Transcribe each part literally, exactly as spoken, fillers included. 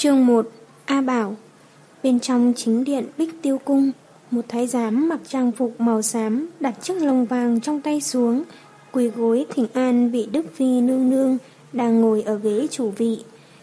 Chương một. A Bảo. Bên trong chính điện Bích Tiêu Cung, một thái giám mặc trang phục màu xám đặt chiếc lồng vàng trong tay xuống, quỳ gối thỉnh an vị Đức Phi nương nương đang ngồi ở ghế chủ vị.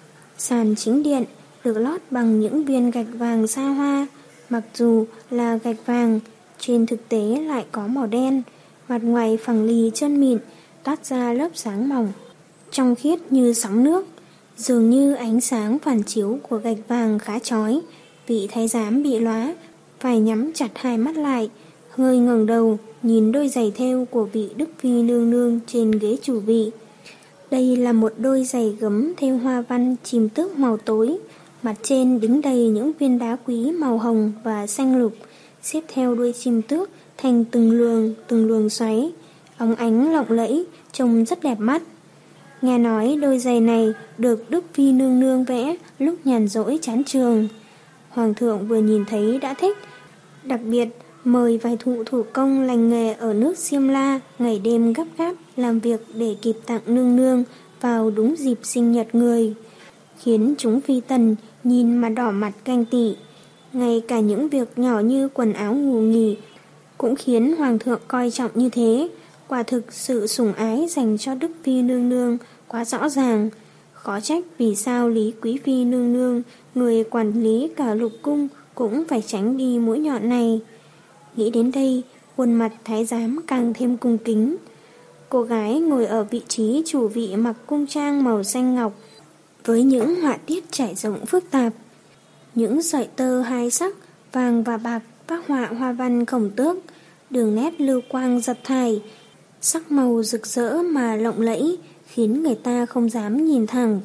Sàn chính điện được lót bằng những viên gạch vàng xa hoa, mặc dù là gạch vàng, trên thực tế lại có màu đen, mặt ngoài phẳng lì chân mịn, toát ra lớp sáng mỏng, trong khiết như sóng nước. Dường như ánh sáng phản chiếu của gạch vàng khá chói, vị thái giám bị lóa, phải nhắm chặt hai mắt lại, hơi ngẩng đầu nhìn đôi giày thêu của vị Đức Phi nương nương trên ghế chủ vị. Đây là một đôi giày gấm thêu hoa văn chìm tước màu tối, mặt trên đính đầy những viên đá quý màu hồng và xanh lục, xếp theo đuôi chim tước thành từng luồng từng luồng xoáy, óng ánh lộng lẫy, trông rất đẹp mắt. Nghe nói đôi giày này được Đức Phi nương nương vẽ lúc nhàn rỗi chán trường. Hoàng thượng vừa nhìn thấy đã thích, đặc biệt mời vài thụ thủ công lành nghề ở nước Xiêm La ngày đêm gấp gáp làm việc để kịp tặng nương nương vào đúng dịp sinh nhật người, khiến chúng phi tần nhìn mà đỏ mặt ganh tị. Ngay cả những việc nhỏ như quần áo ngủ nghỉ cũng khiến hoàng thượng coi trọng như thế. Quả thực sự sủng ái dành cho Đức Phi nương nương quá rõ ràng. Khó trách vì sao Lý Quý Phi nương nương, người quản lý cả lục cung, cũng phải tránh đi mũi nhọn này. Nghĩ đến đây, khuôn mặt thái giám càng thêm cung kính. Cô gái ngồi ở vị trí chủ vị mặc cung trang màu xanh ngọc, với những họa tiết trải rộng phức tạp. Những sợi tơ hai sắc, vàng và bạc phác họa hoa văn khổng tước, đường nét lưu quang giật thải, sắc màu rực rỡ mà lộng lẫy, khiến người ta không dám nhìn thẳng.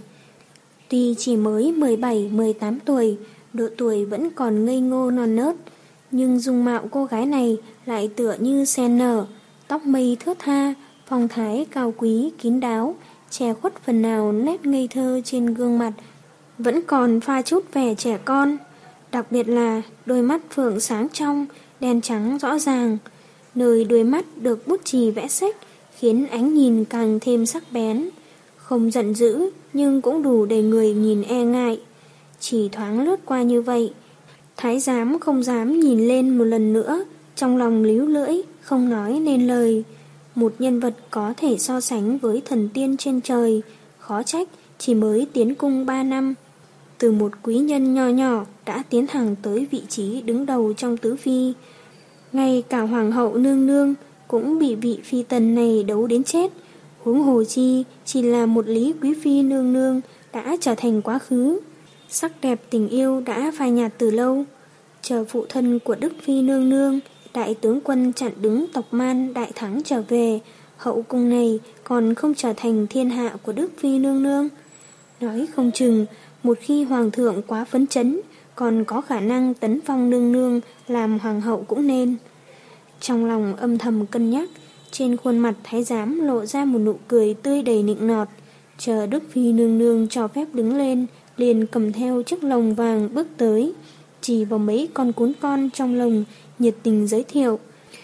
Tuy chỉ mới mười bảy mười tám tuổi, độ tuổi vẫn còn ngây ngô non nớt, nhưng dung mạo cô gái này lại tựa như sen nở, tóc mây thướt tha, phong thái cao quý kín đáo, che khuất phần nào nét ngây thơ trên gương mặt, vẫn còn pha chút vẻ trẻ con. Đặc biệt là đôi mắt phượng sáng trong, đen trắng rõ ràng. Nơi đuôi mắt được bút chì vẽ sách, khiến ánh nhìn càng thêm sắc bén. Không giận dữ, nhưng cũng đủ để người nhìn e ngại. Chỉ thoáng lướt qua như vậy, thái giám không dám nhìn lên một lần nữa, trong lòng líu lưỡi, không nói nên lời. Một nhân vật có thể so sánh với thần tiên trên trời, khó trách chỉ mới tiến cung ba năm. Từ một quý nhân nho nhỏ đã tiến thẳng tới vị trí đứng đầu trong tứ phi. Ngay cả hoàng hậu nương nương cũng bị vị phi tần này đấu đến chết, huống hồ chi chỉ là một Lý Quý Phi nương nương đã trở thành quá khứ. Sắc đẹp tình yêu đã phai nhạt từ lâu. Chờ phụ thân của Đức Phi nương nương, đại tướng quân chặn đứng tộc Man đại thắng trở về, hậu cung này còn không trở thành thiên hạ của Đức Phi nương nương. Nói không chừng, một khi hoàng thượng quá phấn chấn, còn có khả năng tấn phong nương nương làm hoàng hậu cũng nên. Trong lòng âm thầm cân nhắc, trên khuôn mặt thái giám lộ ra một nụ cười tươi đầy nịnh nọt. Chờ Đức Phi nương nương cho phép đứng lên, liền cầm theo chiếc lồng vàng bước tới, chỉ vào mấy con cún con trong lồng, nhiệt tình giới thiệu.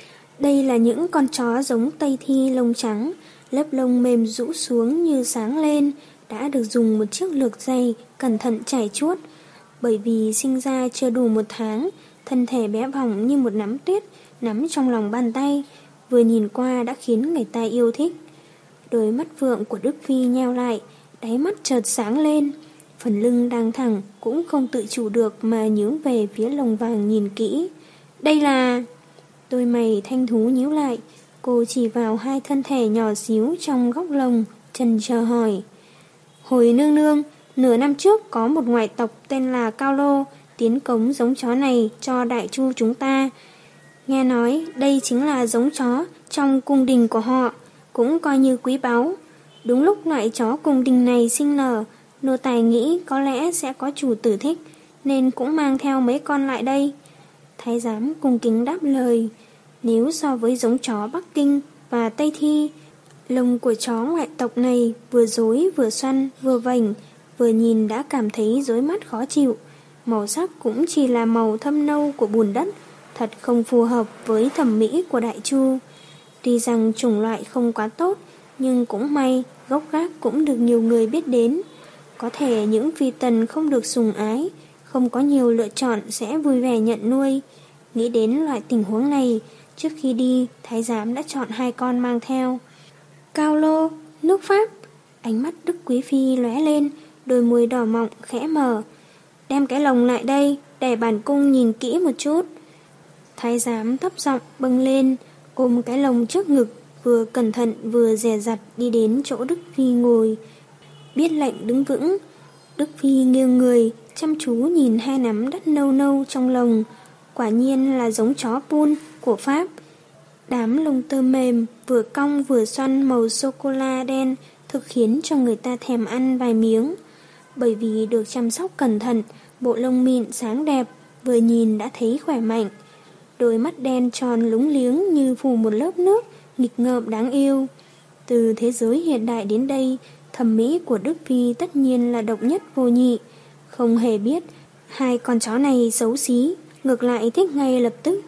Đây là những con chó giống Tây Thi lông trắng, lớp lông mềm rũ xuống như sáng lên, đã được dùng một chiếc lược dày cẩn thận trải chuốt. Bởi vì sinh ra chưa đủ một tháng, thân thể bé bỏng như một nắm tuyết nắm trong lòng bàn tay, vừa nhìn qua đã khiến người ta yêu thích. Đôi mắt phượng của Đức Phi nheo lại, đáy mắt chợt sáng lên, phần lưng đang thẳng cũng không tự chủ được mà nhướng về phía lồng vàng nhìn kỹ. Đây là... Đôi mày thanh thú nhíu lại, cô chỉ vào hai thân thể nhỏ xíu trong góc lồng, chần chờ hỏi. Hồi nương nương, nửa năm trước có một ngoại tộc tên là Cao Lô tiến cống giống chó này cho đại chu chúng ta. Nghe nói đây chính là giống chó trong cung đình của họ, cũng coi như quý báu. Đúng lúc loại chó cung đình này sinh nở, nô tài nghĩ có lẽ sẽ có chủ tử thích, nên cũng mang theo mấy con lại đây. Thái giám cung kính đáp lời. Nếu so với giống chó Bắc Kinh và Tây Thi, lông của chó ngoại tộc này vừa rối vừa xoăn vừa vành, vừa nhìn đã cảm thấy rối mắt khó chịu. Màu sắc cũng chỉ là màu thâm nâu của bùn đất, thật không phù hợp với thẩm mỹ của đại chu. Tuy rằng chủng loại không quá tốt, nhưng cũng may gốc gác cũng được nhiều người biết đến. Có thể những phi tần không được sủng ái, không có nhiều lựa chọn sẽ vui vẻ nhận nuôi. Nghĩ đến loại tình huống này, trước khi đi, thái giám đã chọn hai con mang theo. Cao lô, nước Pháp. Ánh mắt Đức Quý Phi lóe lên, đôi môi đỏ mọng khẽ mở. Đem cái lồng lại đây, để bản cung nhìn kỹ một chút. Thái giám thấp giọng bâng lên, ôm cái lồng trước ngực, vừa cẩn thận vừa dè dặt đi đến chỗ Đức Phi ngồi. Biết lệnh đứng vững, Đức Phi nghiêng người, chăm chú nhìn hai nắm đất nâu nâu trong lồng. Quả nhiên là giống chó Pun của Pháp. Đám lông tơ mềm, vừa cong vừa xoăn màu sô-cô-la đen, thực khiến cho người ta thèm ăn vài miếng. Bởi vì được chăm sóc cẩn thận, bộ lông mịn sáng đẹp, vừa nhìn đã thấy khỏe mạnh. Đôi mắt đen tròn lúng liếng như phủ một lớp nước, nghịch ngợm đáng yêu. Từ thế giới hiện đại đến đây, thẩm mỹ của Đức Phi tất nhiên là độc nhất vô nhị. Không hề biết, hai con chó này xấu xí, ngược lại thích ngay lập tức.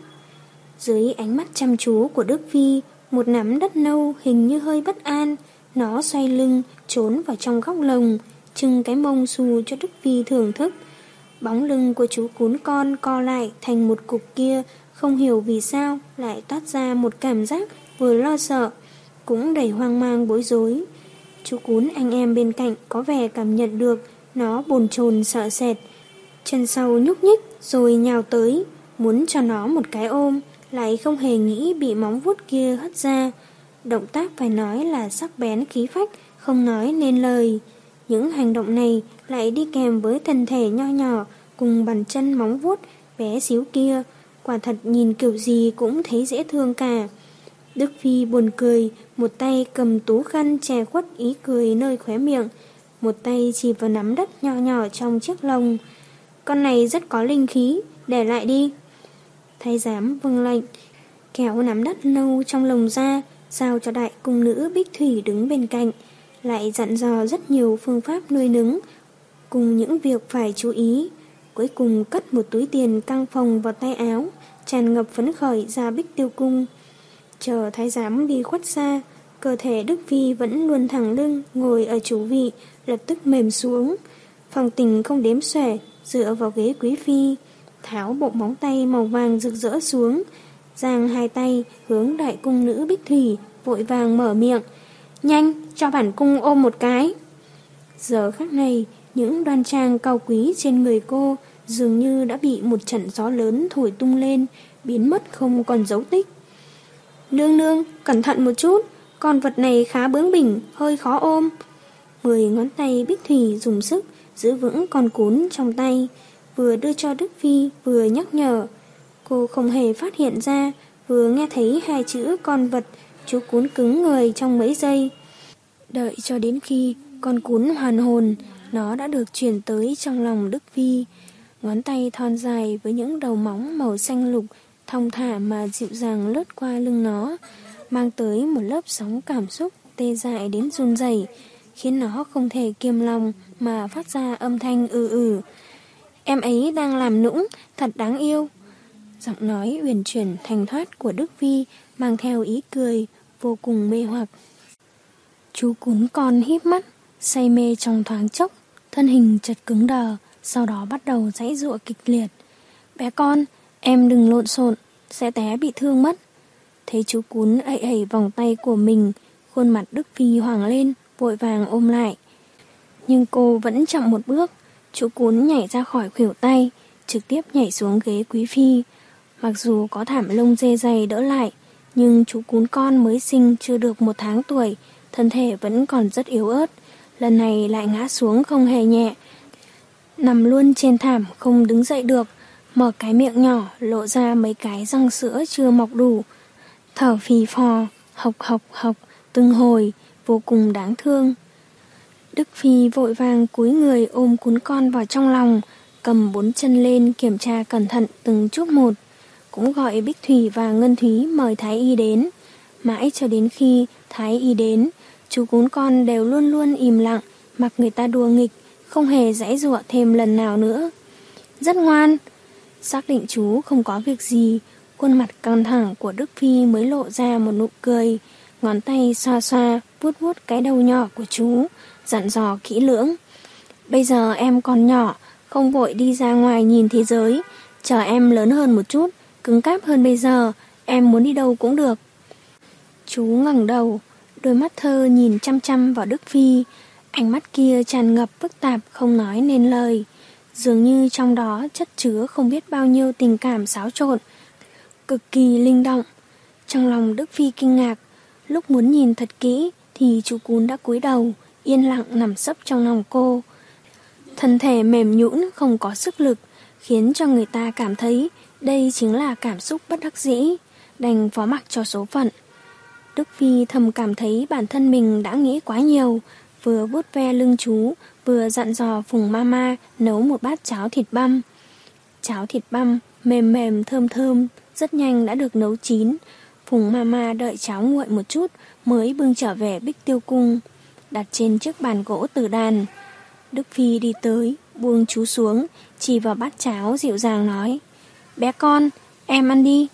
Dưới ánh mắt chăm chú của Đức Phi, một nắm đất nâu hình như hơi bất an. Nó xoay lưng, trốn vào trong góc lồng, trưng cái mông xù cho Đức Phi thưởng thức. Bóng lưng của chú cún con co lại thành một cục kia, không hiểu vì sao lại toát ra một cảm giác vừa lo sợ, cũng đầy hoang mang bối rối. Chú cún anh em bên cạnh có vẻ cảm nhận được nó bồn chồn sợ sệt. Chân sau nhúc nhích rồi nhào tới, muốn cho nó một cái ôm, lại không hề nghĩ bị móng vuốt kia hất ra. Động tác phải nói là sắc bén khí phách, không nói nên lời. Những hành động này lại đi kèm với thân thể nho nhỏ cùng bàn chân móng vuốt bé xíu kia, quả thật nhìn kiểu gì cũng thấy dễ thương cả. Đức Phi buồn cười, một tay cầm tú khăn che khuất ý cười nơi khóe miệng, một tay chỉ vào nắm đất nho nhỏ trong chiếc lồng. Con này rất có linh khí, để lại đi. Thái giám vâng lệnh, kéo nắm đất nâu trong lồng ra, giao cho đại cung nữ Bích Thủy đứng bên cạnh, lại dặn dò rất nhiều phương pháp nuôi nấng, cùng những việc phải chú ý. Cuối cùng cất một túi tiền căng phòng vào tay áo, tràn ngập phấn khởi ra Bích Tiêu Cung. Chờ thái giám đi khuất xa, cơ thể Đức Phi vẫn luôn thẳng lưng, ngồi ở chủ vị, lập tức mềm xuống. Phong Tình không đếm xuể, dựa vào ghế quý phi, tháo bộ móng tay màu vàng rực rỡ xuống, giang hai tay hướng đại cung nữ Bích Thủy, vội vàng mở miệng. Nhanh, cho bản cung ôm một cái. Giờ khắc này, những đoan trang cao quý trên người cô dường như đã bị một trận gió lớn thổi tung lên, biến mất không còn dấu tích. Nương nương, cẩn thận một chút, con vật này khá bướng bỉnh, hơi khó ôm. Mười ngón tay Bích Thủy dùng sức giữ vững con cún trong tay, vừa đưa cho Đức Phi vừa nhắc nhở. Cô không hề phát hiện ra, vừa nghe thấy hai chữ con vật, chú cún cứng người trong mấy giây. Đợi cho đến khi con cún hoàn hồn, nó đã được chuyển tới trong lòng Đức Phi. Ngón tay thon dài với những đầu móng màu xanh lục, thong thả mà dịu dàng lướt qua lưng nó, mang tới một lớp sóng cảm xúc tê dại đến run rẩy, khiến nó không thể kiềm lòng mà phát ra âm thanh ừ ừ. Em ấy đang làm nũng, thật đáng yêu. Giọng nói uyển chuyển thanh thoát của Đức Phi mang theo ý cười vô cùng mê hoặc. Chú cún con híp mắt, say mê trong thoáng chốc, thân hình chợt cứng đờ, sau đó bắt đầu giãy giụa kịch liệt. Bé con, em đừng lộn xộn, sẽ té bị thương mất. Thấy chú cún ẩy ẩy vòng tay của mình, khuôn mặt Đức Phi hoảng lên, vội vàng ôm lại. Nhưng cô vẫn chậm một bước, chú cún nhảy ra khỏi khuỷu tay, trực tiếp nhảy xuống ghế quý phi. Mặc dù có thảm lông dê dày đỡ lại, nhưng chú cún con mới sinh chưa được một tháng tuổi, thân thể vẫn còn rất yếu ớt, lần này lại ngã xuống không hề nhẹ. Nằm luôn trên thảm không đứng dậy được, mở cái miệng nhỏ lộ ra mấy cái răng sữa chưa mọc đủ, thở phì phò, hộc hộc hộc từng hồi, vô cùng đáng thương. Đức Phi vội vàng cúi người ôm cún con vào trong lòng, cầm bốn chân lên kiểm tra cẩn thận từng chút một, cũng gọi Bích Thủy và Ngân Thúy mời Thái Y đến. Mãi cho đến khi Thái Y đến, chú cún con đều luôn luôn im lặng, mặc người ta đùa nghịch, không hề giãy giụa thêm lần nào nữa. Rất ngoan. Xác định chú không có việc gì, khuôn mặt căng thẳng của Đức Phi mới lộ ra một nụ cười, ngón tay xoa xoa, vuốt vuốt cái đầu nhỏ của chú, dặn dò kỹ lưỡng. Bây giờ em còn nhỏ, không vội đi ra ngoài nhìn thế giới. Chờ em lớn hơn một chút, cứng cáp hơn bây giờ, em muốn đi đâu cũng được. Chú ngẩng đầu, đôi mắt thơ nhìn chăm chăm vào Đức Phi. Ánh mắt kia tràn ngập phức tạp không nói nên lời. Dường như trong đó chất chứa không biết bao nhiêu tình cảm xáo trộn, cực kỳ linh động. Trong lòng Đức Phi kinh ngạc, lúc muốn nhìn thật kỹ thì chú cún đã cúi đầu, yên lặng nằm sấp trong lòng cô. Thân thể mềm nhũn không có sức lực, khiến cho người ta cảm thấy đây chính là cảm xúc bất đắc dĩ, đành phó mặc cho số phận. Đức Phi thầm cảm thấy bản thân mình đã nghĩ quá nhiều, vừa vuốt ve lưng chú, vừa dặn dò Phùng Mama nấu một bát cháo thịt băm. Cháo thịt băm mềm mềm thơm thơm, rất nhanh đã được nấu chín. Phùng Mama đợi cháo nguội một chút mới bưng trở về Bích Tiêu Cung, đặt trên chiếc bàn gỗ tử đàn. Đức Phi đi tới, buông chú xuống, chỉ vào bát cháo dịu dàng nói: Bé con, em ăn đi.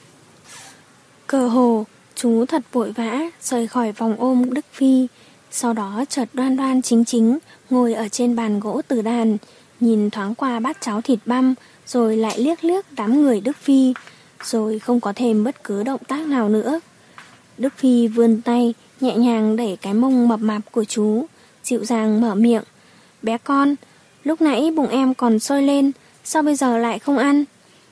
Cơ hồ, chú thật vội vã rời khỏi vòng ôm Đức Phi, sau đó chợt đoan đoan chính chính ngồi ở trên bàn gỗ tử đàn, nhìn thoáng qua bát cháo thịt băm, rồi lại liếc liếc đám người Đức Phi, rồi không có thêm bất cứ động tác nào nữa. Đức Phi vươn tay, nhẹ nhàng đẩy cái mông mập mạp của chú, dịu dàng mở miệng: Bé con, lúc nãy bụng em còn sôi lên, sao bây giờ lại không ăn?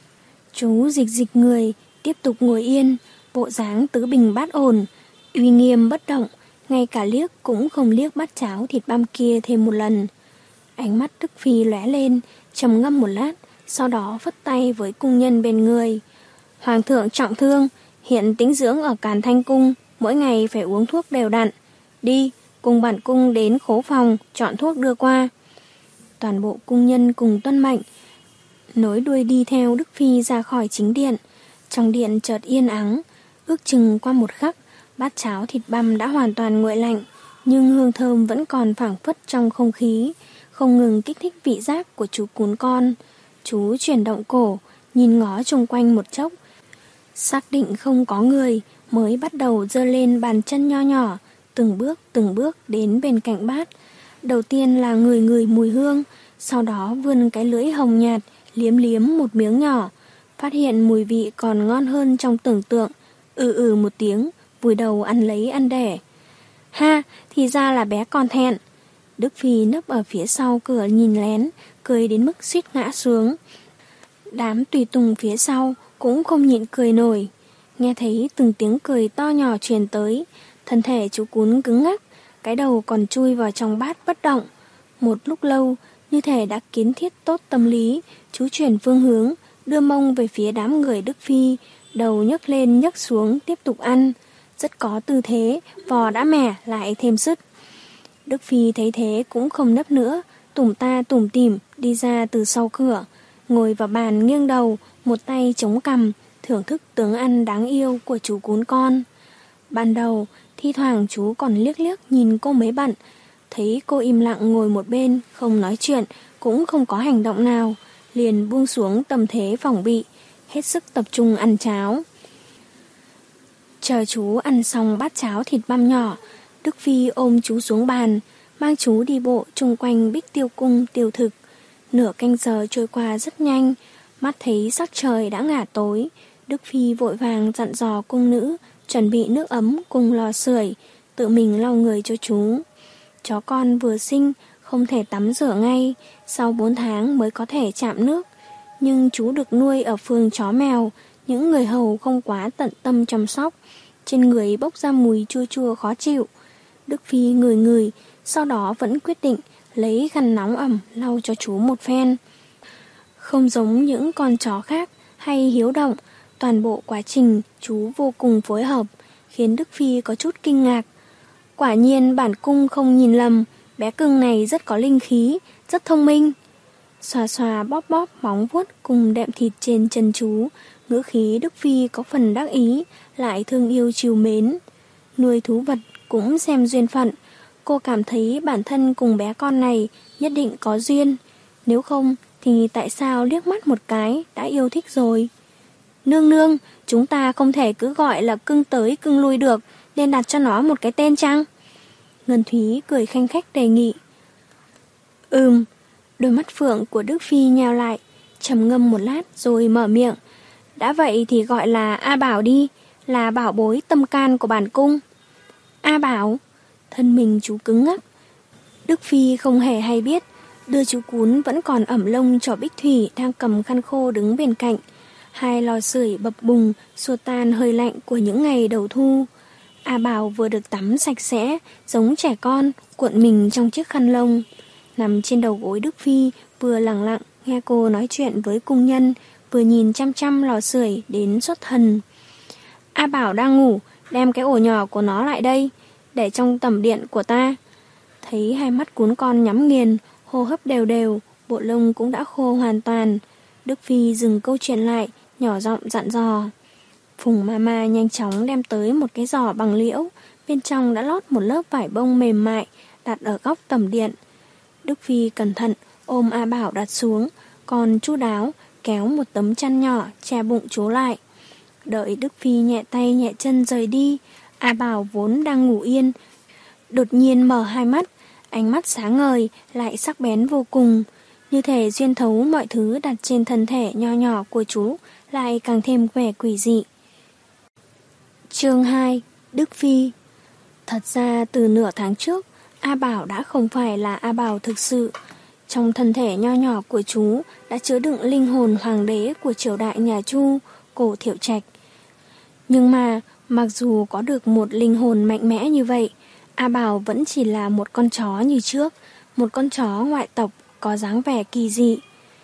Chú dịch dịch người, tiếp tục ngồi yên, bộ dáng tứ bình bát ổn, uy nghiêm bất động, ngay cả liếc cũng không liếc bát cháo thịt băm kia thêm một lần. Ánh mắt Đức Phi lóe lên, trầm ngâm một lát, sau đó phất tay với cung nhân bên người: Hoàng thượng trọng thương, hiện tĩnh dưỡng ở Càn Thanh Cung, mỗi ngày phải uống thuốc đều đặn. Đi, cùng bản cung đến khố phòng, chọn thuốc đưa qua. Toàn bộ cung nhân cùng tuân mệnh, nối đuôi đi theo Đức Phi ra khỏi chính điện. Trong điện chợt yên ắng, ước chừng qua một khắc, bát cháo thịt băm đã hoàn toàn nguội lạnh, nhưng hương thơm vẫn còn phảng phất trong không khí, không ngừng kích thích vị giác của chú cún con. Chú chuyển động cổ, nhìn ngó xung quanh một chốc, xác định không có người, mới bắt đầu giơ lên bàn chân nho nhỏ, từng bước từng bước đến bên cạnh bát. Đầu tiên là ngửi ngửi mùi hương, sau đó vươn cái lưỡi hồng nhạt, liếm liếm một miếng nhỏ, phát hiện mùi vị còn ngon hơn trong tưởng tượng, ừ ừ một tiếng, vùi đầu ăn lấy ăn đẻ. Ha, thì ra là bé con thẹn. Đức Phi nấp ở phía sau cửa nhìn lén, cười đến mức suýt ngã xuống. Đám tùy tùng phía sau cũng không nhịn cười nổi. Nghe thấy từng tiếng cười to nhỏ truyền tới, thân thể chú cún cứng ngắc, cái đầu còn chui vào trong bát bất động. Một lúc lâu, như thể đã kiến thiết tốt tâm lý, chú chuyển phương hướng, đưa mông về phía đám người Đức Phi, đầu nhấc lên nhấc xuống tiếp tục ăn. Rất có tư thế, vò đã mẻ lại thêm sức. Đức Phi thấy thế cũng không nấp nữa, tủm ta tủm tỉm đi ra từ sau cửa, ngồi vào bàn nghiêng đầu, một tay chống cằm, thưởng thức tướng ăn đáng yêu của chú cún con. Ban đầu, thi thoảng chú còn liếc liếc nhìn cô mấy bận, thấy cô im lặng ngồi một bên, không nói chuyện, cũng không có hành động nào, liền buông xuống tâm thế phòng bị, hết sức tập trung ăn cháo. Chờ chú ăn xong bát cháo thịt băm nhỏ, Đức Phi ôm chú xuống bàn, mang chú đi bộ chung quanh Bích Tiêu Cung tiêu thực. Nửa canh giờ trôi qua rất nhanh, mắt thấy sắc trời đã ngả tối, Đức Phi vội vàng dặn dò cung nữ chuẩn bị nước ấm cùng lò sưởi, tự mình lau người cho chú. Chó con vừa sinh, không thể tắm rửa ngay, sau bốn tháng mới có thể chạm nước. Nhưng chú được nuôi ở phường chó mèo, những người hầu không quá tận tâm chăm sóc, trên người bốc ra mùi chua chua khó chịu. Đức Phi ngửi ngửi, sau đó vẫn quyết định lấy khăn nóng ẩm lau cho chú một phen. Không giống những con chó khác hay hiếu động, toàn bộ quá trình chú vô cùng phối hợp, khiến Đức Phi có chút kinh ngạc. Quả nhiên bản cung không nhìn lầm, bé cưng này rất có linh khí, rất thông minh. Xòa xòa bóp bóp móng vuốt cùng đệm thịt trên chân chú, ngữ khí Đức Phi có phần đắc ý, lại thương yêu trìu mến. Nuôi thú vật cũng xem duyên phận, cô cảm thấy bản thân cùng bé con này nhất định có duyên, nếu không thì tại sao liếc mắt một cái đã yêu thích rồi. Nương nương, chúng ta không thể cứ gọi là cưng tới cưng lui được, nên đặt cho nó một cái tên chăng? Ngân Thúy cười khanh khách đề nghị. Ừm, đôi mắt phượng của Đức Phi nheo lại, trầm ngâm một lát rồi mở miệng. Đã vậy thì gọi là A Bảo đi, là bảo bối tâm can của bản cung. A Bảo, thân mình chú cứng ngắc. Đức Phi không hề hay biết, đưa chú cún vẫn còn ẩm lông cho Bích Thủy đang cầm khăn khô đứng bên cạnh. Hai lò sưởi bập bùng, xua tan hơi lạnh của những ngày đầu thu. A Bảo vừa được tắm sạch sẽ, giống trẻ con, cuộn mình trong chiếc khăn lông. Nằm trên đầu gối Đức Phi, vừa lặng lặng nghe cô nói chuyện với cung nhân, vừa nhìn chăm chăm lò sưởi đến xuất thần. A Bảo đang ngủ, đem cái ổ nhỏ của nó lại đây, để trong tẩm điện của ta. Thấy hai mắt cún con nhắm nghiền, hô hấp đều đều, bộ lông cũng đã khô hoàn toàn. Đức Phi dừng câu chuyện lại, nhỏ giọng dặn dò. Phùng Mama nhanh chóng đem tới một cái giỏ bằng liễu, bên trong đã lót một lớp vải bông mềm mại, đặt ở góc tẩm điện. Đức Phi cẩn thận ôm A Bảo đặt xuống, còn chu đáo kéo một tấm chăn nhỏ che bụng chú lại. Đợi Đức Phi nhẹ tay nhẹ chân rời đi, A Bảo vốn đang ngủ yên, đột nhiên mở hai mắt, ánh mắt sáng ngời lại sắc bén vô cùng, như thể duyên thấu mọi thứ đặt trên thân thể nho nhỏ của chú lại càng thêm vẻ quỷ dị. Chương hai. Đức Phi. Thật ra từ nửa tháng trước, A Bảo đã không phải là A Bảo thực sự. Trong thân thể nho nhỏ của chú đã chứa đựng linh hồn hoàng đế của triều đại nhà Chu, Cổ Thiệu Trạch. Nhưng mà, mặc dù có được một linh hồn mạnh mẽ như vậy, A Bảo vẫn chỉ là một con chó như trước, một con chó ngoại tộc có dáng vẻ kỳ dị.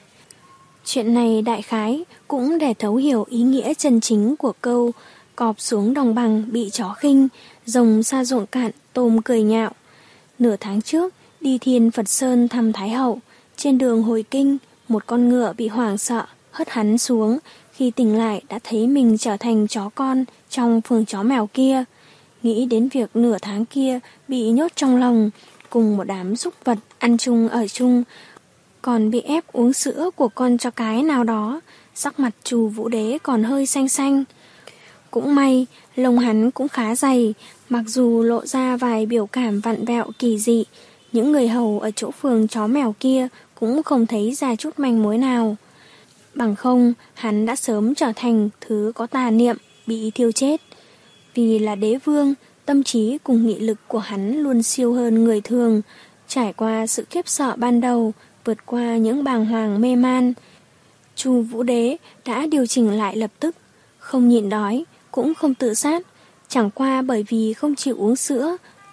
Chuyện này đại khái cũng để thấu hiểu ý nghĩa chân chính của câu cọp xuống đồng bằng bị chó khinh, rồng xa ruộng cạn tôm cười nhạo. Nửa tháng trước, đi Thiên Phật Sơn thăm Thái Hậu, trên đường hồi kinh, một con ngựa bị hoảng sợ, hất hắn xuống, khi tỉnh lại đã thấy mình trở thành chó con trong phường chó mèo kia. Nghĩ đến việc nửa tháng kia bị nhốt trong lòng, cùng một đám súc vật ăn chung ở chung, còn bị ép uống sữa của con chó cái nào đó, sắc mặt Chu Vũ Đế còn hơi xanh xanh. Cũng may, lông hắn cũng khá dày, mặc dù lộ ra vài biểu cảm vặn vẹo kỳ dị, những người hầu ở chỗ phường chó mèo kia cũng không thấy ra chút manh mối nào. Bằng không, hắn đã sớm trở thành thứ có tà niệm, bị thiêu chết. Vì là đế vương, tâm trí cùng nghị lực của hắn luôn siêu hơn người thường, trải qua sự khiếp sợ ban đầu, vượt qua những bàng hoàng mê man. Chu Vũ Đế đã điều chỉnh lại lập tức, không nhịn đói, cũng không tự sát, chẳng qua bởi vì không chịu uống sữa,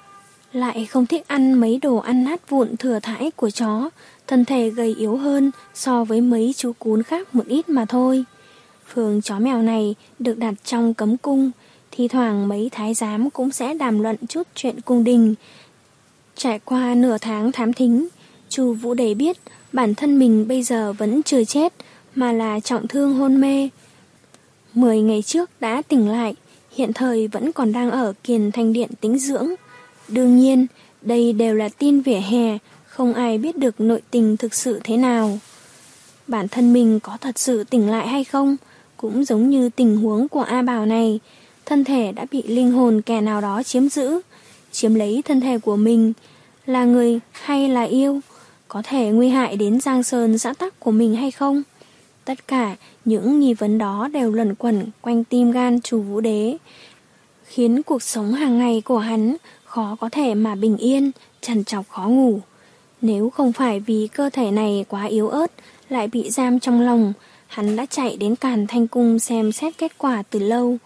lại không thích ăn mấy đồ ăn nát vụn thừa thãi của chó, thân thể gầy yếu hơn so với mấy chú cún khác một ít mà thôi. Phường chó mèo này được đặt trong cấm cung, thi thoảng mấy thái giám cũng sẽ đàm luận chút chuyện cung đình. Trải qua nửa tháng thám thính, Chu Vũ Đế biết bản thân mình bây giờ vẫn chưa chết, mà là trọng thương hôn mê. Mười ngày trước đã tỉnh lại, hiện thời vẫn còn đang ở Kiền Thanh Điện tĩnh dưỡng. Đương nhiên, đây đều là tin vỉa hè, không ai biết được nội tình thực sự thế nào. Bản thân mình có thật sự tỉnh lại hay không, cũng giống như tình huống của A Bảo này, thân thể đã bị linh hồn kẻ nào đó chiếm giữ, chiếm lấy thân thể của mình, là người hay là yêu, có thể nguy hại đến giang sơn xã tắc của mình hay không. Tất cả những nghi vấn đó đều luẩn quẩn quanh tim gan Chu Vũ Đế, khiến cuộc sống hàng ngày của hắn khó có thể mà bình yên, trằn trọc khó ngủ. Nếu không phải vì cơ thể này quá yếu ớt, lại bị giam trong lòng, hắn đã chạy đến Càn Thanh Cung xem xét kết quả từ lâu.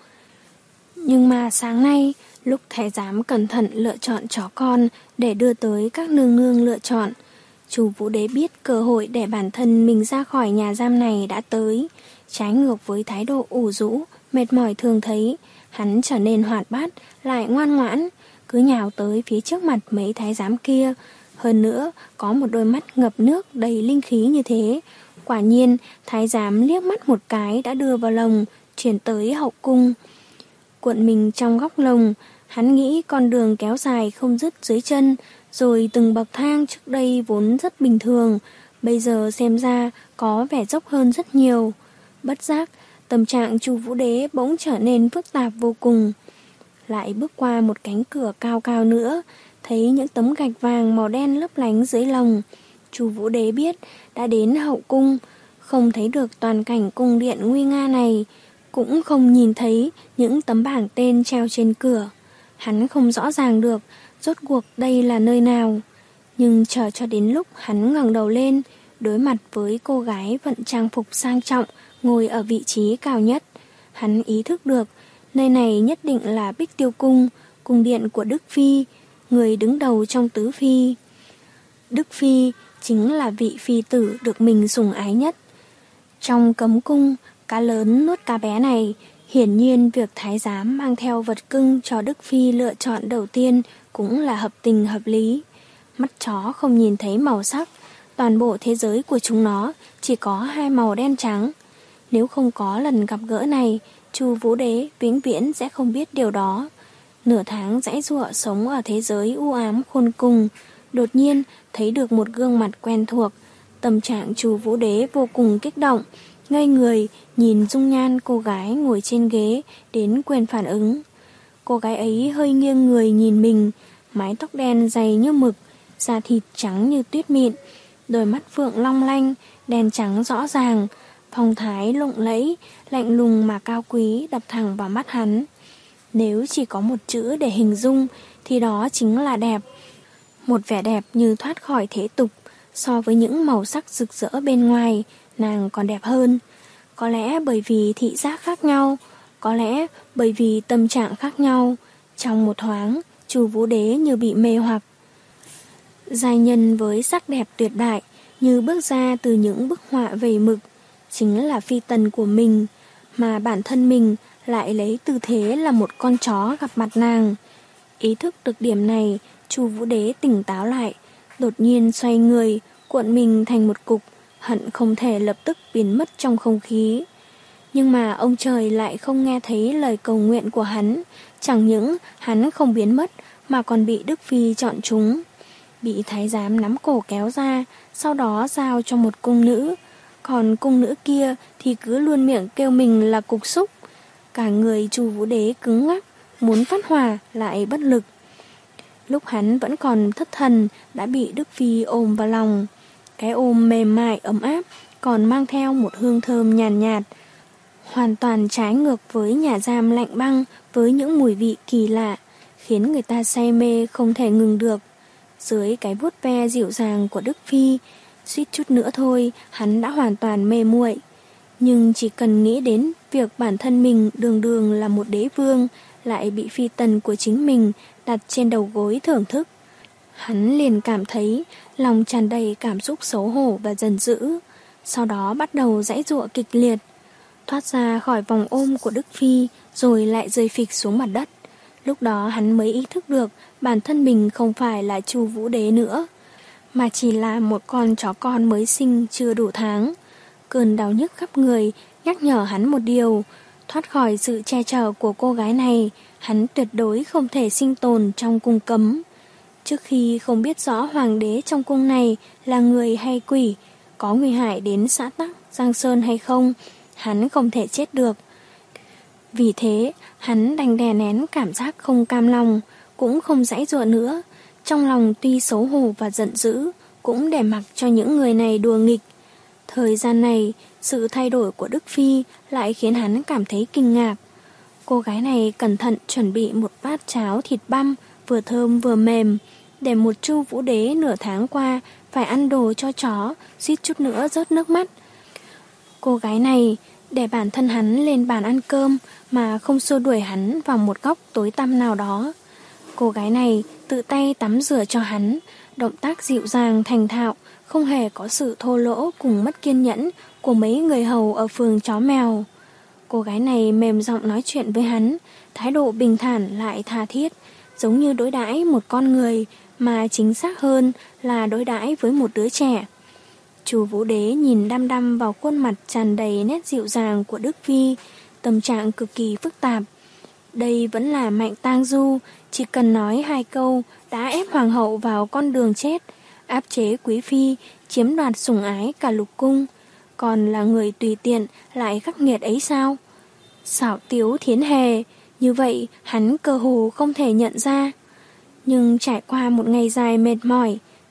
Nhưng mà sáng nay, lúc thái giám cẩn thận lựa chọn chó con để đưa tới các nương nương lựa chọn, Chu Vũ Đế biết cơ hội để bản thân mình ra khỏi nhà giam này đã tới. Trái ngược với thái độ ủ rũ, mệt mỏi thường thấy, hắn trở nên hoạt bát, lại ngoan ngoãn, cứ nhào tới phía trước mặt mấy thái giám kia. Hơn nữa, có một đôi mắt ngập nước đầy linh khí như thế. Quả nhiên, thái giám liếc mắt một cái đã đưa vào lồng, chuyển tới hậu cung. Cuộn mình trong góc lồng, hắn nghĩ con đường kéo dài không dứt dưới chân, rồi từng bậc thang trước đây vốn rất bình thường, bây giờ xem ra có vẻ dốc hơn rất nhiều. Bất giác, tâm trạng Chu Vũ Đế bỗng trở nên phức tạp vô cùng. Lại bước qua một cánh cửa cao cao nữa, thấy những tấm gạch vàng màu đen lấp lánh dưới lồng. Chu Vũ Đế biết đã đến hậu cung, không thấy được toàn cảnh cung điện nguy nga này, cũng không nhìn thấy những tấm bảng tên treo trên cửa. Hắn không rõ ràng được rốt cuộc đây là nơi nào. Nhưng chờ cho đến lúc hắn ngẩng đầu lên, đối mặt với cô gái vận trang phục sang trọng ngồi ở vị trí cao nhất, hắn ý thức được nơi này nhất định là Bích Tiêu Cung, cung điện của Đức Phi, người đứng đầu trong tứ phi. Đức Phi chính là vị phi tử được mình sủng ái nhất. Trong cấm cung, cá lớn nuốt cá bé này, hiển nhiên việc thái giám mang theo vật cưng cho Đức Phi lựa chọn đầu tiên cũng là hợp tình hợp lý. Mắt chó không nhìn thấy màu sắc, toàn bộ thế giới của chúng nó chỉ có hai màu đen trắng. Nếu không có lần gặp gỡ này, Chu Vũ Đế vĩnh viễn sẽ không biết điều đó. Nửa tháng giãy giụa sống ở thế giới u ám khôn cùng, đột nhiên thấy được một gương mặt quen thuộc. Tâm trạng Chu Vũ Đế vô cùng kích động, ngây người nhìn dung nhan cô gái ngồi trên ghế đến quên phản ứng. Cô gái ấy hơi nghiêng người nhìn mình, mái tóc đen dày như mực, da thịt trắng như tuyết mịn, đôi mắt phượng long lanh, đen trắng rõ ràng, phong thái lộng lẫy, lạnh lùng mà cao quý đập thẳng vào mắt hắn. Nếu chỉ có một chữ để hình dung thì đó chính là đẹp. Một vẻ đẹp như thoát khỏi thế tục, so với những màu sắc rực rỡ bên ngoài, nàng còn đẹp hơn. Có lẽ bởi vì thị giác khác nhau, có lẽ bởi vì tâm trạng khác nhau, trong một thoáng, Chu Vũ Đế như bị mê hoặc. Giai nhân với sắc đẹp tuyệt đại, như bước ra từ những bức họa vẩy mực, chính là phi tần của mình, mà bản thân mình lại lấy tư thế là một con chó gặp mặt nàng. Ý thức được điểm này, Chu Vũ Đế tỉnh táo lại, đột nhiên xoay người, cuộn mình thành một cục, hận không thể lập tức biến mất trong không khí. Nhưng mà ông trời lại không nghe thấy lời cầu nguyện của hắn, chẳng những hắn không biến mất mà còn bị Đức Phi chọn trúng. Bị thái giám nắm cổ kéo ra, sau đó giao cho một cung nữ, còn cung nữ kia thì cứ luôn miệng kêu mình là cục xúc. Cả người Chu Vũ Đế cứng ngắc, muốn phát hỏa lại bất lực. Lúc hắn vẫn còn thất thần đã bị Đức Phi ôm vào lòng. Cái ôm mềm mại ấm áp, còn mang theo một hương thơm nhàn nhạt, nhạt, hoàn toàn trái ngược với nhà giam lạnh băng với những mùi vị kỳ lạ, khiến người ta say mê không thể ngừng được. Dưới cái vuốt ve dịu dàng của Đức Phi, suýt chút nữa thôi hắn đã hoàn toàn mê muội. Nhưng chỉ cần nghĩ đến việc bản thân mình đường đường là một đế vương, lại bị phi tần của chính mình đặt trên đầu gối thưởng thức, hắn liền cảm thấy lòng tràn đầy cảm xúc xấu hổ và giận dữ. Sau đó bắt đầu giãy giụa kịch liệt, thoát ra khỏi vòng ôm của Đức Phi, rồi lại rơi phịch xuống mặt đất. Lúc đó hắn mới ý thức được bản thân mình không phải là Chu Vũ Đế nữa, mà chỉ là một con chó con mới sinh chưa đủ tháng. Cơn đau nhức khắp người nhắc nhở hắn một điều: thoát khỏi sự che chở của cô gái này, hắn tuyệt đối không thể sinh tồn trong cung cấm. Trước khi không biết rõ hoàng đế trong cung này là người hay quỷ, có nguy hại đến xã tắc Giang Sơn hay không, hắn không thể chết được. Vì thế, hắn đành đè nén cảm giác không cam lòng, cũng không giãy giụa nữa. Trong lòng tuy xấu hổ và giận dữ, cũng để mặc cho những người này đùa nghịch. Thời gian này, sự thay đổi của Đức Phi lại khiến hắn cảm thấy kinh ngạc. Cô gái này cẩn thận chuẩn bị một bát cháo thịt băm, vừa thơm vừa mềm, để một Chu Vũ Đế nửa tháng qua phải ăn đồ cho chó, suýt chút nữa rớt nước mắt. Cô gái này để bản thân hắn lên bàn ăn cơm mà không xua đuổi hắn vào một góc tối tăm nào đó. Cô gái này tự tay tắm rửa cho hắn, động tác dịu dàng thành thạo, không hề có sự thô lỗ cùng mất kiên nhẫn của mấy người hầu ở phường chó mèo. Cô gái này mềm giọng nói chuyện với hắn, thái độ bình thản lại tha thiết, giống như đối đãi một con người, mà chính xác hơn là đối đãi với một đứa trẻ. Chu Vũ Đế nhìn đăm đăm vào khuôn mặt tràn đầy nét dịu dàng của Đức Phi, tâm trạng cực kỳ phức tạp. Đây vẫn là Mạnh Tang Du, chỉ cần nói hai câu đã ép hoàng hậu vào con đường chết, áp chế quý phi, chiếm đoạt sủng ái cả lục cung. Còn là người tùy tiện lại khắc nghiệt ấy sao? Xảo tiếu thiến hề, như vậy hắn cơ hồ không thể nhận ra. Nhưng trải qua một ngày dài mệt mỏi,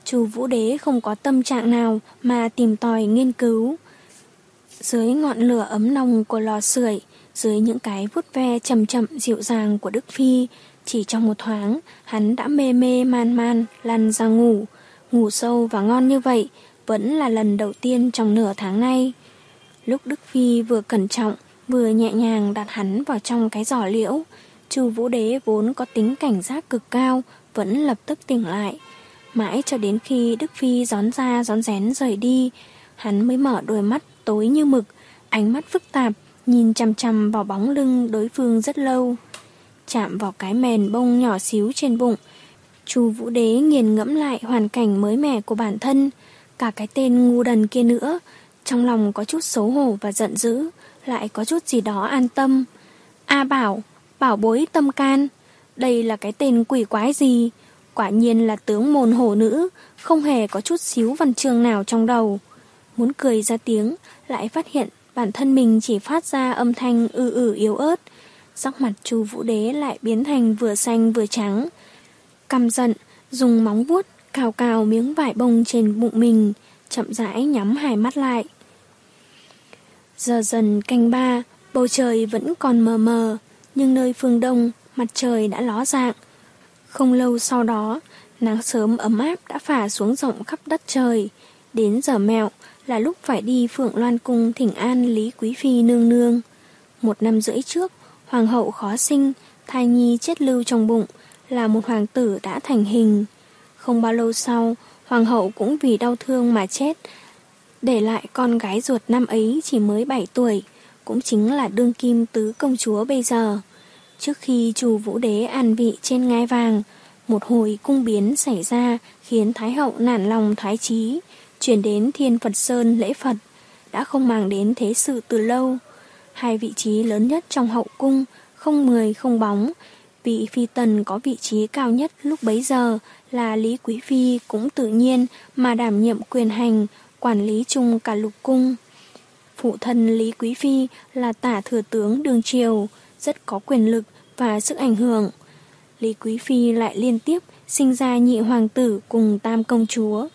Chu Vũ Đế không có tâm trạng nào mà tìm tòi nghiên cứu. Dưới ngọn lửa ấm nồng của lò sưởi, dưới những cái vuốt ve chậm chậm dịu dàng của Đức Phi, chỉ trong một thoáng, hắn đã mê mê man man lăn ra ngủ. Ngủ sâu và ngon như vậy, vẫn là lần đầu tiên trong nửa tháng nay. Lúc Đức Phi vừa cẩn trọng, vừa nhẹ nhàng đặt hắn vào trong cái giỏ liễu, Chu Vũ Đế vốn có tính cảnh giác cực cao, vẫn lập tức tỉnh lại. Mãi cho đến khi Đức Phi rón ra rón rén rời đi, hắn mới mở đôi mắt tối như mực, ánh mắt phức tạp, nhìn chằm chằm vào bóng lưng đối phương rất lâu. Chạm vào cái mền bông nhỏ xíu trên bụng, Chu Vũ Đế nghiền ngẫm lại hoàn cảnh mới mẻ của bản thân, cả cái tên ngu đần kia nữa, trong lòng có chút xấu hổ và giận dữ, lại có chút gì đó an tâm. A Bảo, bảo bối tâm can, đây là cái tên quỷ quái gì? Quả nhiên là tướng môn hổ nữ, không hề có chút xíu văn chương nào trong đầu. Muốn cười ra tiếng, lại phát hiện bản thân mình chỉ phát ra âm thanh ư ử yếu ớt. Sắc mặt Chu Vũ Đế lại biến thành vừa xanh vừa trắng. Căm giận, dùng móng vuốt cào cào miếng vải bông trên bụng mình, chậm rãi nhắm hai mắt lại. Giờ dần canh ba, bầu trời vẫn còn mờ mờ, nhưng nơi phương đông, mặt trời đã ló dạng. Không lâu sau đó, nắng sớm ấm áp đã phả xuống rộng khắp đất trời. Đến giờ mẹo là lúc phải đi Phượng Loan Cung thỉnh an Lý Quý Phi nương nương. Một năm rưỡi trước, hoàng hậu khó sinh, thai nhi chết lưu trong bụng, là một hoàng tử đã thành hình. Không bao lâu sau, hoàng hậu cũng vì đau thương mà chết, để lại con gái ruột năm ấy chỉ mới bảy tuổi, cũng chính là đương kim tứ công chúa bây giờ. Trước khi Chu Vũ Đế an vị trên ngai vàng, một hồi cung biến xảy ra khiến Thái hậu nản lòng thoái chí, chuyển đến Thiên Phật Sơn lễ Phật, đã không màng đến thế sự từ lâu. Hai vị trí lớn nhất trong hậu cung, không người không bóng. Vị phi tần có vị trí cao nhất lúc bấy giờ là Lý Quý Phi cũng tự nhiên mà đảm nhiệm quyền hành, quản lý chung cả lục cung. Phụ thân Lý Quý Phi là tả thừa tướng đương triều, rất có quyền lực và sức ảnh hưởng. Lý Quý Phi lại liên tiếp sinh ra nhị hoàng tử cùng tam công chúa.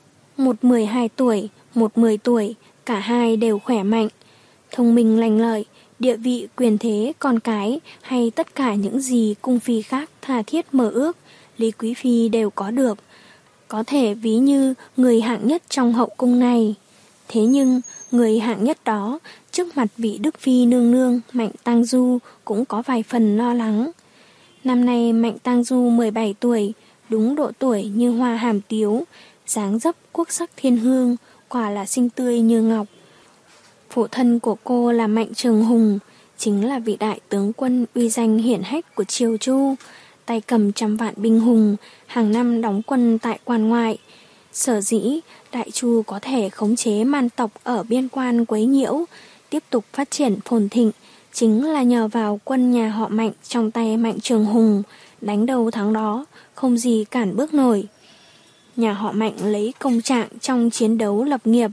Một mười hai tuổi, một mười tuổi, cả hai đều khỏe mạnh, thông minh lành lợi, địa vị quyền thế con cái hay tất cả những gì cung phi khác tha thiết mơ ước, Lý Quý Phi đều có được. Có thể ví như người hạng nhất trong hậu cung này. Thế nhưng, người hạng nhất đó, trước mặt vị Đức Phi nương nương Mạnh Tang Du cũng có vài phần lo lắng. Năm nay Mạnh Tang Du mười bảy tuổi, đúng độ tuổi như hoa hàm tiếu, dáng dấp quốc sắc thiên hương, quả là xinh tươi như ngọc. Phụ thân của cô là Mạnh Trường Hùng, chính là vị đại tướng quân uy danh hiển hách của Triều Chu, tay cầm trăm vạn binh hùng, hàng năm đóng quân tại quan ngoại. Sở dĩ Đại Chu có thể khống chế man tộc ở biên quan quấy nhiễu, tiếp tục phát triển phồn thịnh, chính là nhờ vào quân nhà họ Mạnh trong tay Mạnh Trường Hùng, đánh đầu thắng đó, không gì cản bước nổi. Nhà họ Mạnh lấy công trạng trong chiến đấu lập nghiệp,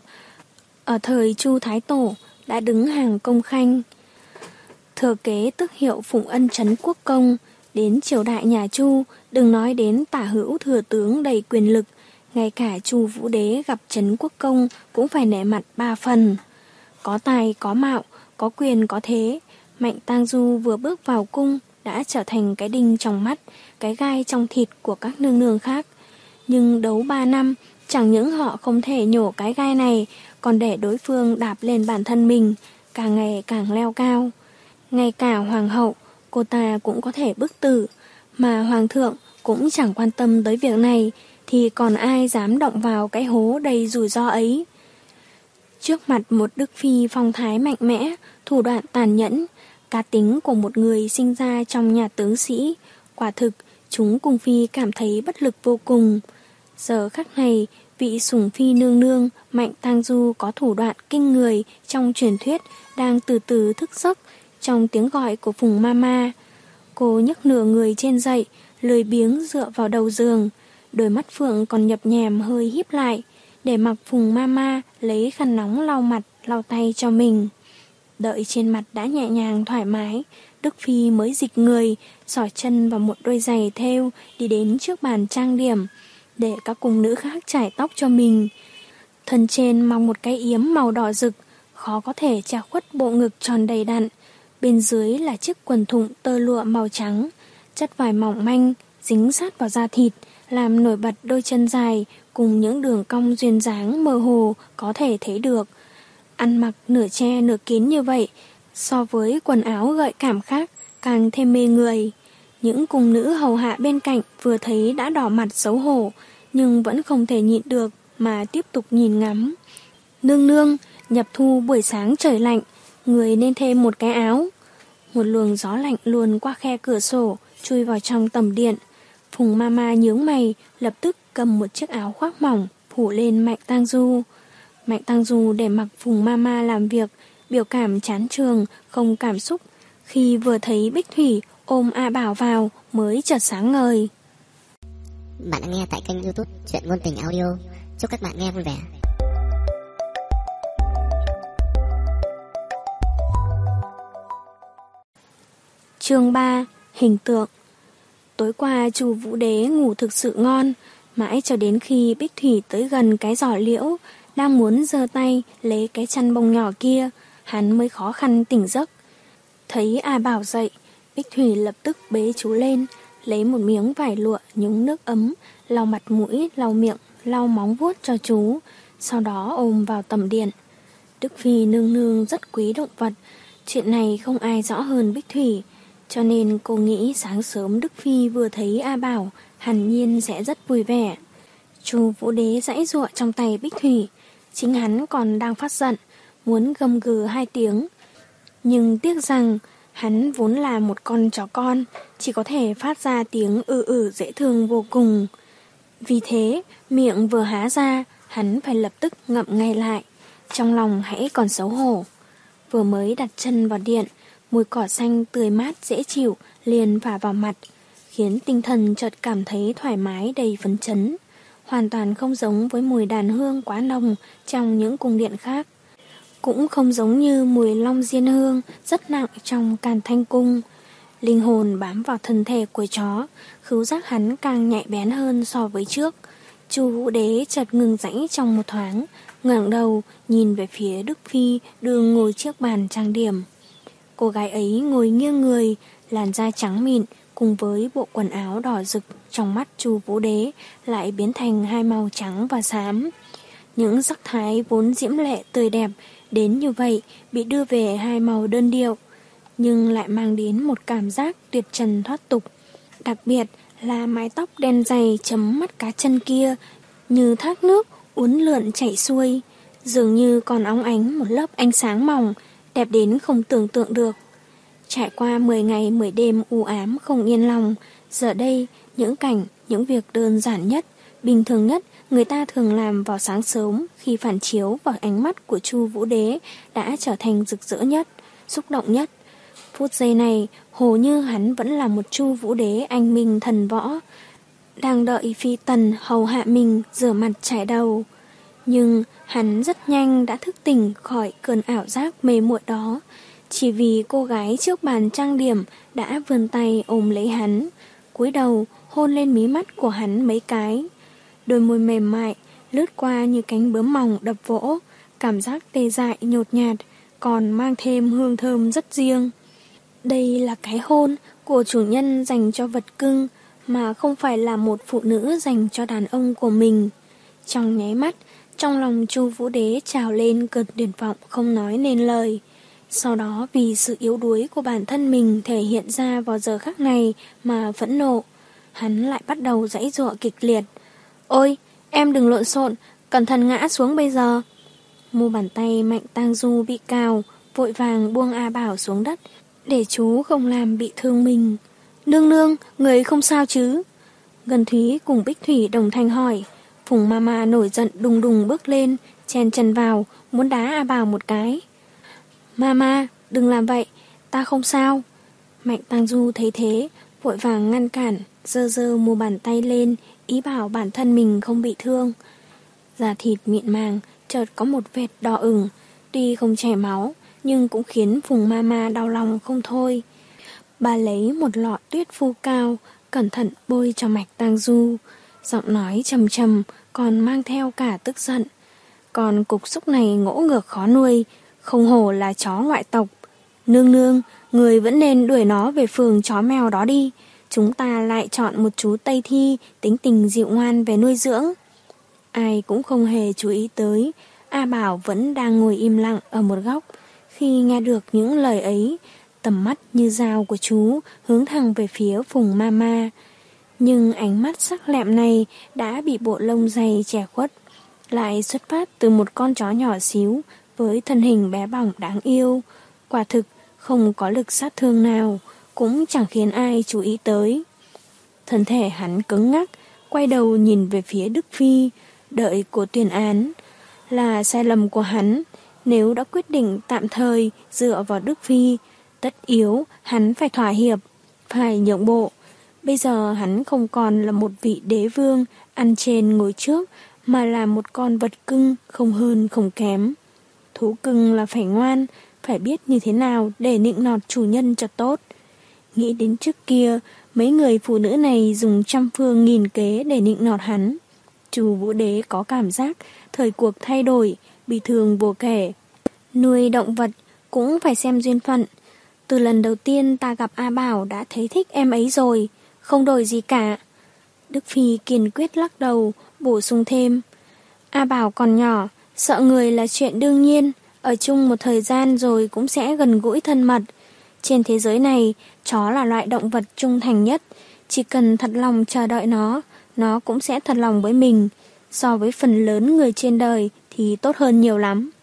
ở thời Chu Thái Tổ đã đứng hàng công khanh. Thừa kế tước hiệu Phụng Ân Trấn Quốc Công, đến triều đại nhà Chu, đừng nói đến tả hữu thừa tướng đầy quyền lực, ngay cả Chu Vũ Đế gặp Trấn Quốc Công cũng phải nể mặt ba phần. Có tài, có mạo, có quyền, có thế, Mạnh Tang Du vừa bước vào cung đã trở thành cái đinh trong mắt, cái gai trong thịt của các nương nương khác. Nhưng đấu ba năm, chẳng những họ không thể nhổ cái gai này, còn để đối phương đạp lên bản thân mình, càng ngày càng leo cao. Ngay cả hoàng hậu, cô ta cũng có thể bức tử, mà hoàng thượng cũng chẳng quan tâm tới việc này, thì còn ai dám động vào cái hố đầy rủi ro ấy. Trước mặt một Đức Phi phong thái mạnh mẽ, thủ đoạn tàn nhẫn, cá tính của một người sinh ra trong nhà tướng sĩ, quả thực chúng cung phi cảm thấy bất lực vô cùng. Giờ khắc này, vị sủng phi nương nương Mạnh Tang Du có thủ đoạn kinh người trong truyền thuyết đang từ từ thức giấc trong tiếng gọi của Phùng Mama. Cô nhấc nửa người trên dậy, lười biếng dựa vào đầu giường, đôi mắt phượng còn nhập nhèm hơi híp lại, để mặc Phùng Mama lấy khăn nóng lau mặt, lau tay cho mình. Đợi trên mặt đã nhẹ nhàng thoải mái, Đức Phi mới dịch người, xỏ chân vào một đôi giày thêu đi đến trước bàn trang điểm, để các cung nữ khác chải tóc cho mình. Thân trên mặc một cái yếm màu đỏ rực, khó có thể che khuất bộ ngực tròn đầy đặn. Bên dưới là chiếc quần thụng tơ lụa màu trắng, chất vải mỏng manh, dính sát vào da thịt, làm nổi bật đôi chân dài cùng những đường cong duyên dáng mơ hồ có thể thấy được. Ăn mặc nửa che nửa kín như vậy, so với quần áo gợi cảm khác, càng thêm mê người. Những cung nữ hầu hạ bên cạnh vừa thấy đã đỏ mặt xấu hổ, nhưng vẫn không thể nhịn được mà tiếp tục nhìn ngắm. Nương nương, nhập thu buổi sáng trời lạnh, người nên thêm một cái áo. Một luồng gió lạnh luồn qua khe cửa sổ, chui vào trong tầm điện. Phùng Mama nhướng mày, lập tức cầm một chiếc áo khoác mỏng, phủ lên Mạnh Tang Du. Mạnh Tang Du để mặc Phùng Mama làm việc, biểu cảm chán trường, không cảm xúc. Khi vừa thấy Bích Thủy ôm A Bảo vào mới chợt sáng ngời. Bạn đã nghe tại kênh YouTube Chuyện Ngôn Tình Audio. Chúc các bạn nghe vui vẻ. Chương ba. Hình tượng. Tối qua Chu Vũ Đế ngủ thực sự ngon, mãi cho đến khi Bích Thủy tới gần cái giỏ liễu, đang muốn giơ tay lấy cái chăn bông nhỏ kia, hắn mới khó khăn tỉnh giấc. Thấy A Bảo dậy, Bích Thủy lập tức bế chú lên, lấy một miếng vải lụa nhúng nước ấm, lau mặt mũi, lau miệng, lau móng vuốt cho chú, sau đó ôm vào tầm điện. Đức Phi nương nương rất quý động vật, chuyện này không ai rõ hơn Bích Thủy, cho nên cô nghĩ sáng sớm Đức Phi vừa thấy A Bảo, hẳn nhiên sẽ rất vui vẻ. Chu Vũ Đế giãy giụa trong tay Bích Thủy, chính hắn còn đang phát giận, muốn gầm gừ hai tiếng. Nhưng tiếc rằng, hắn vốn là một con chó con, chỉ có thể phát ra tiếng ư ử dễ thương vô cùng. Vì thế, miệng vừa há ra, hắn phải lập tức ngậm ngay lại, trong lòng hãy còn xấu hổ. Vừa mới đặt chân vào điện, mùi cỏ xanh tươi mát dễ chịu liền phả vào mặt, khiến tinh thần chợt cảm thấy thoải mái đầy phấn chấn, hoàn toàn không giống với mùi đàn hương quá nồng trong những cung điện khác. Cũng không giống như mùi long diên hương rất nặng trong Càn Thanh Cung. Linh hồn bám vào thân thể của chó, khứu giác hắn càng nhạy bén hơn so với trước. Chu Vũ Đế chợt ngừng giãy trong một thoáng, ngẩng đầu nhìn về phía Đức Phi đường ngồi trước bàn trang điểm. Cô gái ấy ngồi nghiêng người, làn da trắng mịn cùng với bộ quần áo đỏ rực trong mắt Chu Vũ Đế lại biến thành hai màu trắng và xám. Những sắc thái vốn diễm lệ tươi đẹp đến như vậy bị đưa về hai màu đơn điệu, nhưng lại mang đến một cảm giác tuyệt trần thoát tục. Đặc biệt là mái tóc đen dày chấm mắt cá chân kia như thác nước uốn lượn chảy xuôi, dường như còn óng ánh một lớp ánh sáng mỏng, đẹp đến không tưởng tượng được. Trải qua mười ngày mười đêm u ám không yên lòng, giờ đây những cảnh, những việc đơn giản nhất, bình thường nhất người ta thường làm vào sáng sớm khi phản chiếu vào ánh mắt của Chu Vũ Đế đã trở thành rực rỡ nhất, xúc động nhất. Phút giây này, hồ như hắn vẫn là một Chu Vũ Đế anh minh thần võ, đang đợi phi tần hầu hạ mình rửa mặt chải đầu. Nhưng hắn rất nhanh đã thức tỉnh khỏi cơn ảo giác mê muội đó, chỉ vì cô gái trước bàn trang điểm đã vươn tay ôm lấy hắn, cúi đầu hôn lên mí mắt của hắn mấy cái. Đôi môi mềm mại lướt qua như cánh bướm mỏng đập vỗ, cảm giác tê dại nhột nhạt, còn mang thêm hương thơm rất riêng. Đây là cái hôn của chủ nhân dành cho vật cưng, mà không phải là một phụ nữ dành cho đàn ông của mình. Trong nháy mắt, trong lòng Chu Vũ Đế trào lên cơn tuyệt vọng không nói nên lời. Sau đó vì sự yếu đuối của bản thân mình thể hiện ra vào giờ khắc này mà phẫn nộ, hắn lại bắt đầu giãy giụa kịch liệt. Ôi, em đừng lộn xộn, cẩn thận ngã xuống bây giờ. Mu bàn tay Mạnh Tang Du bị cào, vội vàng buông A Bảo xuống đất, để chú không làm bị thương mình. Nương nương, người không sao chứ? Ngân Thúy cùng Bích Thủy đồng thanh hỏi. Phùng Mama nổi giận đùng đùng bước lên, chen chân vào, muốn đá A Bảo một cái. Mama, đừng làm vậy, ta không sao. Mạnh Tang Du thấy thế, vội vàng ngăn cản, giơ giơ mu bàn tay lên, ý bảo bản thân mình không bị thương. Da thịt mịn màng, chợt có một vệt đỏ ửng, tuy không chảy máu, nhưng cũng khiến Phùng Mama đau lòng không thôi. Bà lấy một lọ tuyết phu cao, cẩn thận bôi cho Mạnh Tang Du. giọng nói trầm trầm còn mang theo cả tức giận. Còn cục xúc này ngỗ ngược khó nuôi, không hổ là chó ngoại tộc. Nương nương, người vẫn nên đuổi nó về phường chó mèo đó đi. Chúng ta lại chọn một chú Tây Thi tính tình dịu ngoan về nuôi dưỡng. Ai cũng không hề chú ý tới, A Bảo vẫn đang ngồi im lặng ở một góc. Khi nghe được những lời ấy, tầm mắt như dao của chú hướng thẳng về phía Phùng Mama. Nhưng ánh mắt sắc lẹm này đã bị bộ lông dày che khuất, lại xuất phát từ một con chó nhỏ xíu với thân hình bé bỏng đáng yêu. Quả thực không có lực sát thương nào, cũng chẳng khiến ai chú ý tới. Thân thể hắn cứng ngắc, quay đầu nhìn về phía Đức Phi, đợi cô tuyên án. Là sai lầm của hắn, nếu đã quyết định tạm thời dựa vào Đức Phi, tất yếu hắn phải thỏa hiệp, phải nhượng bộ. Bây giờ hắn không còn là một vị đế vương ăn trên ngồi trước, mà là một con vật cưng không hơn không kém. Thú cưng là phải ngoan, phải biết như thế nào để nịnh nọt chủ nhân cho tốt. Nghĩ đến trước kia, mấy người phụ nữ này dùng trăm phương nghìn kế để nịnh nọt hắn. Chu Vũ Đế có cảm giác thời cuộc thay đổi, bị thương vô kể. Nuôi động vật cũng phải xem duyên phận. Từ lần đầu tiên ta gặp A Bảo đã thấy thích em ấy rồi, không đổi gì cả. Đức Phi kiên quyết lắc đầu, bổ sung thêm. A Bảo còn nhỏ, sợ người là chuyện đương nhiên, ở chung một thời gian rồi cũng sẽ gần gũi thân mật. Trên thế giới này, chó là loại động vật trung thành nhất, chỉ cần thật lòng chờ đợi nó, nó cũng sẽ thật lòng với mình. So với phần lớn người trên đời thì tốt hơn nhiều lắm.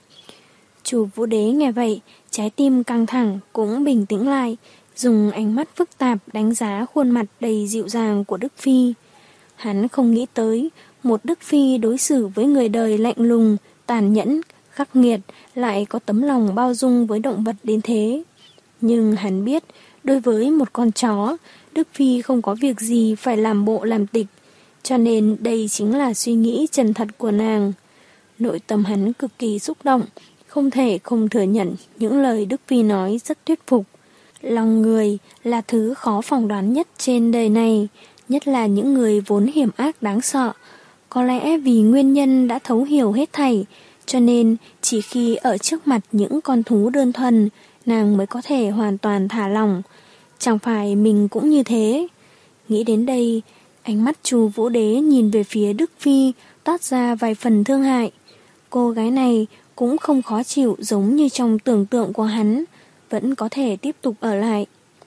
Chu Vũ Đế nghe vậy, trái tim căng thẳng cũng bình tĩnh lại, dùng ánh mắt phức tạp đánh giá khuôn mặt đầy dịu dàng của Đức Phi. Hắn không nghĩ tới, một Đức Phi đối xử với người đời lạnh lùng, tàn nhẫn, khắc nghiệt, lại có tấm lòng bao dung với động vật đến thế. Nhưng hắn biết, đối với một con chó, Đức Phi không có việc gì phải làm bộ làm tịch, cho nên đây chính là suy nghĩ chân thật của nàng. Nội tâm hắn cực kỳ xúc động, không thể không thừa nhận những lời Đức Phi nói rất thuyết phục. Lòng người là thứ khó phỏng đoán nhất trên đời này, nhất là những người vốn hiểm ác đáng sợ. Có lẽ vì nguyên nhân đã thấu hiểu hết thảy, cho nên chỉ khi ở trước mặt những con thú đơn thuần, nàng mới có thể hoàn toàn thả lỏng. Chẳng phải mình cũng như thế. Nghĩ đến đây, ánh mắt Chu Vũ Đế nhìn về phía Đức Phi toát ra vài phần thương hại. Cô gái này cũng không khó chịu giống như trong tưởng tượng của hắn, vẫn có thể tiếp tục ở lại.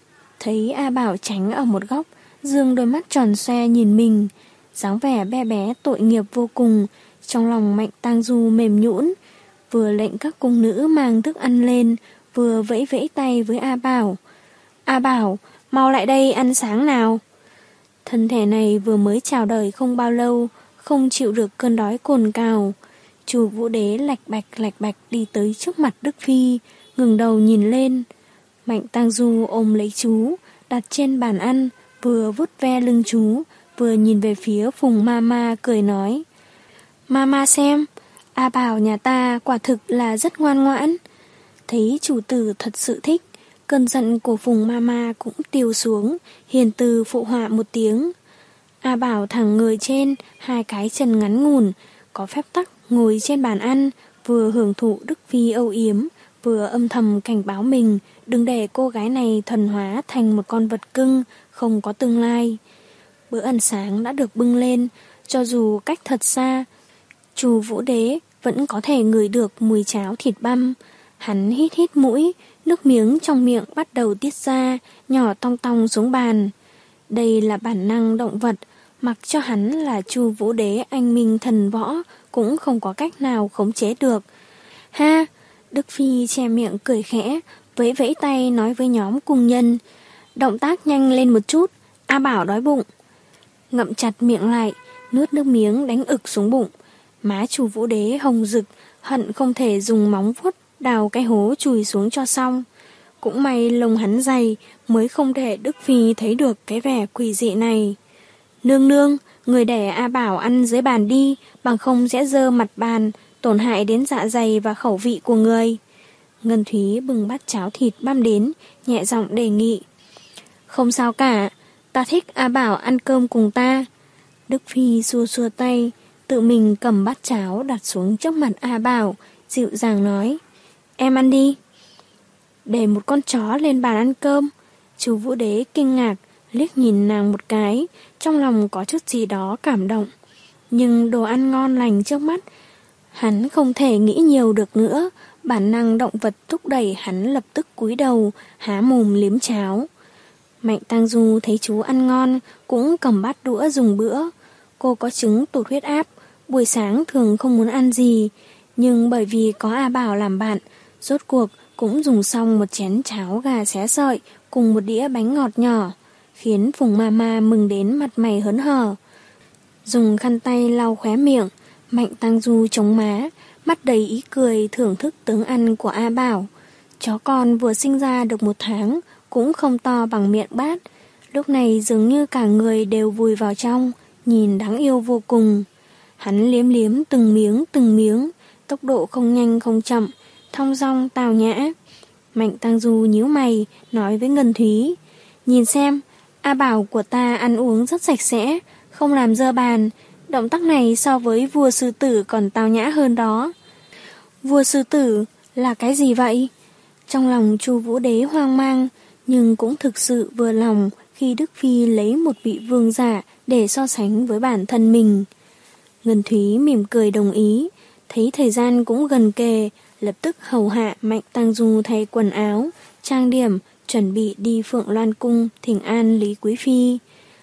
Thấy A Bảo tránh ở một góc, dương đôi mắt tròn xoe nhìn mình, dáng vẻ bé bé tội nghiệp vô cùng, trong lòng Mạnh Tang Du mềm nhũn, vừa lệnh các cung nữ mang thức ăn lên, vừa vẫy vẫy tay với A Bảo. A Bảo, mau lại đây ăn sáng nào. Thân thể này vừa mới chào đời không bao lâu, không chịu được cơn đói cồn cào. Chu Vũ Đế lạch bạch lạch bạch đi tới trước mặt Đức Phi, ngừng đầu nhìn lên. Mạnh Tang Du ôm lấy chú, đặt trên bàn ăn, vừa vuốt ve lưng chú, vừa nhìn về phía Phùng Mama cười nói. Mama xem, A Bảo nhà ta quả thực là rất ngoan ngoãn. Thấy chủ tử thật sự thích, cơn giận của Phùng Mama cũng tiêu xuống, hiền từ phụ họa một tiếng. A Bảo thẳng người trên, hai cái chân ngắn ngủn, có phép tắc ngồi trên bàn ăn, vừa hưởng thụ Đức Phi âu yếm, vừa âm thầm cảnh báo mình đừng để cô gái này thuần hóa thành một con vật cưng, không có tương lai. Bữa ăn sáng đã được bưng lên, cho dù cách thật xa, Chu Vũ Đế vẫn có thể ngửi được mùi cháo thịt băm. Hắn hít hít mũi, nước miếng trong miệng bắt đầu tiết ra, nhỏ tong tong xuống bàn. Đây là bản năng động vật, mặc cho hắn là Chu Vũ Đế anh minh thần võ, cũng không có cách nào khống chế được. Ha! Đức Phi che miệng cười khẽ, vẫy vẫy tay nói với nhóm cung nhân. Động tác nhanh lên một chút, A Bảo đói bụng. Ngậm chặt miệng lại, nuốt nước miếng đánh ực xuống bụng. Má Chu Vũ Đế hồng rực, hận không thể dùng móng vuốt đào cái hố chùi xuống cho xong. Cũng may lông hắn dày mới không để Đức Phi thấy được cái vẻ quỷ dị này. Nương nương, người để A Bảo ăn dưới bàn đi, bằng không sẽ dơ mặt bàn, tổn hại đến dạ dày và khẩu vị của người. Ngân Thúy bưng bát cháo thịt băm đến, nhẹ giọng đề nghị. Không sao cả, ta thích A Bảo ăn cơm cùng ta. Đức Phi xua xua tay, tự mình cầm bát cháo đặt xuống trước mặt A Bảo, dịu dàng nói, em ăn đi. Để một con chó lên bàn ăn cơm. Chú Vũ Đế kinh ngạc, liếc nhìn nàng một cái, trong lòng có chút gì đó cảm động. Nhưng đồ ăn ngon lành trước mắt, hắn không thể nghĩ nhiều được nữa, bản năng động vật thúc đẩy hắn lập tức cúi đầu, há mồm liếm cháo. Mạnh Tang Du thấy chú ăn ngon, cũng cầm bát đũa dùng bữa. Cô có chứng tụt huyết áp, buổi sáng thường không muốn ăn gì, nhưng bởi vì có A Bảo làm bạn, rốt cuộc cũng dùng xong một chén cháo gà xé sợi cùng một đĩa bánh ngọt nhỏ, khiến Phùng Mama mừng đến mặt mày hớn hở. Dùng khăn tay lau khóe miệng, Mạnh Tang Du chống má, mắt đầy ý cười thưởng thức tướng ăn của A Bảo. Chó con vừa sinh ra được một tháng, cũng không to bằng miệng bát, lúc này dường như cả người đều vùi vào trong, nhìn đáng yêu vô cùng. Hắn liếm liếm từng miếng từng miếng, tốc độ không nhanh không chậm, thong dong tào nhã. Mạnh Tang Du nhíu mày, nói với Ngân Thúy, nhìn xem, A Bảo của ta ăn uống rất sạch sẽ, không làm dơ bàn, động tác này so với vua sư tử còn tào nhã hơn đó. Vua sư tử là cái gì vậy? Trong lòng Chu Vũ Đế hoang mang, nhưng cũng thực sự vừa lòng khi Đức Phi lấy một vị vương giả để so sánh với bản thân mình. Ngân Thúy mỉm cười đồng ý, thấy thời gian cũng gần kề, lập tức hầu hạ Mạnh Tang Du thay quần áo, trang điểm, chuẩn bị đi Phượng Loan Cung thỉnh an Lý Quý Phi.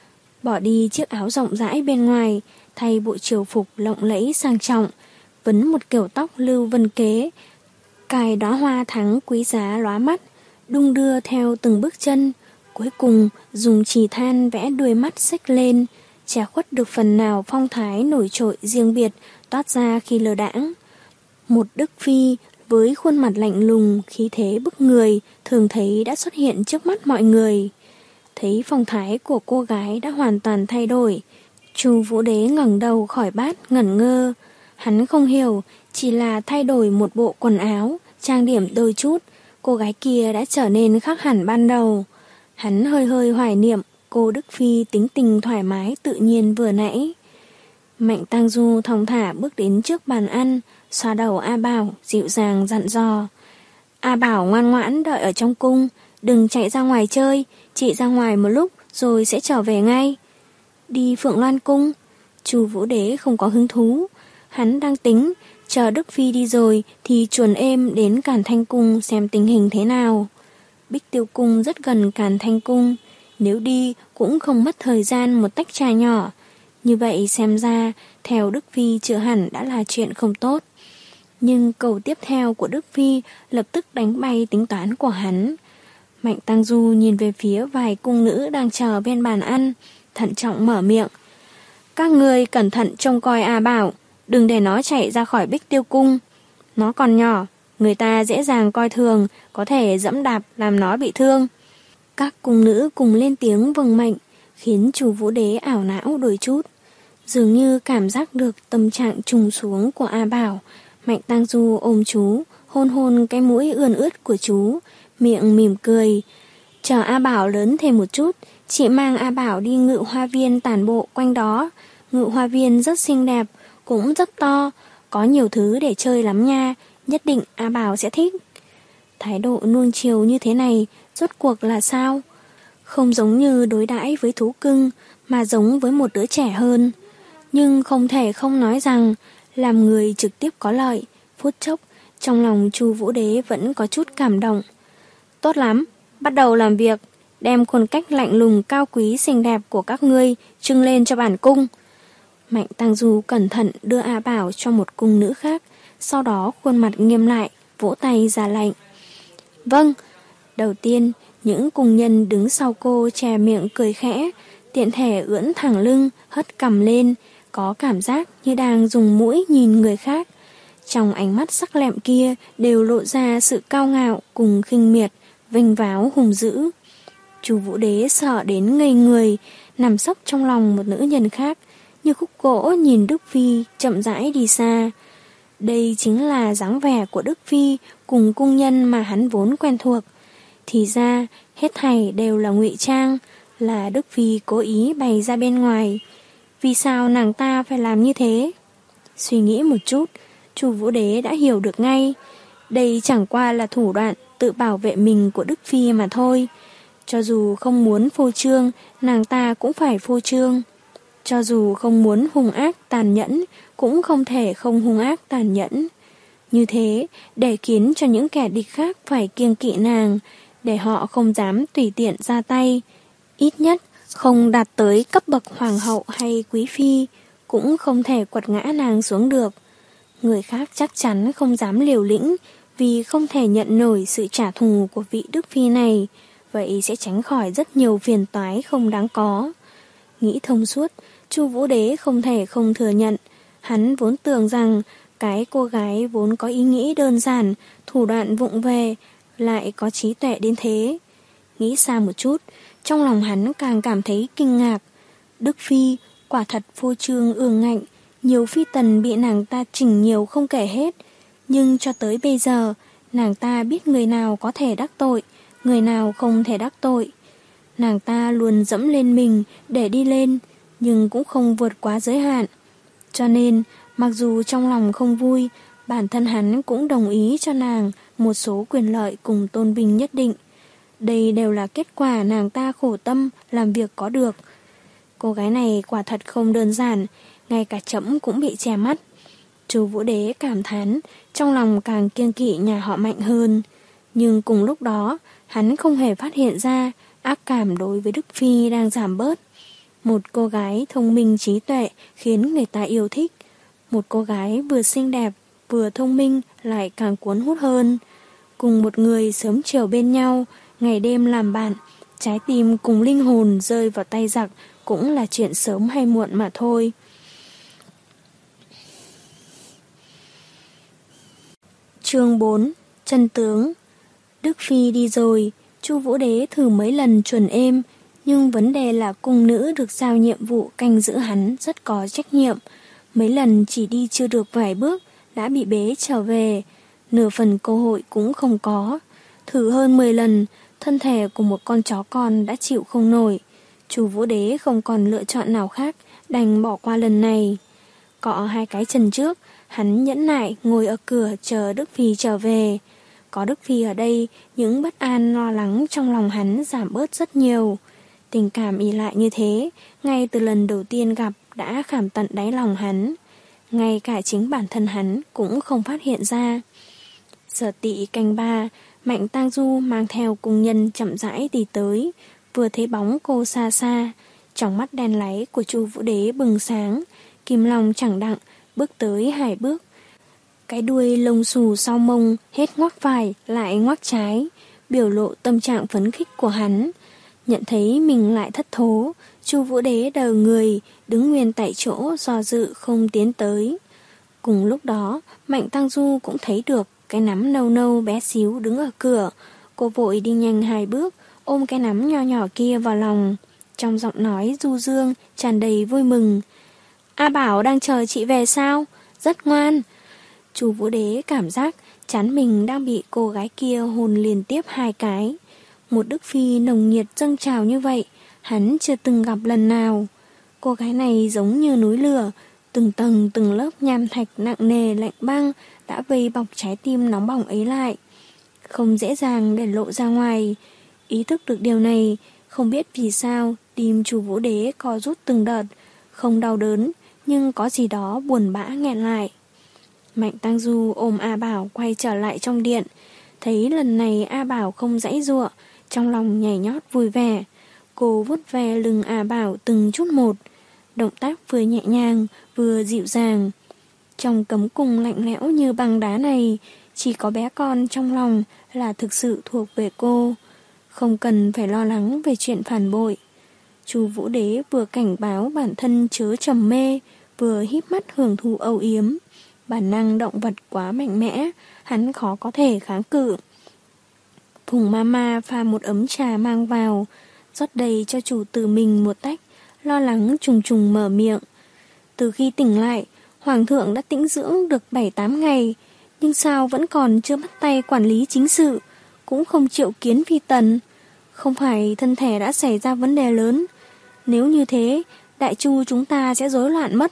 Bỏ đi chiếc áo rộng rãi bên ngoài, thay bộ triều phục lộng lẫy sang trọng, vấn một kiểu tóc lưu vân kế, cài đóa hoa thắng quý giá lóa mắt, đung đưa theo từng bước chân, cuối cùng dùng chì than vẽ đuôi mắt xếch lên, che khuất được phần nào phong thái nổi trội riêng biệt toát ra khi lơ đãng. Một Đức Phi với khuôn mặt lạnh lùng, khí thế bức người, thường thấy đã xuất hiện trước mắt mọi người. Thấy phong thái của cô gái đã hoàn toàn thay đổi, Chu Vũ Đế ngẩng đầu khỏi bát ngẩn ngơ. Hắn không hiểu, chỉ là thay đổi một bộ quần áo, trang điểm đôi chút, cô gái kia đã trở nên khác hẳn ban đầu. Hắn hơi hơi hoài niệm cô Đức Phi tính tình thoải mái tự nhiên vừa nãy. Mạnh Tang Du thong thả bước đến trước bàn ăn, xoa đầu A Bảo, dịu dàng dặn dò. A Bảo ngoan ngoãn đợi ở trong cung, đừng chạy ra ngoài chơi, chị ra ngoài một lúc rồi sẽ trở về ngay. Đi Phượng Loan Cung? Chu Vũ Đế không có hứng thú. Hắn đang tính, chờ Đức Phi đi rồi thì chuồn êm đến Càn Thanh Cung xem tình hình thế nào. Bích Tiêu Cung rất gần Càn Thanh Cung, nếu đi cũng không mất thời gian một tách trà nhỏ. Như vậy xem ra, theo Đức Phi chưa hẳn đã là chuyện không tốt. Nhưng câu tiếp theo của Đức Phi lập tức đánh bay tính toán của hắn. Mạnh Tang Du nhìn về phía vài cung nữ đang chờ bên bàn ăn, thận trọng mở miệng. Các ngươi cẩn thận trông coi A Bảo, đừng để nó chạy ra khỏi Bích Tiêu Cung. Nó còn nhỏ, người ta dễ dàng coi thường, có thể dẫm đạp làm nó bị thương. Các cung nữ cùng lên tiếng vâng mệnh, khiến Chu Vũ Đế ảo não đôi chút. Dường như cảm giác được tâm trạng trùng xuống của A Bảo, Mạnh Tang Du ôm chú, hôn hôn cái mũi ươn ướt của chú, miệng mỉm cười. Chờ A Bảo lớn thêm một chút, chị mang A Bảo đi ngự hoa viên tản bộ quanh đó. Ngự hoa viên rất xinh đẹp, cũng rất to, có nhiều thứ để chơi lắm nha, nhất định A Bảo sẽ thích. Thái độ nuông chiều như thế này, rốt cuộc là sao? Không giống như đối đãi với thú cưng, mà giống với một đứa trẻ hơn. Nhưng không thể không nói rằng, làm người trực tiếp có lợi, phút chốc, trong lòng Chu Vũ Đế vẫn có chút cảm động. Tốt lắm, bắt đầu làm việc, đem khuôn cách lạnh lùng cao quý xinh đẹp của các ngươi trưng lên cho bản cung. Mạnh Tang Du cẩn thận đưa A Bảo cho một cung nữ khác, sau đó khuôn mặt nghiêm lại, vỗ tay ra lệnh. Vâng. Đầu tiên, những cung nhân đứng sau cô chè miệng cười khẽ, tiện thể ưỡn thẳng lưng, hất cằm lên, có cảm giác như đang dùng mũi nhìn người khác. Trong ánh mắt sắc lẹm kia đều lộ ra sự cao ngạo cùng khinh miệt, vênh váo hùng dữ. Chu Vũ Đế sợ đến ngây người, nằm sấp trong lòng một nữ nhân khác, như khúc gỗ nhìn Đức Phi chậm rãi đi xa. Đây chính là dáng vẻ của Đức Phi cùng cung nhân mà hắn vốn quen thuộc. Thì ra, hết thảy đều là ngụy trang, là Đức Phi cố ý bày ra bên ngoài. Vì sao nàng ta phải làm như thế? Suy nghĩ một chút, Chu Vũ Đế đã hiểu được ngay. Đây chẳng qua là thủ đoạn tự bảo vệ mình của Đức Phi mà thôi. Cho dù không muốn phô trương, nàng ta cũng phải phô trương. Cho dù không muốn hung ác tàn nhẫn, cũng không thể không hung ác tàn nhẫn. Như thế, để khiến cho những kẻ địch khác phải kiêng kỵ nàng, để họ không dám tùy tiện ra tay. Ít nhất, không đạt tới cấp bậc hoàng hậu hay quý phi, cũng không thể quật ngã nàng xuống được. Người khác chắc chắn không dám liều lĩnh, vì không thể nhận nổi sự trả thù của vị Đức Phi này, vậy sẽ tránh khỏi rất nhiều phiền toái không đáng có. Nghĩ thông suốt, Chu Vũ Đế không thể không thừa nhận, hắn vốn tưởng rằng cái cô gái vốn có ý nghĩ đơn giản, thủ đoạn vụng về, lại có trí tuệ đến thế. Nghĩ xa một chút, trong lòng hắn càng cảm thấy kinh ngạc. Đức Phi quả thật phô trương ương ngạnh, nhiều phi tần bị nàng ta chỉnh nhiều không kể hết. Nhưng cho tới bây giờ, nàng ta biết người nào có thể đắc tội, người nào không thể đắc tội. Nàng ta luôn dẫm lên mình để đi lên, nhưng cũng không vượt quá giới hạn. Cho nên, mặc dù trong lòng không vui, bản thân hắn cũng đồng ý cho nàng một số quyền lợi cùng tôn vinh nhất định. Đây đều là kết quả nàng ta khổ tâm làm việc có được. Cô gái này quả thật không đơn giản, ngay cả trẫm cũng bị che mắt. Chu Vũ Đế cảm thán, trong lòng càng kiêng kỵ nhà họ Mạnh hơn. Nhưng cùng lúc đó, hắn không hề phát hiện ra ác cảm đối với Đức Phi đang giảm bớt. Một cô gái thông minh trí tuệ khiến người ta yêu thích. Một cô gái vừa xinh đẹp, vừa thông minh lại càng cuốn hút hơn. Cùng một người sớm chiều bên nhau, ngày đêm làm bạn, trái tim cùng linh hồn rơi vào tay giặc cũng là chuyện sớm hay muộn mà thôi. Chương bốn. Chân tướng. Đức Phi đi rồi, Chu Vũ Đế thử mấy lần chuẩn êm, nhưng vấn đề là cung nữ được giao nhiệm vụ canh giữ hắn rất có trách nhiệm. Mấy lần chỉ đi chưa được vài bước đã bị bế trở về, nửa phần cơ hội cũng không có. Thử hơn mười lần, thân thể của một con chó con đã chịu không nổi. Chu Vũ Đế không còn lựa chọn nào khác, đành bỏ qua lần này. Cọ hai cái chân trước, hắn nhẫn nại ngồi ở cửa chờ Đức Phi trở về. Có Đức Phi ở đây, những bất an lo lắng trong lòng hắn giảm bớt rất nhiều. Tình cảm ỷ lại như thế, ngay từ lần đầu tiên gặp đã khảm tận đáy lòng hắn. Ngay cả chính bản thân hắn cũng không phát hiện ra. Giờ tỵ canh ba, Mạnh Tang Du mang theo cung nhân chậm rãi đi tới, vừa thấy bóng cô xa xa, trong mắt đen láy của Chu Vũ Đế bừng sáng, kim long chẳng đặng, bước tới hai bước. Cái đuôi lông xù sau mông hết ngoắc phải lại ngoắc trái, biểu lộ tâm trạng phấn khích của hắn. Nhận thấy mình lại thất thố, Chu Vũ Đế đờ người, đứng nguyên tại chỗ do dự không tiến tới. Cùng lúc đó, Mạnh Tang Du cũng thấy được cái nắm nâu nâu bé xíu đứng ở cửa. Cô vội đi nhanh hai bước, ôm cái nắm nho nhỏ kia vào lòng. Trong giọng nói du dương, tràn đầy vui mừng. A Bảo đang chờ chị về sao? Rất ngoan. Chu Vũ Đế cảm giác chán mình đang bị cô gái kia hôn liên tiếp hai cái. Một Đức Phi nồng nhiệt dâng trào như vậy, hắn chưa từng gặp lần nào. Cô gái này giống như núi lửa, từng tầng từng lớp nham thạch nặng nề lạnh băng đã vây bọc trái tim nóng bỏng ấy lại. Không dễ dàng để lộ ra ngoài. Ý thức được điều này, không biết vì sao tim Chu Vũ Đế co rút từng đợt, không đau đớn, nhưng có gì đó buồn bã nghẹn lại. Mạnh Tang Du ôm A Bảo quay trở lại trong điện, thấy lần này A Bảo không giãy giụa, trong lòng nhảy nhót vui vẻ. Cô vuốt ve lưng A Bảo từng chút một, động tác vừa nhẹ nhàng vừa dịu dàng. Trong cấm cung lạnh lẽo như băng đá này, chỉ có bé con trong lòng là thực sự thuộc về cô, không cần phải lo lắng về chuyện phản bội. Chu Vũ Đế vừa cảnh báo bản thân chớ trầm mê, vừa híp mắt hưởng thụ âu yếm. Bản năng động vật quá mạnh mẽ, hắn khó có thể kháng cự. Phùng Mama pha một ấm trà mang vào, rót đầy cho chủ tử mình một tách, lo lắng trùng trùng mở miệng. Từ khi tỉnh lại, Hoàng thượng đã tĩnh dưỡng được bảy tám ngày, nhưng sao vẫn còn chưa bắt tay quản lý chính sự, cũng không triệu kiến phi tần. Không phải thân thể đã xảy ra vấn đề lớn. Nếu như thế, Đại Chu chúng ta sẽ rối loạn mất.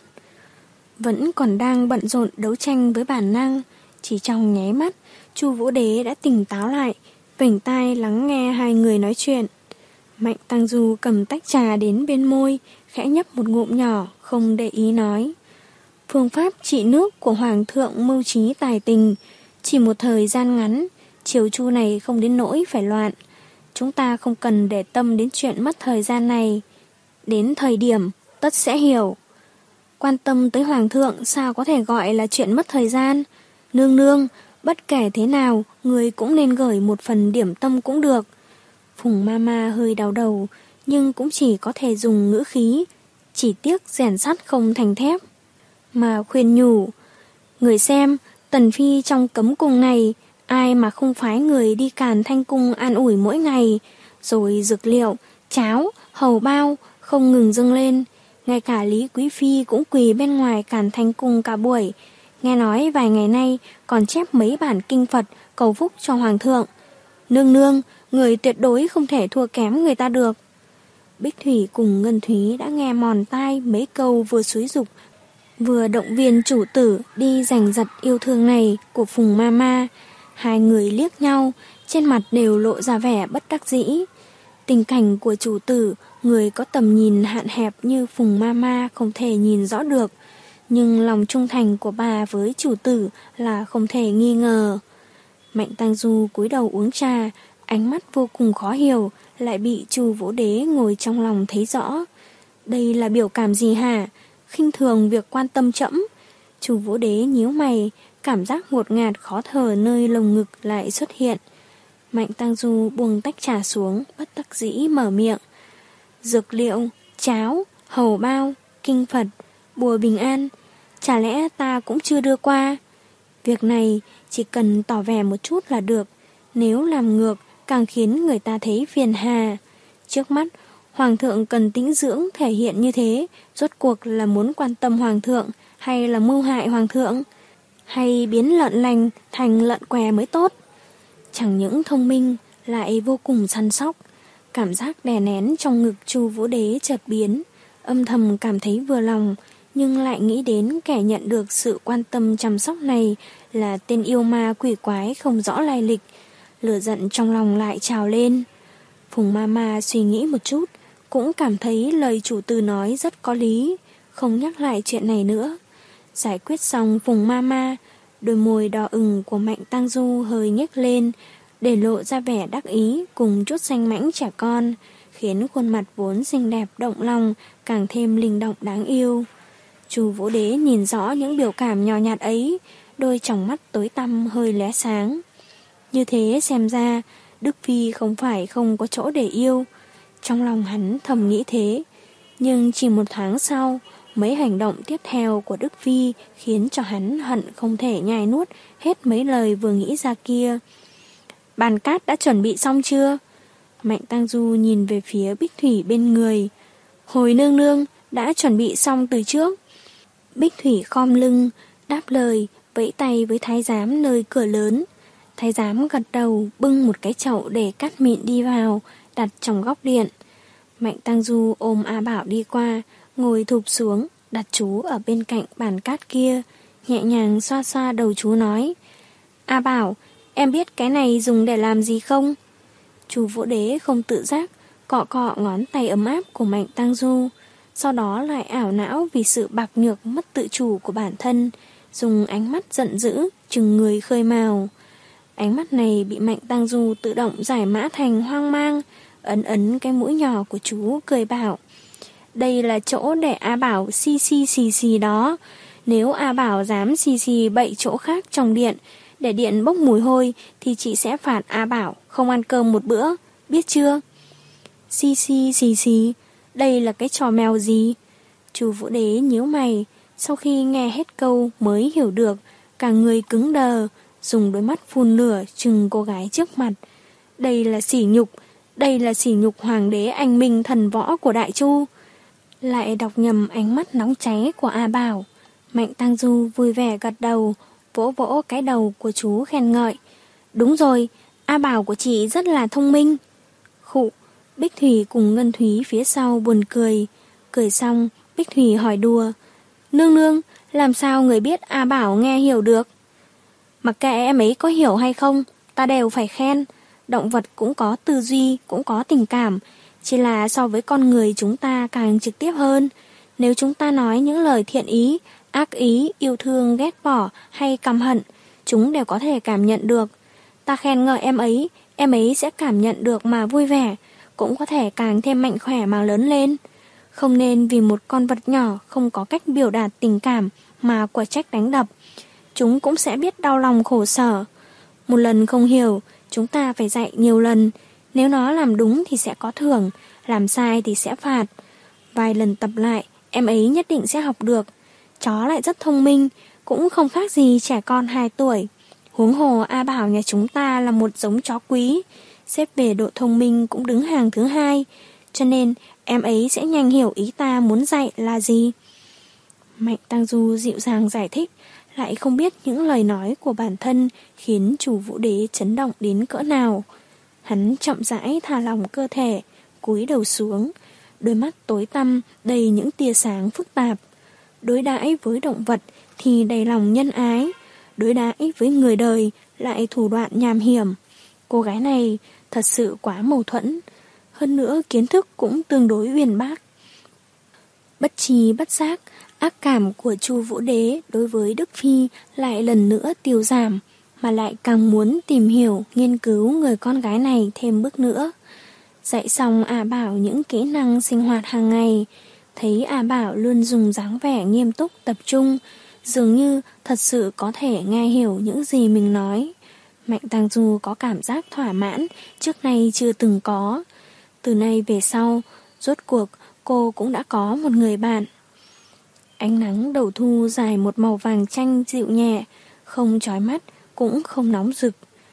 Vẫn còn đang bận rộn đấu tranh với bản năng, chỉ trong nháy mắt, Chu Vũ Đế đã tỉnh táo lại, vểnh tai lắng nghe hai người nói chuyện. Mạnh Tăng Du cầm tách trà đến bên môi, khẽ nhấp một ngụm nhỏ, không để ý nói. Phương pháp trị nước của Hoàng thượng mưu trí tài tình, chỉ một thời gian ngắn, triều Chu này không đến nỗi phải loạn. Chúng ta không cần để tâm đến chuyện mất thời gian này. Đến thời điểm, tất sẽ hiểu. Quan tâm tới Hoàng thượng sao có thể gọi là chuyện mất thời gian. Nương nương, bất kể thế nào, người cũng nên gửi một phần điểm tâm cũng được. Phùng Mama hơi đau đầu, nhưng cũng chỉ có thể dùng ngữ khí, chỉ tiếc rèn sắt không thành thép. Mà khuyên nhủ, người xem, Tần Phi trong cấm cung này, ai mà không phái người đi Càn Thanh cung an ủi mỗi ngày, rồi dược liệu, cháo, hầu bao không ngừng dâng lên. Ngay cả Lý Quý Phi cũng quỳ bên ngoài Càn Thanh cung cả buổi. Nghe nói vài ngày nay còn chép mấy bản kinh Phật cầu phúc cho Hoàng thượng. Nương nương, người tuyệt đối không thể thua kém người ta được. Bích Thủy cùng Ngân Thúy đã nghe mòn tai mấy câu vừa xúi giục, vừa động viên chủ tử đi giành giật yêu thương này của Phùng Mama. Hai người liếc nhau, trên mặt đều lộ ra vẻ bất đắc dĩ. Tình cảnh của chủ tử, người có tầm nhìn hạn hẹp như Phùng Mama không thể nhìn rõ được, nhưng lòng trung thành của bà với chủ tử là không thể nghi ngờ. Mạnh Tăng Du cúi đầu uống trà, ánh mắt vô cùng khó hiểu, lại bị Chu Vũ Đế ngồi trong lòng thấy rõ. Đây là biểu cảm gì hả? Khinh thường việc quan tâm trẫm. Chu Vũ Đế nhíu mày, cảm giác ngột ngạt khó thở nơi lồng ngực lại xuất hiện. Mạnh Tăng Du buông tách trà xuống, bất đắc dĩ mở miệng. Dược liệu, cháo, hầu bao, kinh Phật, bùa bình an, chả lẽ ta cũng chưa đưa qua? Việc này chỉ cần tỏ vẻ một chút là được, nếu làm ngược càng khiến người ta thấy phiền hà. Trước mắt, Hoàng thượng cần tĩnh dưỡng thể hiện như thế, rốt cuộc là muốn quan tâm Hoàng thượng hay là mưu hại Hoàng thượng? Hay biến lợn lành thành lợn què mới tốt? Chẳng những thông minh, lại vô cùng săn sóc. Cảm giác đè nén trong ngực Chu Vũ Đế chợt biến, âm thầm cảm thấy vừa lòng, nhưng lại nghĩ đến kẻ nhận được sự quan tâm chăm sóc này là tên yêu ma quỷ quái không rõ lai lịch. Lửa giận trong lòng lại trào lên. Phùng Mama suy nghĩ một chút, cũng cảm thấy lời chủ tử nói rất có lý, không nhắc lại chuyện này nữa. Giải quyết xong Phùng Mama, đôi môi đỏ ửng của Mạnh Tăng Du hơi nhếch lên, để lộ ra vẻ đắc ý cùng chút xanh mãnh trẻ con, khiến khuôn mặt vốn xinh đẹp động lòng càng thêm linh động đáng yêu. Chu Vũ Đế nhìn rõ những biểu cảm nhỏ nhặt ấy, đôi tròng mắt tối tăm hơi lóe sáng. Như thế xem ra, Đức Phi không phải không có chỗ để yêu. Trong lòng hắn thầm nghĩ thế, nhưng chỉ một tháng sau, mấy hành động tiếp theo của Đức Phi khiến cho hắn hận không thể nhai nuốt hết mấy lời vừa nghĩ ra kia. Bàn cát đã chuẩn bị xong chưa? Mạnh Tăng Du nhìn về phía Bích Thủy bên người. Hồi nương nương đã chuẩn bị xong từ trước. Bích Thủy khom lưng, đáp lời, vẫy tay với thái giám nơi cửa lớn. Thái giám gật đầu, bưng một cái chậu để cát mịn đi vào, đặt trong góc điện. Mạnh Tăng Du ôm A Bảo đi qua, ngồi thụp xuống, đặt chú ở bên cạnh bàn cát kia, nhẹ nhàng xoa xoa đầu chú nói. A Bảo, em biết cái này dùng để làm gì không? Chu Vũ Đế không tự giác, cọ cọ ngón tay ấm áp của Mạnh Tăng Du, sau đó lại ảo não vì sự bạc nhược mất tự chủ của bản thân, dùng ánh mắt giận dữ, chừng người khơi mào. Ánh mắt này bị Mạnh Tăng Du tự động giải mã thành hoang mang, ấn ấn cái mũi nhỏ của chú cười bảo. Đây là chỗ để A Bảo xì xì xì xì đó. Nếu A Bảo dám xì xì bậy chỗ khác trong điện, để điện bốc mùi hôi, thì chị sẽ phạt A Bảo không ăn cơm một bữa, biết chưa? Xì xì xì xì, đây là cái trò mèo gì? Chu Vũ Đế nhíu mày, sau khi nghe hết câu mới hiểu được, cả người cứng đờ, dùng đôi mắt phun lửa trừng cô gái trước mặt. Đây là sỉ nhục, đây là sỉ nhục hoàng đế anh minh thần võ của Đại Chu. Lại đọc nhầm ánh mắt nóng cháy của A Bảo. Mạnh Tăng Du vui vẻ gật đầu, vỗ vỗ cái đầu của chú khen ngợi. Đúng rồi, A Bảo của chị rất là thông minh. Khụ, Bích Thủy cùng Ngân Thúy phía sau buồn cười. Cười xong, Bích Thủy hỏi đùa. Nương nương, làm sao người biết A Bảo nghe hiểu được? Mặc kệ em ấy có hiểu hay không, ta đều phải khen. Động vật cũng có tư duy, cũng có tình cảm, chỉ là so với con người chúng ta càng trực tiếp hơn. Nếu chúng ta nói những lời thiện ý, ác ý, yêu thương, ghét bỏ hay căm hận, chúng đều có thể cảm nhận được. Ta khen ngợi em ấy, em ấy sẽ cảm nhận được mà vui vẻ, cũng có thể càng thêm mạnh khỏe mà lớn lên. Không nên vì một con vật nhỏ không có cách biểu đạt tình cảm mà quả trách đánh đập. Chúng cũng sẽ biết đau lòng khổ sở. Một lần không hiểu, chúng ta phải dạy nhiều lần. Nếu nó làm đúng thì sẽ có thưởng, làm sai thì sẽ phạt. Vài lần tập lại, em ấy nhất định sẽ học được. Chó lại rất thông minh, cũng không khác gì trẻ con hai tuổi. Huống hồ A Bảo nhà chúng ta là một giống chó quý, xếp về độ thông minh cũng đứng hàng thứ hai, cho nên em ấy sẽ nhanh hiểu ý ta muốn dạy là gì. Mạnh Tăng Du dịu dàng giải thích, lại không biết những lời nói của bản thân khiến chủ Vũ Đế chấn động đến cỡ nào. Hắn chậm rãi thả lỏng cơ thể, cúi đầu xuống, đôi mắt tối tăm đầy những tia sáng phức tạp. Đối đãi với động vật thì đầy lòng nhân ái, đối đãi với người đời lại thủ đoạn nham hiểm. Cô gái này thật sự quá mâu thuẫn, hơn nữa kiến thức cũng tương đối uyên bác. Bất tri bất giác, ác cảm của Chu Vũ Đế đối với Đức Phi lại lần nữa tiêu giảm, mà lại càng muốn tìm hiểu, nghiên cứu người con gái này thêm bước nữa. Dạy xong A Bảo những kỹ năng sinh hoạt hàng ngày, thấy A Bảo luôn dùng dáng vẻ nghiêm túc tập trung, dường như thật sự có thể nghe hiểu những gì mình nói. Mạnh Tăng Du có cảm giác thỏa mãn trước nay chưa từng có. Từ nay về sau, rốt cuộc cô cũng đã có một người bạn. Ánh nắng đầu thu dài một màu vàng chanh dịu nhẹ, không chói mắt, cũng không nóng rực.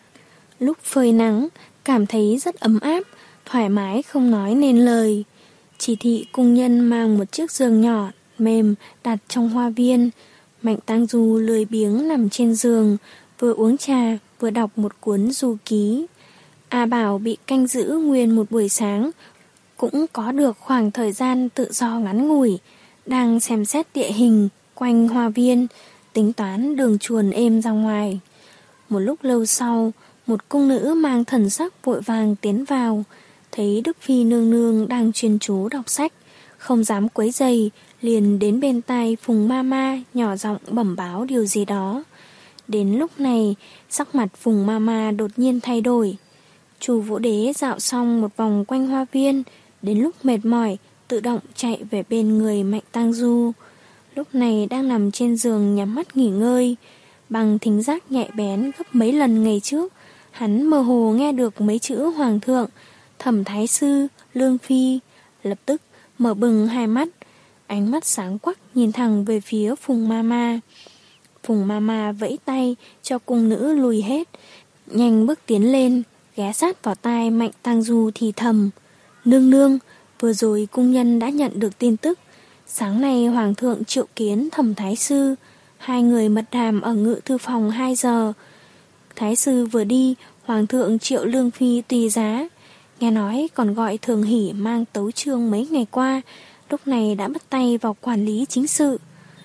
Lúc phơi nắng, cảm thấy rất ấm áp, thoải mái không nói nên lời. Chỉ thị cung nhân mang một chiếc giường nhỏ, mềm, đặt trong hoa viên. Mạnh Tăng Du lười biếng nằm trên giường, vừa uống trà, vừa đọc một cuốn du ký. A Bảo bị canh giữ nguyên một buổi sáng, cũng có được khoảng thời gian tự do ngắn ngủi, đang xem xét địa hình quanh hoa viên, tính toán đường chuồn êm ra ngoài. Một lúc lâu sau, một cung nữ mang thần sắc vội vàng tiến vào, thấy Đức Phi nương nương đang chuyên chú đọc sách, không dám quấy rầy, liền đến bên tai Phùng Mama nhỏ giọng bẩm báo điều gì đó. Đến lúc này, sắc mặt Phùng Mama đột nhiên thay đổi. Chu Vũ Đế dạo xong một vòng quanh hoa viên, đến lúc mệt mỏi, tự động chạy về bên người Mạnh Tăng Du. Lúc này đang nằm trên giường nhắm mắt nghỉ ngơi. Bằng thính giác nhạy bén gấp mấy lần ngày trước, hắn mơ hồ nghe được mấy chữ Hoàng thượng, Thẩm Thái Sư, Lương Phi. Lập tức mở bừng hai mắt, ánh mắt sáng quắc nhìn thẳng về phía Phùng Mama. Phùng Mama vẫy tay cho cung nữ lùi hết, nhanh bước tiến lên, ghé sát vào tai Mạnh Tăng Du thì thầm. Nương nương, vừa rồi cung nhân đã nhận được tin tức. Sáng nay Hoàng thượng triệu kiến Thẩm Thái Sư, hai người mật đàm ở ngự thư phòng hai giờ. Thái Sư vừa đi, Hoàng thượng triệu Lương Phi tùy giá. Nghe nói còn gọi Thường Hỷ mang tấu chương mấy ngày qua, lúc này đã bắt tay vào quản lý chính sự.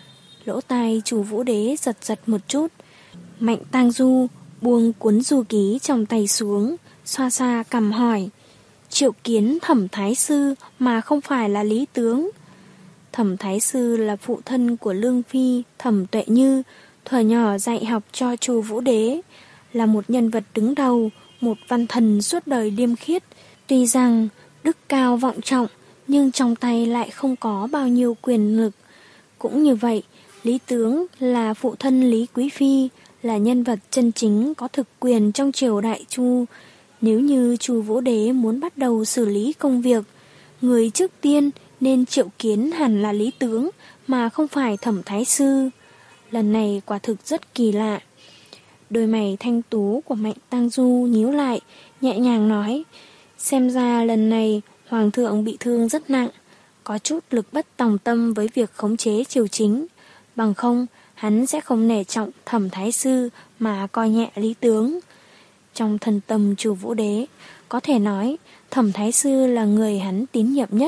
Lỗ tai chủ Vũ Đế giật giật một chút. Mạnh Tăng Du buông cuốn du ký trong tay xuống, xoa xoa cằm hỏi. Triệu kiến Thẩm Thái Sư mà không phải là Lý Tướng. Thẩm Thái Sư là phụ thân của Lương Phi, Thẩm Tuệ Như, thuở nhỏ dạy học cho Chu Vũ Đế, là một nhân vật đứng đầu, một văn thần suốt đời liêm khiết. Tuy rằng đức cao vọng trọng, nhưng trong tay lại không có bao nhiêu quyền lực. Cũng như vậy, Lý Tướng là phụ thân Lý Quý Phi, là nhân vật chân chính có thực quyền trong triều đại Chu. Nếu như Chu Vũ Đế muốn bắt đầu xử lý công việc, người trước tiên nên triệu kiến hẳn là Lý Tướng mà không phải Thẩm Thái Sư. Lần này quả thực rất kỳ lạ. Đôi mày thanh tú của Mạnh Tăng Du nhíu lại, nhẹ nhàng nói, xem ra lần này Hoàng thượng bị thương rất nặng, có chút lực bất tòng tâm với việc khống chế triều chính, bằng không hắn sẽ không nể trọng Thẩm Thái Sư mà coi nhẹ Lý Tướng. Trong thần tâm Chu Vũ Đế, có thể nói Thẩm Thái Sư là người hắn tín nhiệm nhất,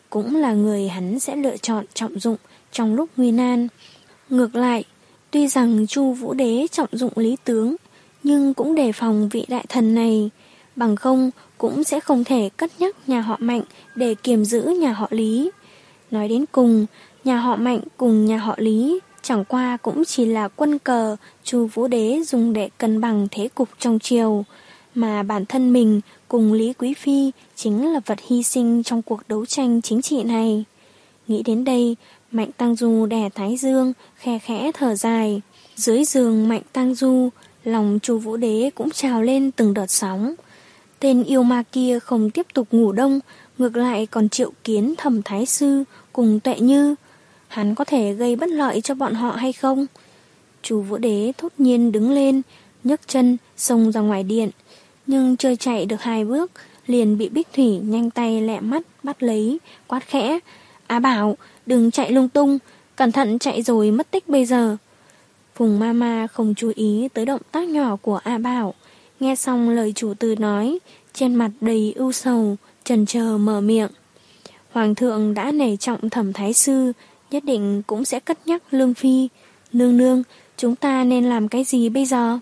cũng là người hắn sẽ lựa chọn trọng dụng trong lúc nguy nan. Ngược lại, tuy rằng Chu Vũ Đế trọng dụng Lý Tướng, nhưng cũng đề phòng vị đại thần này, bằng không cũng sẽ không thể cất nhắc nhà họ Mạnh để kiềm giữ nhà họ Lý. Nói đến cùng, nhà họ Mạnh cùng nhà họ Lý chẳng qua cũng chỉ là quân cờ Chu Vũ Đế dùng để cân bằng thế cục trong triều, mà bản thân mình cùng Lý Quý Phi chính là vật hy sinh trong cuộc đấu tranh chính trị này. Nghĩ đến đây, Mạnh Tăng Du đè thái dương, khe khẽ thở dài. Dưới giường Mạnh Tăng Du, lòng Chu Vũ Đế cũng trào lên từng đợt sóng. Tên yêu ma kia không tiếp tục ngủ đông, ngược lại còn triệu kiến Thẩm Thái Sư cùng Tuệ Như. Hắn có thể gây bất lợi cho bọn họ hay không? Chu Vũ Đế thốt nhiên đứng lên, nhấc chân xông ra ngoài điện, nhưng chưa chạy được hai bước, liền bị Bích Thủy nhanh tay lẹ mắt bắt lấy, quát khẽ: "A Bảo, đừng chạy lung tung, cẩn thận chạy rồi mất tích bây giờ." Phùng Mama không chú ý tới động tác nhỏ của A Bảo, nghe xong lời chủ tử nói, trên mặt đầy ưu sầu, chần chờ mở miệng: "Hoàng thượng đã nể trọng Thẩm Thái Sư, nhất định cũng sẽ cất nhắc Lương Phi. Nương nương, chúng ta nên làm cái gì bây giờ?"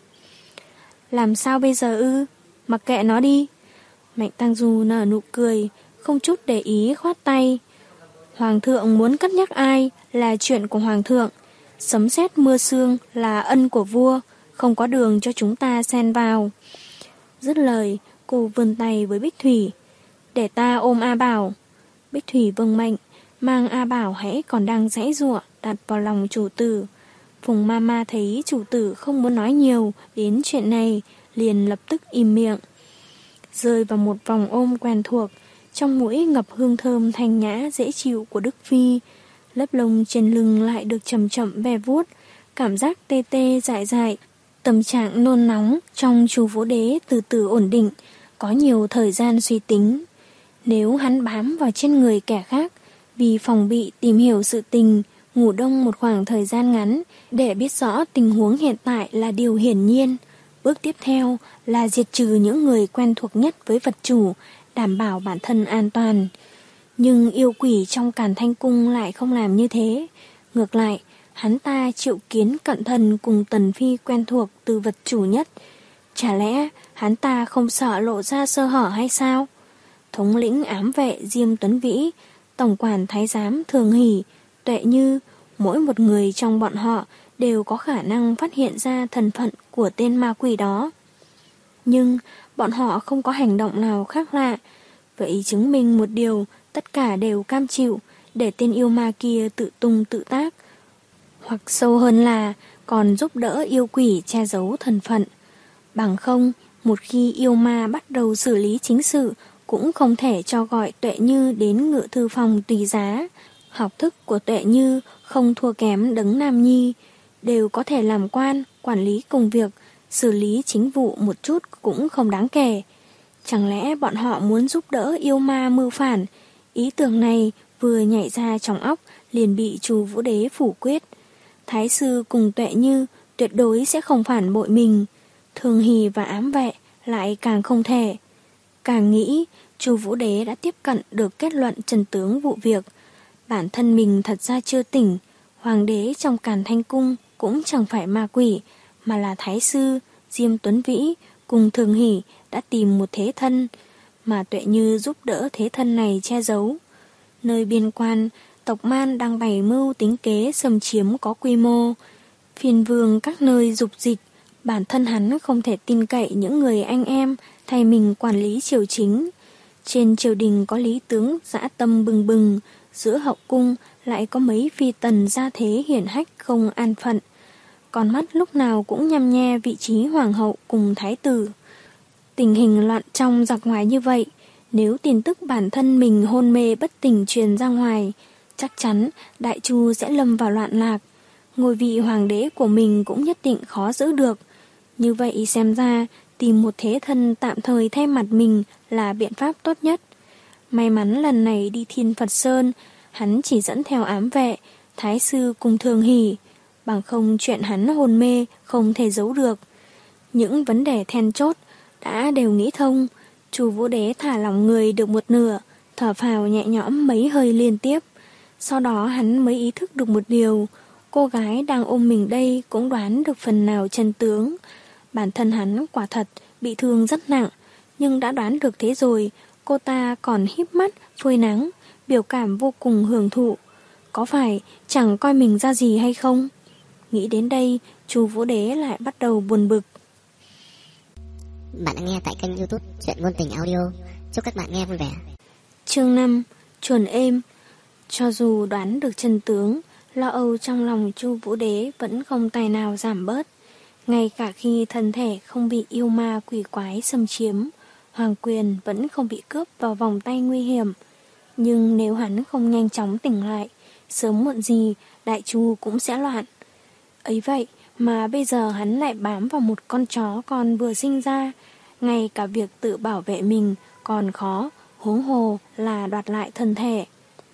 "Làm sao bây giờ ư? Mặc kệ nó đi." Mạnh Tăng Du nở nụ cười, không chút để ý khoát tay. "Hoàng thượng muốn cất nhắc ai là chuyện của Hoàng thượng. Sấm sét mưa sương là ân của vua, không có đường cho chúng ta xen vào." Dứt lời, cô vươn tay với Bích Thủy: "Để ta ôm A Bảo." Bích Thủy vâng mệnh, mang A Bảo hãy còn đang giãy giụa đặt vào lòng chủ tử. Phùng Mama thấy chủ tử không muốn nói nhiều đến chuyện này, liền lập tức im miệng. Rơi vào một vòng ôm quen thuộc, trong mũi ngập hương thơm thanh nhã dễ chịu của Đức Phi, lớp lông trên lưng lại được chậm chậm ve vuốt, cảm giác tê tê dại dại. Tâm trạng nôn nóng trong Chu Vũ Đế từ từ ổn định, có nhiều thời gian suy tính. Nếu hắn bám vào trên người kẻ khác, vì phòng bị tìm hiểu sự tình, ngủ đông một khoảng thời gian ngắn để biết rõ tình huống hiện tại là điều hiển nhiên. Bước tiếp theo là diệt trừ những người quen thuộc nhất với vật chủ, đảm bảo bản thân an toàn. Nhưng yêu quỷ trong Càn Thanh Cung lại không làm như thế. Ngược lại, hắn ta triệu kiến Cận Thần cùng Tần Phi quen thuộc từ vật chủ nhất. Chả lẽ hắn ta không sợ lộ ra sơ hở hay sao? Thống lĩnh ám vệ Diêm Tuấn Vĩ, tổng quản thái giám Thường Hỷ, Tuệ Như, mỗi một người trong bọn họ đều có khả năng phát hiện ra thân phận của tên ma quỷ đó. Nhưng bọn họ không có hành động nào khác lạ, vậy chứng minh một điều, tất cả đều cam chịu để tên yêu ma kia tự tung tự tác, hoặc sâu hơn là còn giúp đỡ yêu quỷ che giấu thân phận. Bằng không, một khi yêu ma bắt đầu xử lý chính sự, cũng không thể cho gọi Tuệ Như đến ngự thư phòng tùy giá. Học thức của Tuệ Như không thua kém Đấng Nam Nhi, đều có thể làm quan, quản lý công việc, xử lý chính vụ một chút cũng không đáng kể. Chẳng lẽ bọn họ muốn giúp đỡ yêu ma mưu phản? Ý tưởng này vừa nhảy ra trong óc liền bị Chu Vũ Đế phủ quyết. Thái sư cùng Tuệ Như tuyệt đối sẽ không phản bội mình, Thường Hỷ và ám vệ lại càng không thể. Càng nghĩ, Chu Vũ Đế đã tiếp cận được kết luận chân tướng vụ việc. Bản thân mình thật ra chưa tỉnh, hoàng đế trong Càn Thanh Cung cũng chẳng phải ma quỷ, mà là thái sư Diêm Tuấn Vĩ cùng Thường Hỷ đã tìm một thế thân, mà Tuệ Như giúp đỡ thế thân này che giấu. Nơi biên quan, tộc Man đang bày mưu tính kế xâm chiếm có quy mô. Phiên vương các nơi dục dịch, bản thân hắn không thể tin cậy những người anh em thay mình quản lý triều chính. Trên triều đình có lý tướng dã tâm bừng bừng, giữa hậu cung lại có mấy phi tần gia thế hiển hách không an phận. Con mắt lúc nào cũng nhăm nhe vị trí hoàng hậu cùng thái tử. Tình hình loạn trong giặc ngoài như vậy, nếu tin tức bản thân mình hôn mê bất tỉnh truyền ra ngoài, chắc chắn Đại Chu sẽ lâm vào loạn lạc. Ngôi vị hoàng đế của mình cũng nhất định khó giữ được. Như vậy xem ra, tìm một thế thân tạm thời thay mặt mình là biện pháp tốt nhất. May mắn lần này đi Thiên Phật Sơn, hắn chỉ dẫn theo ám vệ, thái sư cùng Thường Hỷ, bằng không chuyện hắn hôn mê không thể giấu được. Những vấn đề then chốt đã đều nghĩ thông. Chu Vũ Đế thả lỏng người được một nửa, thở phào nhẹ nhõm mấy hơi liên tiếp. Sau đó hắn mới ý thức được một điều, cô gái đang ôm mình đây cũng đoán được phần nào chân tướng. Bản thân hắn quả thật bị thương rất nặng, nhưng đã đoán được thế rồi, cô ta còn híp mắt, phơi nắng, biểu cảm vô cùng hưởng thụ. Có phải chẳng coi mình ra gì hay không? Nghĩ đến đây, Chu Vũ Đế lại bắt đầu buồn bực. Bạn đã nghe tại kênh YouTube Truyện Ngôn Tình Audio. Chúc các bạn nghe vui vẻ. Chương năm. Chuồn êm. Cho dù đoán được chân tướng, lo âu trong lòng Chu Vũ Đế vẫn không tài nào giảm bớt. Ngay cả khi thân thể không bị yêu ma quỷ quái xâm chiếm, hoàng quyền vẫn không bị cướp vào vòng tay nguy hiểm. Nhưng nếu hắn không nhanh chóng tỉnh lại, sớm muộn gì Đại Chu cũng sẽ loạn. Ấy vậy mà bây giờ hắn lại bám vào một con chó còn vừa sinh ra, ngay cả việc tự bảo vệ mình còn khó, huống hồ là đoạt lại thân thể.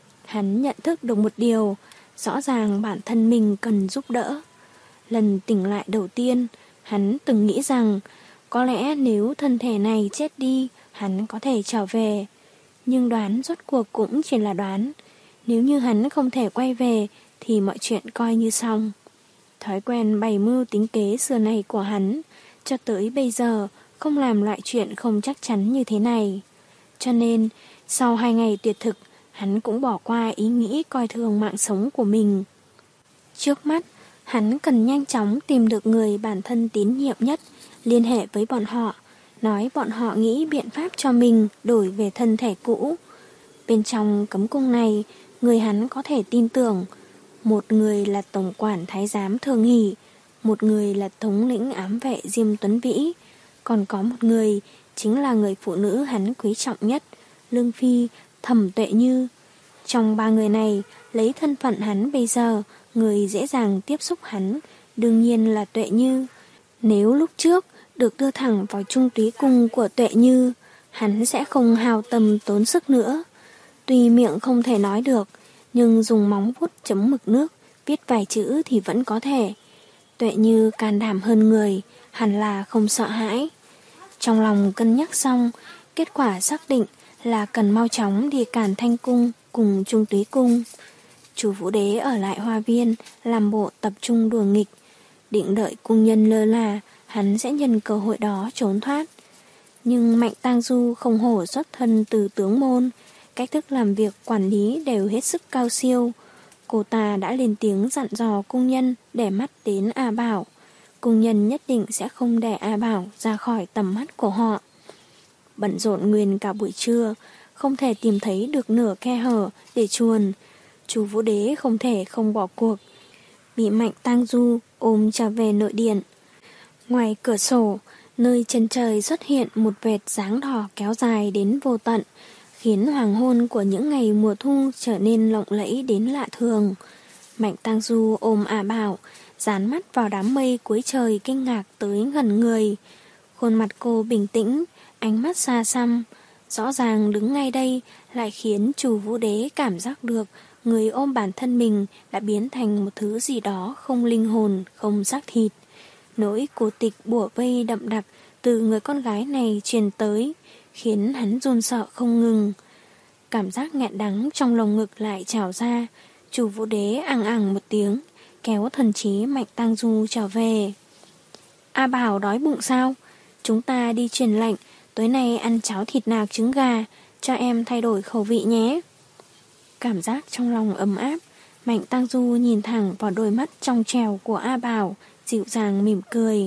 Hắn nhận thức được một điều, rõ ràng bản thân mình cần giúp đỡ. Lần tỉnh lại đầu tiên, hắn từng nghĩ rằng có lẽ nếu thân thể này chết đi, hắn có thể trở về. Nhưng đoán rốt cuộc cũng chỉ là đoán. Nếu như hắn không thể quay về thì mọi chuyện coi như xong. Thói quen bày mưu tính kế xưa này của hắn, cho tới bây giờ không làm loại chuyện không chắc chắn như thế này. Cho nên, sau hai ngày tuyệt thực, hắn cũng bỏ qua ý nghĩ coi thường mạng sống của mình. Trước mắt, hắn cần nhanh chóng tìm được người bản thân tín nhiệm nhất, liên hệ với bọn họ, nói bọn họ nghĩ biện pháp cho mình đổi về thân thể cũ. Bên trong cấm cung này, người hắn có thể tin tưởng. Một người là tổng quản thái giám Thường Hỷ, một người là thống lĩnh ám vệ Diêm Tuấn Vĩ, còn có một người chính là người phụ nữ hắn quý trọng nhất, Lương Phi, Thẩm Tuệ Như. Trong ba người này, lấy thân phận hắn bây giờ, người dễ dàng tiếp xúc hắn, đương nhiên là Tuệ Như. Nếu lúc trước được đưa thẳng vào trung túy cung của Tuệ Như, hắn sẽ không hao tâm tốn sức nữa. Tuy miệng không thể nói được, nhưng dùng móng vuốt chấm mực nước, viết vài chữ thì vẫn có thể. Tuệ Như can đảm hơn người, hẳn là không sợ hãi. Trong lòng cân nhắc xong, kết quả xác định là cần mau chóng đi Càn Thanh Cung cùng Trung Túy Cung. Chu Vũ Đế ở lại hoa viên, làm bộ tập trung đùa nghịch, định đợi cung nhân lơ là, hắn sẽ nhân cơ hội đó trốn thoát. Nhưng Mạnh Tang Du không hổ xuất thân từ tướng môn, cách thức làm việc quản lý đều hết sức cao siêu. Cô ta đã lên tiếng dặn dò cung nhân để mắt đến A Bảo. Cung nhân nhất định sẽ không để A Bảo ra khỏi tầm mắt của họ. Bận rộn nguyên cả buổi trưa, không thể tìm thấy được nửa khe hở để chuồn. Chu Vũ Đế không thể không bỏ cuộc, bị Mạnh Tang Du ôm trở về nội điện. Ngoài cửa sổ, nơi chân trời xuất hiện một vệt dáng đỏ kéo dài đến vô tận, khiến hoàng hôn của những ngày mùa thu trở nên lộng lẫy đến lạ thường. Mạnh Tang Du ôm A Bảo, dán mắt vào đám mây cuối trời kinh ngạc tới gần người. Khuôn mặt cô bình tĩnh, ánh mắt xa xăm, rõ ràng đứng ngay đây lại khiến Chu Vũ Đế cảm giác được người ôm bản thân mình đã biến thành một thứ gì đó không linh hồn, không xác thịt. Nỗi cô tịch bủa vây đậm đặc từ người con gái này truyền tới, khiến hắn run sợ không ngừng. Cảm giác nghẹn đắng trong lồng ngực lại trào ra. Chu Vũ Đế ằng ằng một tiếng, kéo thần trí Mạnh Tang Du trở về. A Bảo đói bụng sao? Chúng ta đi truyền lệnh, tối nay ăn cháo thịt nạc trứng gà, cho em thay đổi khẩu vị nhé. Cảm giác trong lòng ấm áp, Mạnh Tang Du nhìn thẳng vào đôi mắt trong trèo của A Bảo, dịu dàng mỉm cười.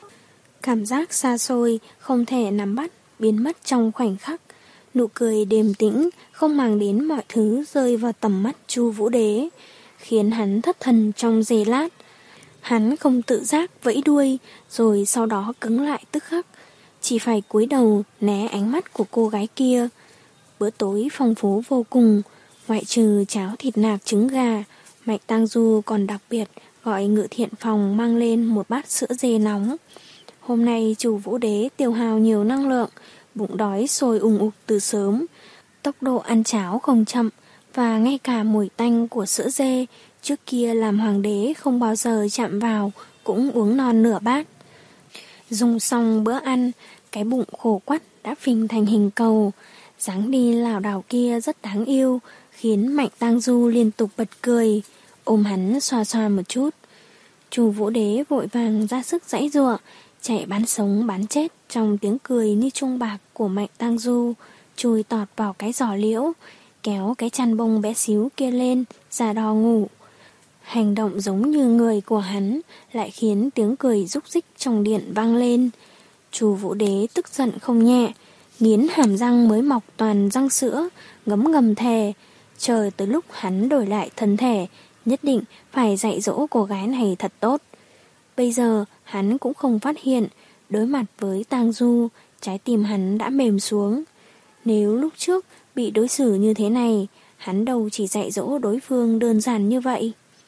Cảm giác xa xôi, không thể nắm bắt, biến mất trong khoảnh khắc. Nụ cười điềm tĩnh, không màng đến mọi thứ rơi vào tầm mắt Chu Vũ Đế, khiến hắn thất thần trong giây lát. Hắn không tự giác vẫy đuôi, rồi sau đó cứng lại tức khắc, chỉ phải cúi đầu né ánh mắt của cô gái kia. Bữa tối phong phú vô cùng, ngoại trừ cháo thịt nạc trứng gà, Mạnh Tang Du còn đặc biệt gọi Ngự Thiện Phòng mang lên một bát sữa dê nóng. Hôm nay Chu Vũ Đế tiêu hao nhiều năng lượng, bụng đói sôi ùng ục từ sớm, tốc độ ăn cháo không chậm, và ngay cả mùi tanh của sữa dê trước kia làm hoàng đế không bao giờ chạm vào cũng uống non nửa bát. Dùng xong bữa ăn, cái bụng khổ quắt đã phình thành hình cầu, Dáng đi lảo đảo kia rất đáng yêu, khiến Mạnh Tang Du liên tục bật cười, ôm hắn xoa xoa một chút. Chu Vũ Đế vội vàng ra sức giãy giụa, chạy bán sống bán chết trong tiếng cười như chuông bạc của Mạnh Tang Du, chui tọt vào cái giỏ liễu, kéo cái chăn bông bé xíu kia lên, ra đò ngủ. Hành động giống như người của hắn lại khiến tiếng cười rúc rích trong điện vang lên. Chu Vũ Đế tức giận không nhẹ, nghiến hàm răng mới mọc toàn răng sữa, ngấm ngầm thề, chờ tới lúc hắn đổi lại thân thể, nhất định phải dạy dỗ cô gái này thật tốt. Bây giờ hắn cũng không phát hiện, đối mặt với Tang Du, trái tim hắn đã mềm xuống. Nếu lúc trước bị đối xử như thế này, hắn đâu chỉ dạy dỗ đối phương đơn giản như vậy.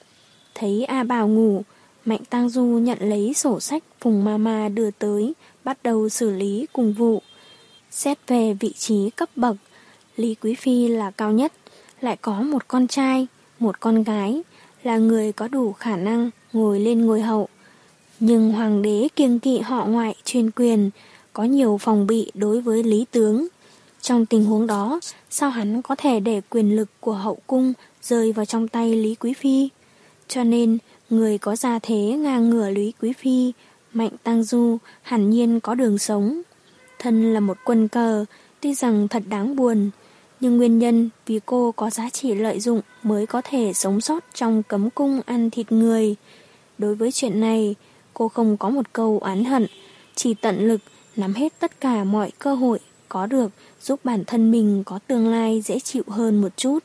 Thấy A Bảo ngủ, Mạnh Tang Du nhận lấy sổ sách Phùng Mama đưa tới, bắt đầu xử lý cùng vụ. Xét về vị trí cấp bậc, Lý Quý Phi là cao nhất, lại có một con trai, một con gái, là người có đủ khả năng ngồi lên ngôi hậu. Nhưng hoàng đế kiêng kỵ họ ngoại chuyên quyền, có nhiều phòng bị đối với Lý tướng. Trong tình huống đó, sao hắn có thể để quyền lực của hậu cung rơi vào trong tay Lý Quý Phi? Cho nên, người có gia thế ngang ngửa Lý Quý Phi, Mạnh Tang Du hẳn nhiên có đường sống. Thân là một quân cờ, tuy rằng thật đáng buồn, nhưng nguyên nhân vì cô có giá trị lợi dụng mới có thể sống sót trong cấm cung ăn thịt người. Đối với chuyện này, cô không có một câu oán hận, chỉ tận lực nắm hết tất cả mọi cơ hội có được giúp bản thân mình có tương lai dễ chịu hơn một chút.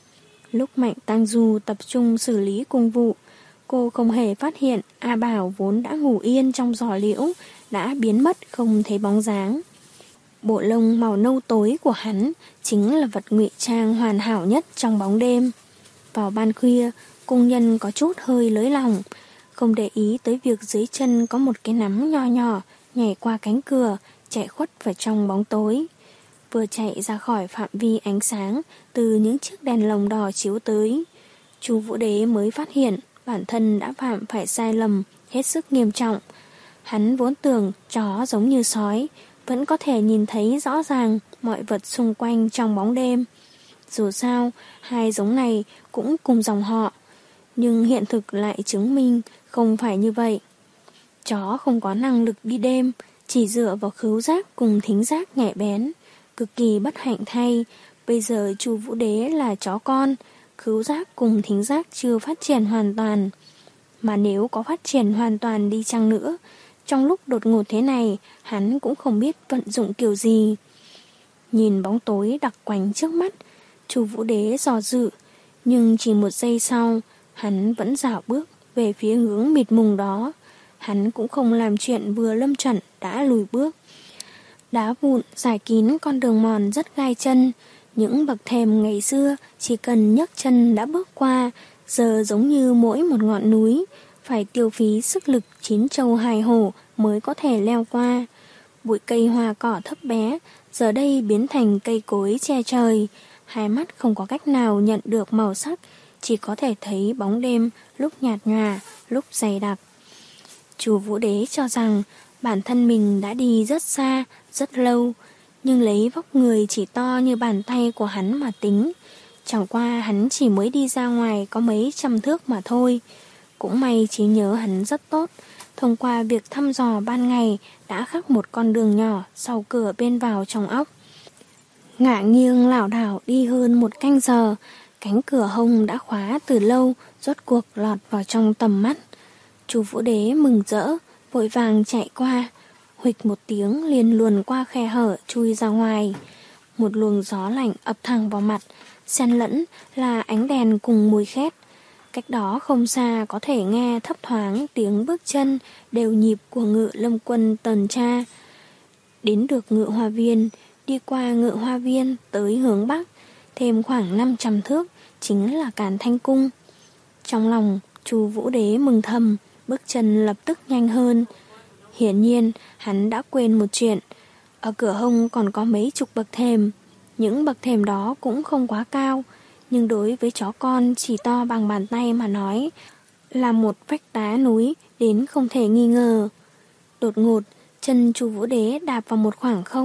Lúc Mạnh Tang Du tập trung xử lý công vụ, cô không hề phát hiện A Bảo vốn đã ngủ yên trong giỏ liễu đã biến mất không thấy bóng dáng. Bộ lông màu nâu tối của hắn chính là vật ngụy trang hoàn hảo nhất trong bóng đêm. Vào ban khuya, cung nhân có chút hơi lới lòng, không để ý tới việc dưới chân có một cái nắm nho nhỏ nhảy qua cánh cửa, chạy khuất vào trong bóng tối. Vừa chạy ra khỏi phạm vi ánh sáng từ những chiếc đèn lồng đỏ chiếu tới, Chu Vũ Đế mới phát hiện bản thân đã phạm phải sai lầm hết sức nghiêm trọng. Hắn vốn tưởng chó giống như sói, vẫn có thể nhìn thấy rõ ràng mọi vật xung quanh trong bóng đêm. Dù sao, hai giống này cũng cùng dòng họ, nhưng hiện thực lại chứng minh không phải như vậy. Chó không có năng lực đi đêm, chỉ dựa vào khứu giác cùng thính giác nhạy bén. Cực kỳ bất hạnh thay, bây giờ Chu Vũ Đế là chó con, khứu giác cùng thính giác chưa phát triển hoàn toàn. Mà nếu có phát triển hoàn toàn đi chăng nữa, trong lúc đột ngột thế này, hắn cũng không biết vận dụng kiểu gì. Nhìn bóng tối đặc quánh trước mắt, Chu Vũ Đế dò dự, nhưng chỉ một giây sau, hắn vẫn dạo bước về phía hướng mịt mùng đó. Hắn cũng không làm chuyện vừa lâm trận đã lùi bước. Đá vụn giải kín con đường mòn rất gai chân, những bậc thềm ngày xưa chỉ cần nhấc chân đã bước qua, giờ giống như mỗi một ngọn núi, phải tiêu phí sức lực chín châu hai hổ mới có thể leo qua. Bụi cây hoa cỏ thấp bé, giờ đây biến thành cây cối che trời, hai mắt không có cách nào nhận được màu sắc, chỉ có thể thấy bóng đêm lúc nhạt nhòa, lúc dày đặc. Chu Vũ Đế cho rằng bản thân mình đã đi rất xa, rất lâu, nhưng lấy vóc người chỉ to như bàn tay của hắn mà tính, chẳng qua hắn chỉ mới đi ra ngoài có mấy trăm thước mà thôi. Cũng may trí nhớ hắn rất tốt, thông qua việc thăm dò ban ngày đã khắc một con đường nhỏ sau cửa bên vào trong óc. Ngả nghiêng lảo đảo đi hơn một canh giờ, cánh cửa hông đã khóa từ lâu rốt cuộc lọt vào trong tầm mắt. Chu Vũ Đế mừng rỡ, vội vàng chạy qua, huỵch một tiếng liền luồn qua khe hở chui ra ngoài. Một luồng gió lạnh ập thẳng vào mặt, xen lẫn là ánh đèn cùng mùi khét. Cách đó không xa có thể nghe thấp thoáng tiếng bước chân đều nhịp của Ngự Lâm Quân tuần tra. Đến được Ngự Hoa Viên, đi qua Ngự Hoa Viên tới hướng Bắc, thêm khoảng năm trăm thước chính là Càn Thanh Cung. Trong lòng Chu Vũ Đế mừng thầm, bước chân lập tức nhanh hơn. Hiển nhiên hắn đã quên một chuyện, ở cửa hông còn có mấy chục bậc thềm. Những bậc thềm đó cũng không quá cao, nhưng đối với chó con chỉ to bằng bàn tay mà nói là một vách đá núi đến không thể nghi ngờ. Đột ngột, chân Chu Vũ Đế đạp vào một khoảng không,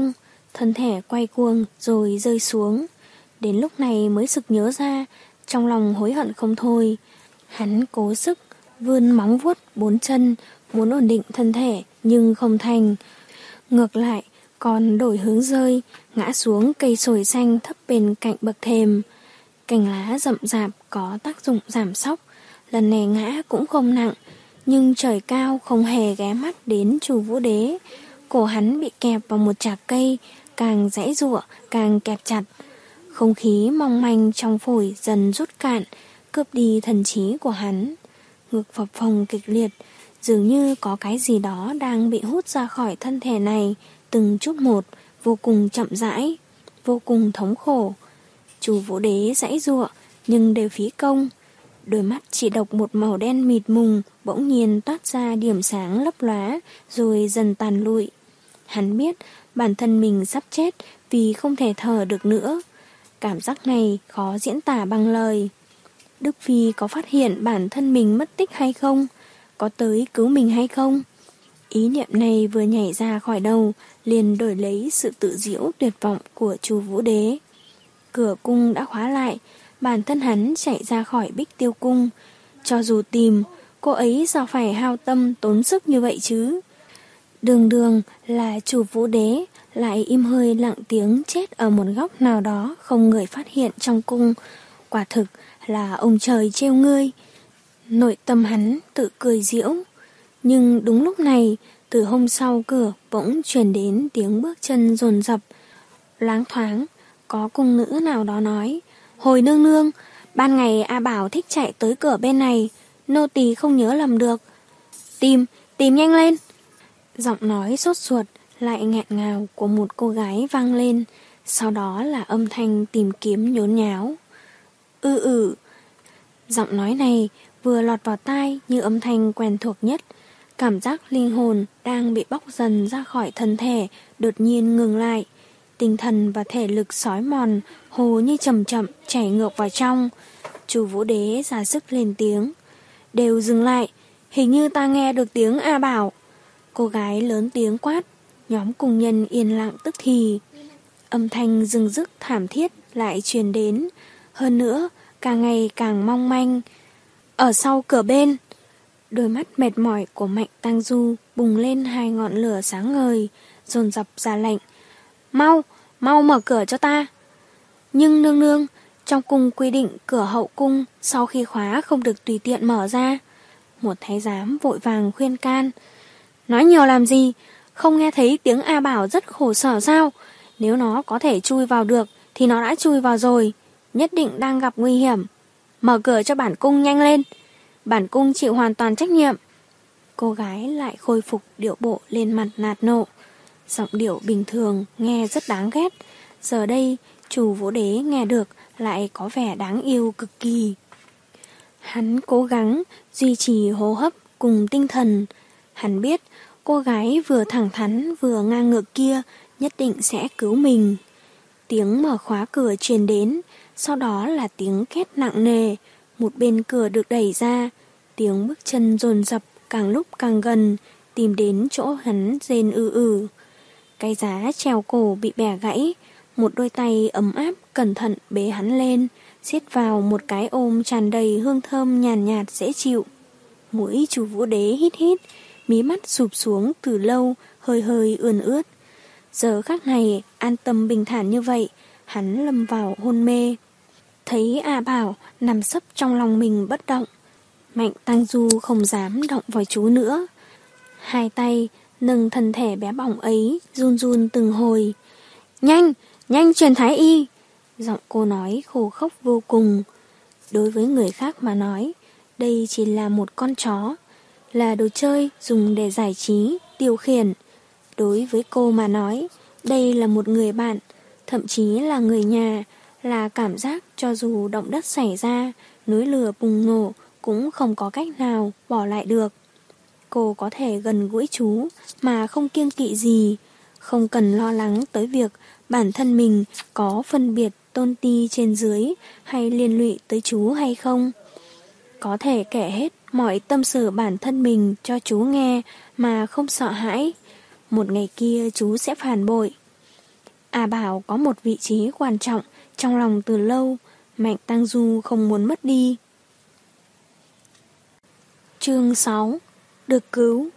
thân thể quay cuồng rồi rơi xuống. Đến lúc này mới sực nhớ ra, trong lòng hối hận không thôi. Hắn cố sức vươn móng vuốt bốn chân, muốn ổn định thân thể nhưng không thành. Ngược lại, còn đổi hướng rơi, ngã xuống cây sồi xanh thấp bên cạnh bậc thềm. Cành lá rậm rạp có tác dụng giảm sóc, lần này ngã cũng không nặng, nhưng trời cao không hề ghé mắt đến Chu Vũ Đế. Cổ hắn bị kẹp vào một chạc cây, càng giãy giụa càng kẹp chặt. Không khí mong manh trong phổi dần rút cạn, cướp đi thần trí của hắn. Ngực phập phồng kịch liệt, dường như có cái gì đó đang bị hút ra khỏi thân thể này, từng chút một, vô cùng chậm rãi, vô cùng thống khổ. Chu Vũ Đế giãy giụa nhưng đều phí công. Đôi mắt chỉ độc một màu đen mịt mùng bỗng nhiên toát ra điểm sáng lấp lóa rồi dần tàn lụi. Hắn biết bản thân mình sắp chết vì không thể thở được nữa. Cảm giác này khó diễn tả bằng lời. Đức Phi có phát hiện bản thân mình mất tích hay không? Có tới cứu mình hay không? Ý niệm này vừa nhảy ra khỏi đầu, liền đổi lấy sự tự giễu tuyệt vọng của Chu Vũ Đế. Cửa cung đã khóa lại, bản thân hắn chạy ra khỏi Bích Tiêu Cung. Cho dù tìm, cô ấy sao phải hao tâm tốn sức như vậy chứ? Đường đường là Chu Vũ Đế, lại im hơi lặng tiếng chết ở một góc nào đó không người phát hiện trong cung. Quả thực là ông trời trêu ngươi. Nội tâm hắn tự cười giễu. Nhưng đúng lúc này, từ hôm sau cửa bỗng truyền đến tiếng bước chân dồn dập. Loáng thoáng, có cung nữ nào đó nói: "Hồi nương nương, ban ngày A Bảo thích chạy tới cửa bên này, nô tỳ không nhớ lầm được. Tìm, tìm nhanh lên." Giọng nói sốt ruột lại nghẹn ngào của một cô gái vang lên, sau đó là âm thanh tìm kiếm nhốn nháo. "Ừ ừ." Giọng nói này vừa lọt vào tai như âm thanh quen thuộc nhất. Cảm giác linh hồn đang bị bóc dần ra khỏi thân thể đột nhiên ngừng lại. Tinh thần và thể lực xói mòn, hồ như chậm chậm chảy ngược vào trong. Chu Vũ Đế ra sức lên tiếng: "Đều dừng lại, hình như ta nghe được tiếng A Bảo." Cô gái lớn tiếng quát, nhóm cung nhân yên lặng tức thì. Âm thanh rừng rức thảm thiết lại truyền đến, hơn nữa càng ngày càng mong manh. Ở sau cửa bên, đôi mắt mệt mỏi của Mạnh Tang Du bùng lên hai ngọn lửa sáng ngời, dồn dập ra lệnh: "Mau, mau mở cửa cho ta." "Nhưng nương nương, trong cung quy định cửa hậu cung sau khi khóa không được tùy tiện mở ra." Một thái giám vội vàng khuyên can. "Nói nhiều làm gì, không nghe thấy tiếng A Bảo rất khổ sở sao? Nếu nó có thể chui vào được thì nó đã chui vào rồi, nhất định đang gặp nguy hiểm. Mở cửa cho bản cung nhanh lên, bản cung chịu hoàn toàn trách nhiệm." Cô gái lại khôi phục điệu bộ lên mặt nạt nộ. Giọng điệu bình thường nghe rất đáng ghét, giờ đây Chu Vũ Đế nghe được lại có vẻ đáng yêu cực kỳ. Hắn cố gắng duy trì hô hấp cùng tinh thần. Hắn biết cô gái vừa thẳng thắn vừa ngang ngược kia nhất định sẽ cứu mình. Tiếng mở khóa cửa truyền đến, sau đó là tiếng két nặng nề. Một bên cửa được đẩy ra, tiếng bước chân dồn dập càng lúc càng gần, tìm đến chỗ hắn rên ư ử. Cái giá treo cổ bị bẻ gãy, một đôi tay ấm áp cẩn thận bế hắn lên, siết vào một cái ôm tràn đầy hương thơm nhàn nhạt, nhạt dễ chịu. Mũi Chu Vũ Đế hít hít, mí mắt sụp xuống từ lâu, hơi hơi ươn ướt. Giờ khắc này an tâm bình thản như vậy, hắn lâm vào hôn mê. Thấy A Bảo nằm sấp trong lòng mình bất động, Mạnh Tang Du không dám động vào chú nữa. Hai tay nâng thân thể bé bỏng ấy run run từng hồi. "Nhanh, nhanh truyền thái y." Giọng cô nói khô khốc vô cùng. Đối với người khác mà nói, đây chỉ là một con chó, là đồ chơi dùng để giải trí, tiêu khiển. Đối với cô mà nói, đây là một người bạn, thậm chí là người nhà, là cảm giác cho dù động đất xảy ra, núi lửa bùng nổ cũng không có cách nào bỏ lại được. Cô có thể gần gũi chú mà không kiêng kỵ gì, không cần lo lắng tới việc bản thân mình có phân biệt tôn ti trên dưới hay liên lụy tới chú hay không. Có thể kể hết mọi tâm sự bản thân mình cho chú nghe mà không sợ hãi. Một ngày kia chú sẽ phản bội. A Bảo có một vị trí quan trọng trong lòng từ lâu, Mạnh Tăng Du không muốn mất đi. Chương sáu. Được cứu.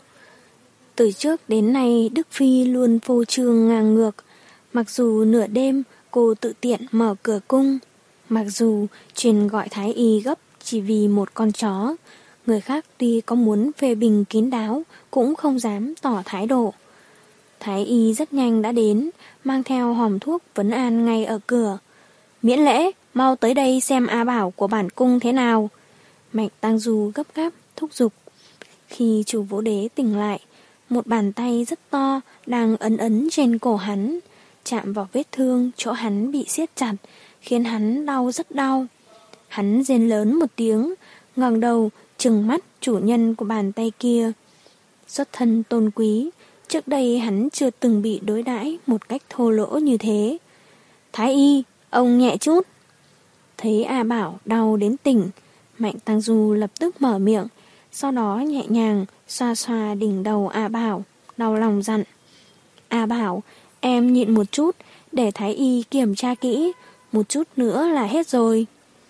Từ trước đến nay Đức Phi luôn phô trương ngang ngược, mặc dù nửa đêm cô tự tiện mở cửa cung, mặc dù truyền gọi thái y gấp chỉ vì một con chó, người khác tuy có muốn phê bình kín đáo cũng không dám tỏ thái độ. Thái y rất nhanh đã đến, mang theo hòm thuốc vấn an ngay ở cửa. Miễn lễ, mau tới đây xem A Bảo của bản cung thế nào. Mạnh Tăng Du gấp gáp thúc giục. Khi Chu Vũ Đế tỉnh lại, một bàn tay rất to đang ấn ấn trên cổ hắn, chạm vào vết thương chỗ hắn bị siết chặt, khiến hắn đau rất đau. Hắn rên lớn một tiếng, ngẩng đầu trừng mắt chủ nhân của bàn tay kia. Xuất thân tôn quý, trước đây hắn chưa từng bị đối đãi một cách thô lỗ như thế. Thái y, ông nhẹ chút. Thấy A Bảo đau đến tỉnh, Mạnh Tăng Du lập tức mở miệng, sau đó nhẹ nhàng xoa xoa đỉnh đầu A Bảo, đau lòng dặn. A Bảo, em nhịn một chút, để thái y kiểm tra kỹ, một chút nữa là hết rồi.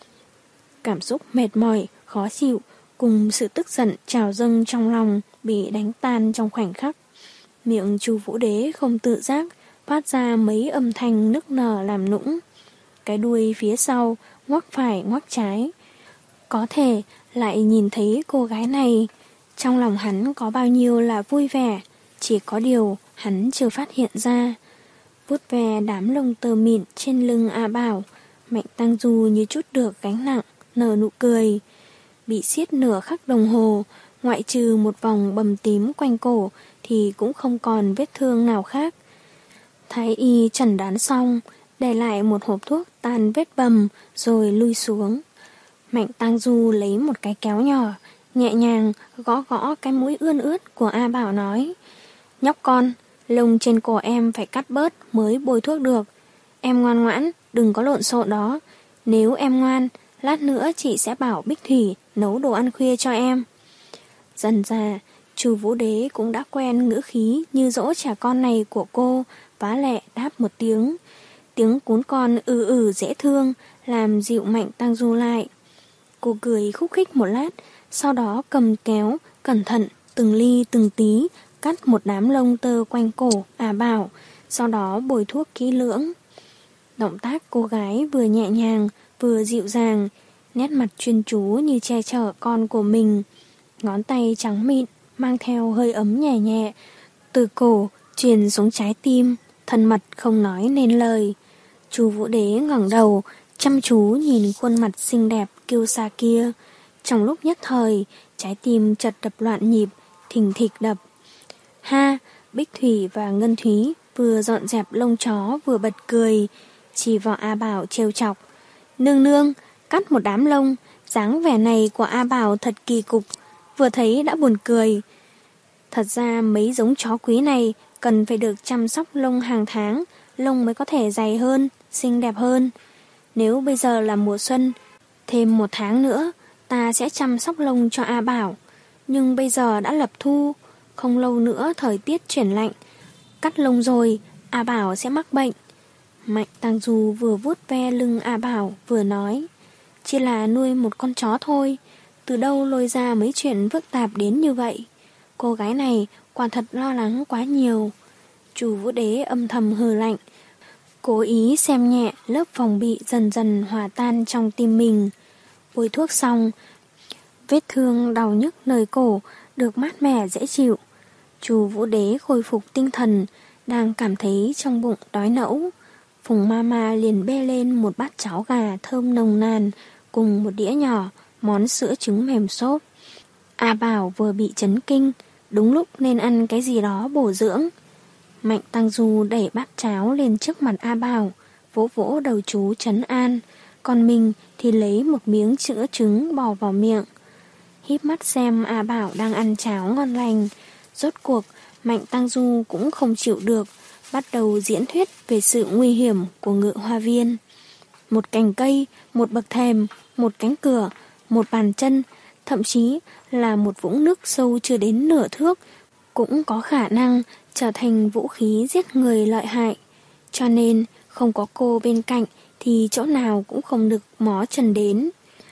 Cảm xúc mệt mỏi, khó chịu, cùng sự tức giận trào dâng trong lòng bị đánh tan trong khoảnh khắc. Miệng Chu Vũ Đế không tự giác phát ra mấy âm thanh nức nở làm nũng. Cái đuôi phía sau ngoắc phải ngoắc trái. Có thể lại nhìn thấy cô gái này, trong lòng hắn có bao nhiêu là vui vẻ, chỉ có điều hắn chưa phát hiện ra. Vuốt ve đám lông tơ mịn trên lưng A Bảo, Mạnh Tăng Du như chút được gánh nặng, nở nụ cười. Bị siết nửa khắc đồng hồ, ngoại trừ một vòng bầm tím quanh cổ thì cũng không còn vết thương nào khác. Thái y chẩn đoán xong, để lại một hộp thuốc tan vết bầm rồi lui xuống. Mạnh Tăng Du lấy một cái kéo nhỏ, nhẹ nhàng gõ gõ cái mũi ươn ướt của A Bảo nói: Nhóc con, lông trên cổ em phải cắt bớt mới bôi thuốc được. Em ngoan ngoãn, đừng có lộn xộn đó. Nếu em ngoan, lát nữa chị sẽ bảo Bích Thủy nấu đồ ăn khuya cho em. Dần ra, Chu Vũ Đế cũng đã quen ngữ khí như dỗ trẻ con này của cô, vá lẹ đáp một tiếng. Tiếng cún con ư ử dễ thương, làm dịu Mạnh Tăng Du lại. Cô cười khúc khích một lát, sau đó cầm kéo, cẩn thận, từng ly từng tí, cắt một đám lông tơ quanh cổ A Bảo, sau đó bôi thuốc kỹ lưỡng. Động tác cô gái vừa nhẹ nhàng, vừa dịu dàng, nét mặt chuyên chú như che chở con của mình. Ngón tay trắng mịn, mang theo hơi ấm nhẹ nhẹ, từ cổ truyền xuống trái tim, thân mật không nói nên lời. Chu Vũ Đế ngẩng đầu, chăm chú nhìn khuôn mặt xinh đẹp kiêu sa kia. Trong lúc nhất thời, trái tim chợt đập loạn nhịp, thình thịch đập. Ha, Bích Thủy và Ngân Thúy vừa dọn dẹp lông chó vừa bật cười, chỉ vào A Bảo trêu chọc. Nương nương, cắt một đám lông, dáng vẻ này của A Bảo thật kỳ cục, vừa thấy đã buồn cười. Thật ra mấy giống chó quý này cần phải được chăm sóc lông hàng tháng, lông mới có thể dày hơn, xinh đẹp hơn. Nếu bây giờ là mùa xuân, thêm một tháng nữa, ta sẽ chăm sóc lông cho A Bảo. Nhưng bây giờ đã lập thu, không lâu nữa thời tiết chuyển lạnh. Cắt lông rồi, A Bảo sẽ mắc bệnh. Mạnh Tăng Du vừa vuốt ve lưng A Bảo vừa nói, chỉ là nuôi một con chó thôi, từ đâu lôi ra mấy chuyện phức tạp đến như vậy. Cô gái này quả thật lo lắng quá nhiều. Chu Vũ Đế âm thầm hừ lạnh, cố ý xem nhẹ lớp phòng bị dần dần hòa tan trong tim mình. Bôi thuốc xong, vết thương đau nhức nơi cổ được mát mẻ dễ chịu. Chu Vũ Đế khôi phục tinh thần, đang cảm thấy trong bụng đói nẫu. Phùng Mama liền bê lên một bát cháo gà thơm nồng nàn cùng một đĩa nhỏ món sữa trứng mềm xốp. A Bảo vừa bị chấn kinh, đúng lúc nên ăn cái gì đó bổ dưỡng. Mạnh Tăng Du đẩy bát cháo lên trước mặt A Bảo, vỗ vỗ đầu chú trấn an, còn mình thì lấy một miếng sữa trứng bò vào miệng. Híp mắt xem A Bảo đang ăn cháo ngon lành. Rốt cuộc, Mạnh Tăng Du cũng không chịu được, bắt đầu diễn thuyết về sự nguy hiểm của Ngự Hoa Viên. Một cành cây, một bậc thềm, một cánh cửa, một bàn chân, thậm chí là một vũng nước sâu chưa đến nửa thước, cũng có khả năng trở thành vũ khí giết người lợi hại. Cho nên không có cô bên cạnh thì chỗ nào cũng không được mó chân đến.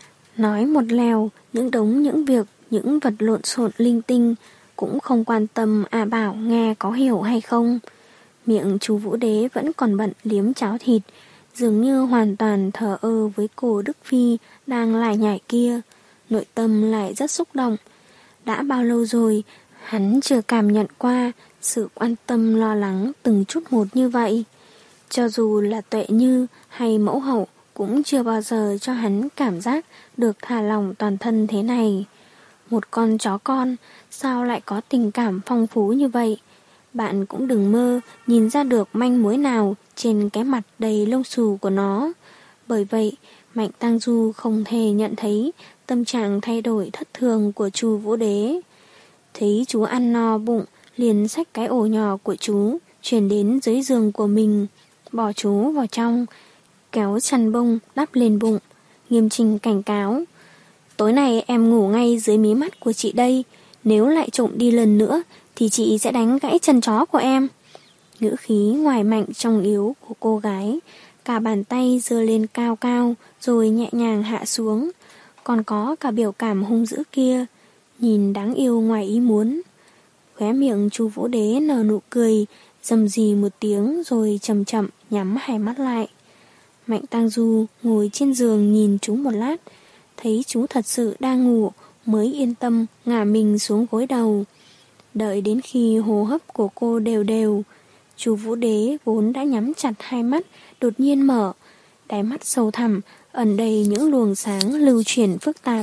Nói một lèo, những đống những việc, những vật lộn xộn linh tinh, cũng không quan tâm A Bảo nghe có hiểu hay không. Miệng chú Vũ Đế vẫn còn bận liếm cháo thịt, dường như hoàn toàn thờ ơ với cô Đức Phi đang lải nhải kia, nội tâm lại rất xúc động. Đã bao lâu rồi, hắn chưa cảm nhận qua sự quan tâm lo lắng từng chút một như vậy. Cho dù là Tuệ Như hay Mẫu Hậu cũng chưa bao giờ cho hắn cảm giác được thả lỏng toàn thân thế này. Một con chó con sao lại có tình cảm phong phú như vậy? Bạn cũng đừng mơ nhìn ra được manh mối nào trên cái mặt đầy lông xù của nó. Bởi vậy, Mạnh Tang Du không thể nhận thấy tâm trạng thay đổi thất thường của chú Vũ Đế. Thấy chú ăn no bụng, liền xách cái ổ nhỏ của chú chuyển đến dưới giường của mình, bỏ chú vào trong, kéo chăn bông đắp lên bụng, nghiêm trình cảnh cáo. Tối nay em ngủ ngay dưới mí mắt của chị đây, nếu lại trộm đi lần nữa thì chị sẽ đánh gãy chân chó của em. Ngữ khí ngoài mạnh trong yếu của cô gái, cả bàn tay giơ lên cao cao rồi nhẹ nhàng hạ xuống, còn có cả biểu cảm hung dữ kia, nhìn đáng yêu ngoài ý muốn. Khóe miệng chú Vũ Đế nở nụ cười, rầm rì một tiếng rồi chậm chậm nhắm hai mắt lại. Mạnh Tang Du ngồi trên giường nhìn chú một lát, thấy chú thật sự đang ngủ mới yên tâm ngả mình xuống gối đầu. Đợi đến khi hô hấp của cô đều đều, chú Vũ Đế vốn đã nhắm chặt hai mắt đột nhiên mở, đáy mắt sâu thẳm ẩn đầy những luồng sáng lưu chuyển phức tạp.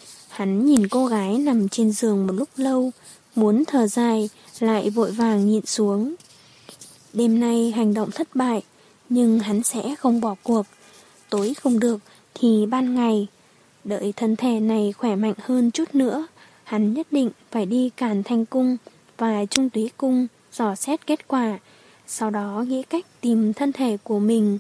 Hắn nhìn cô gái nằm trên giường một lúc lâu, muốn thở dài lại vội vàng nhịn xuống. Đêm nay hành động thất bại, nhưng hắn sẽ không bỏ cuộc. Tối không được thì ban ngày. Đợi thân thể này khỏe mạnh hơn chút nữa, hắn nhất định phải đi Càn Thanh Cung và Trung Túy Cung dò xét kết quả, sau đó nghĩ cách tìm thân thể của mình.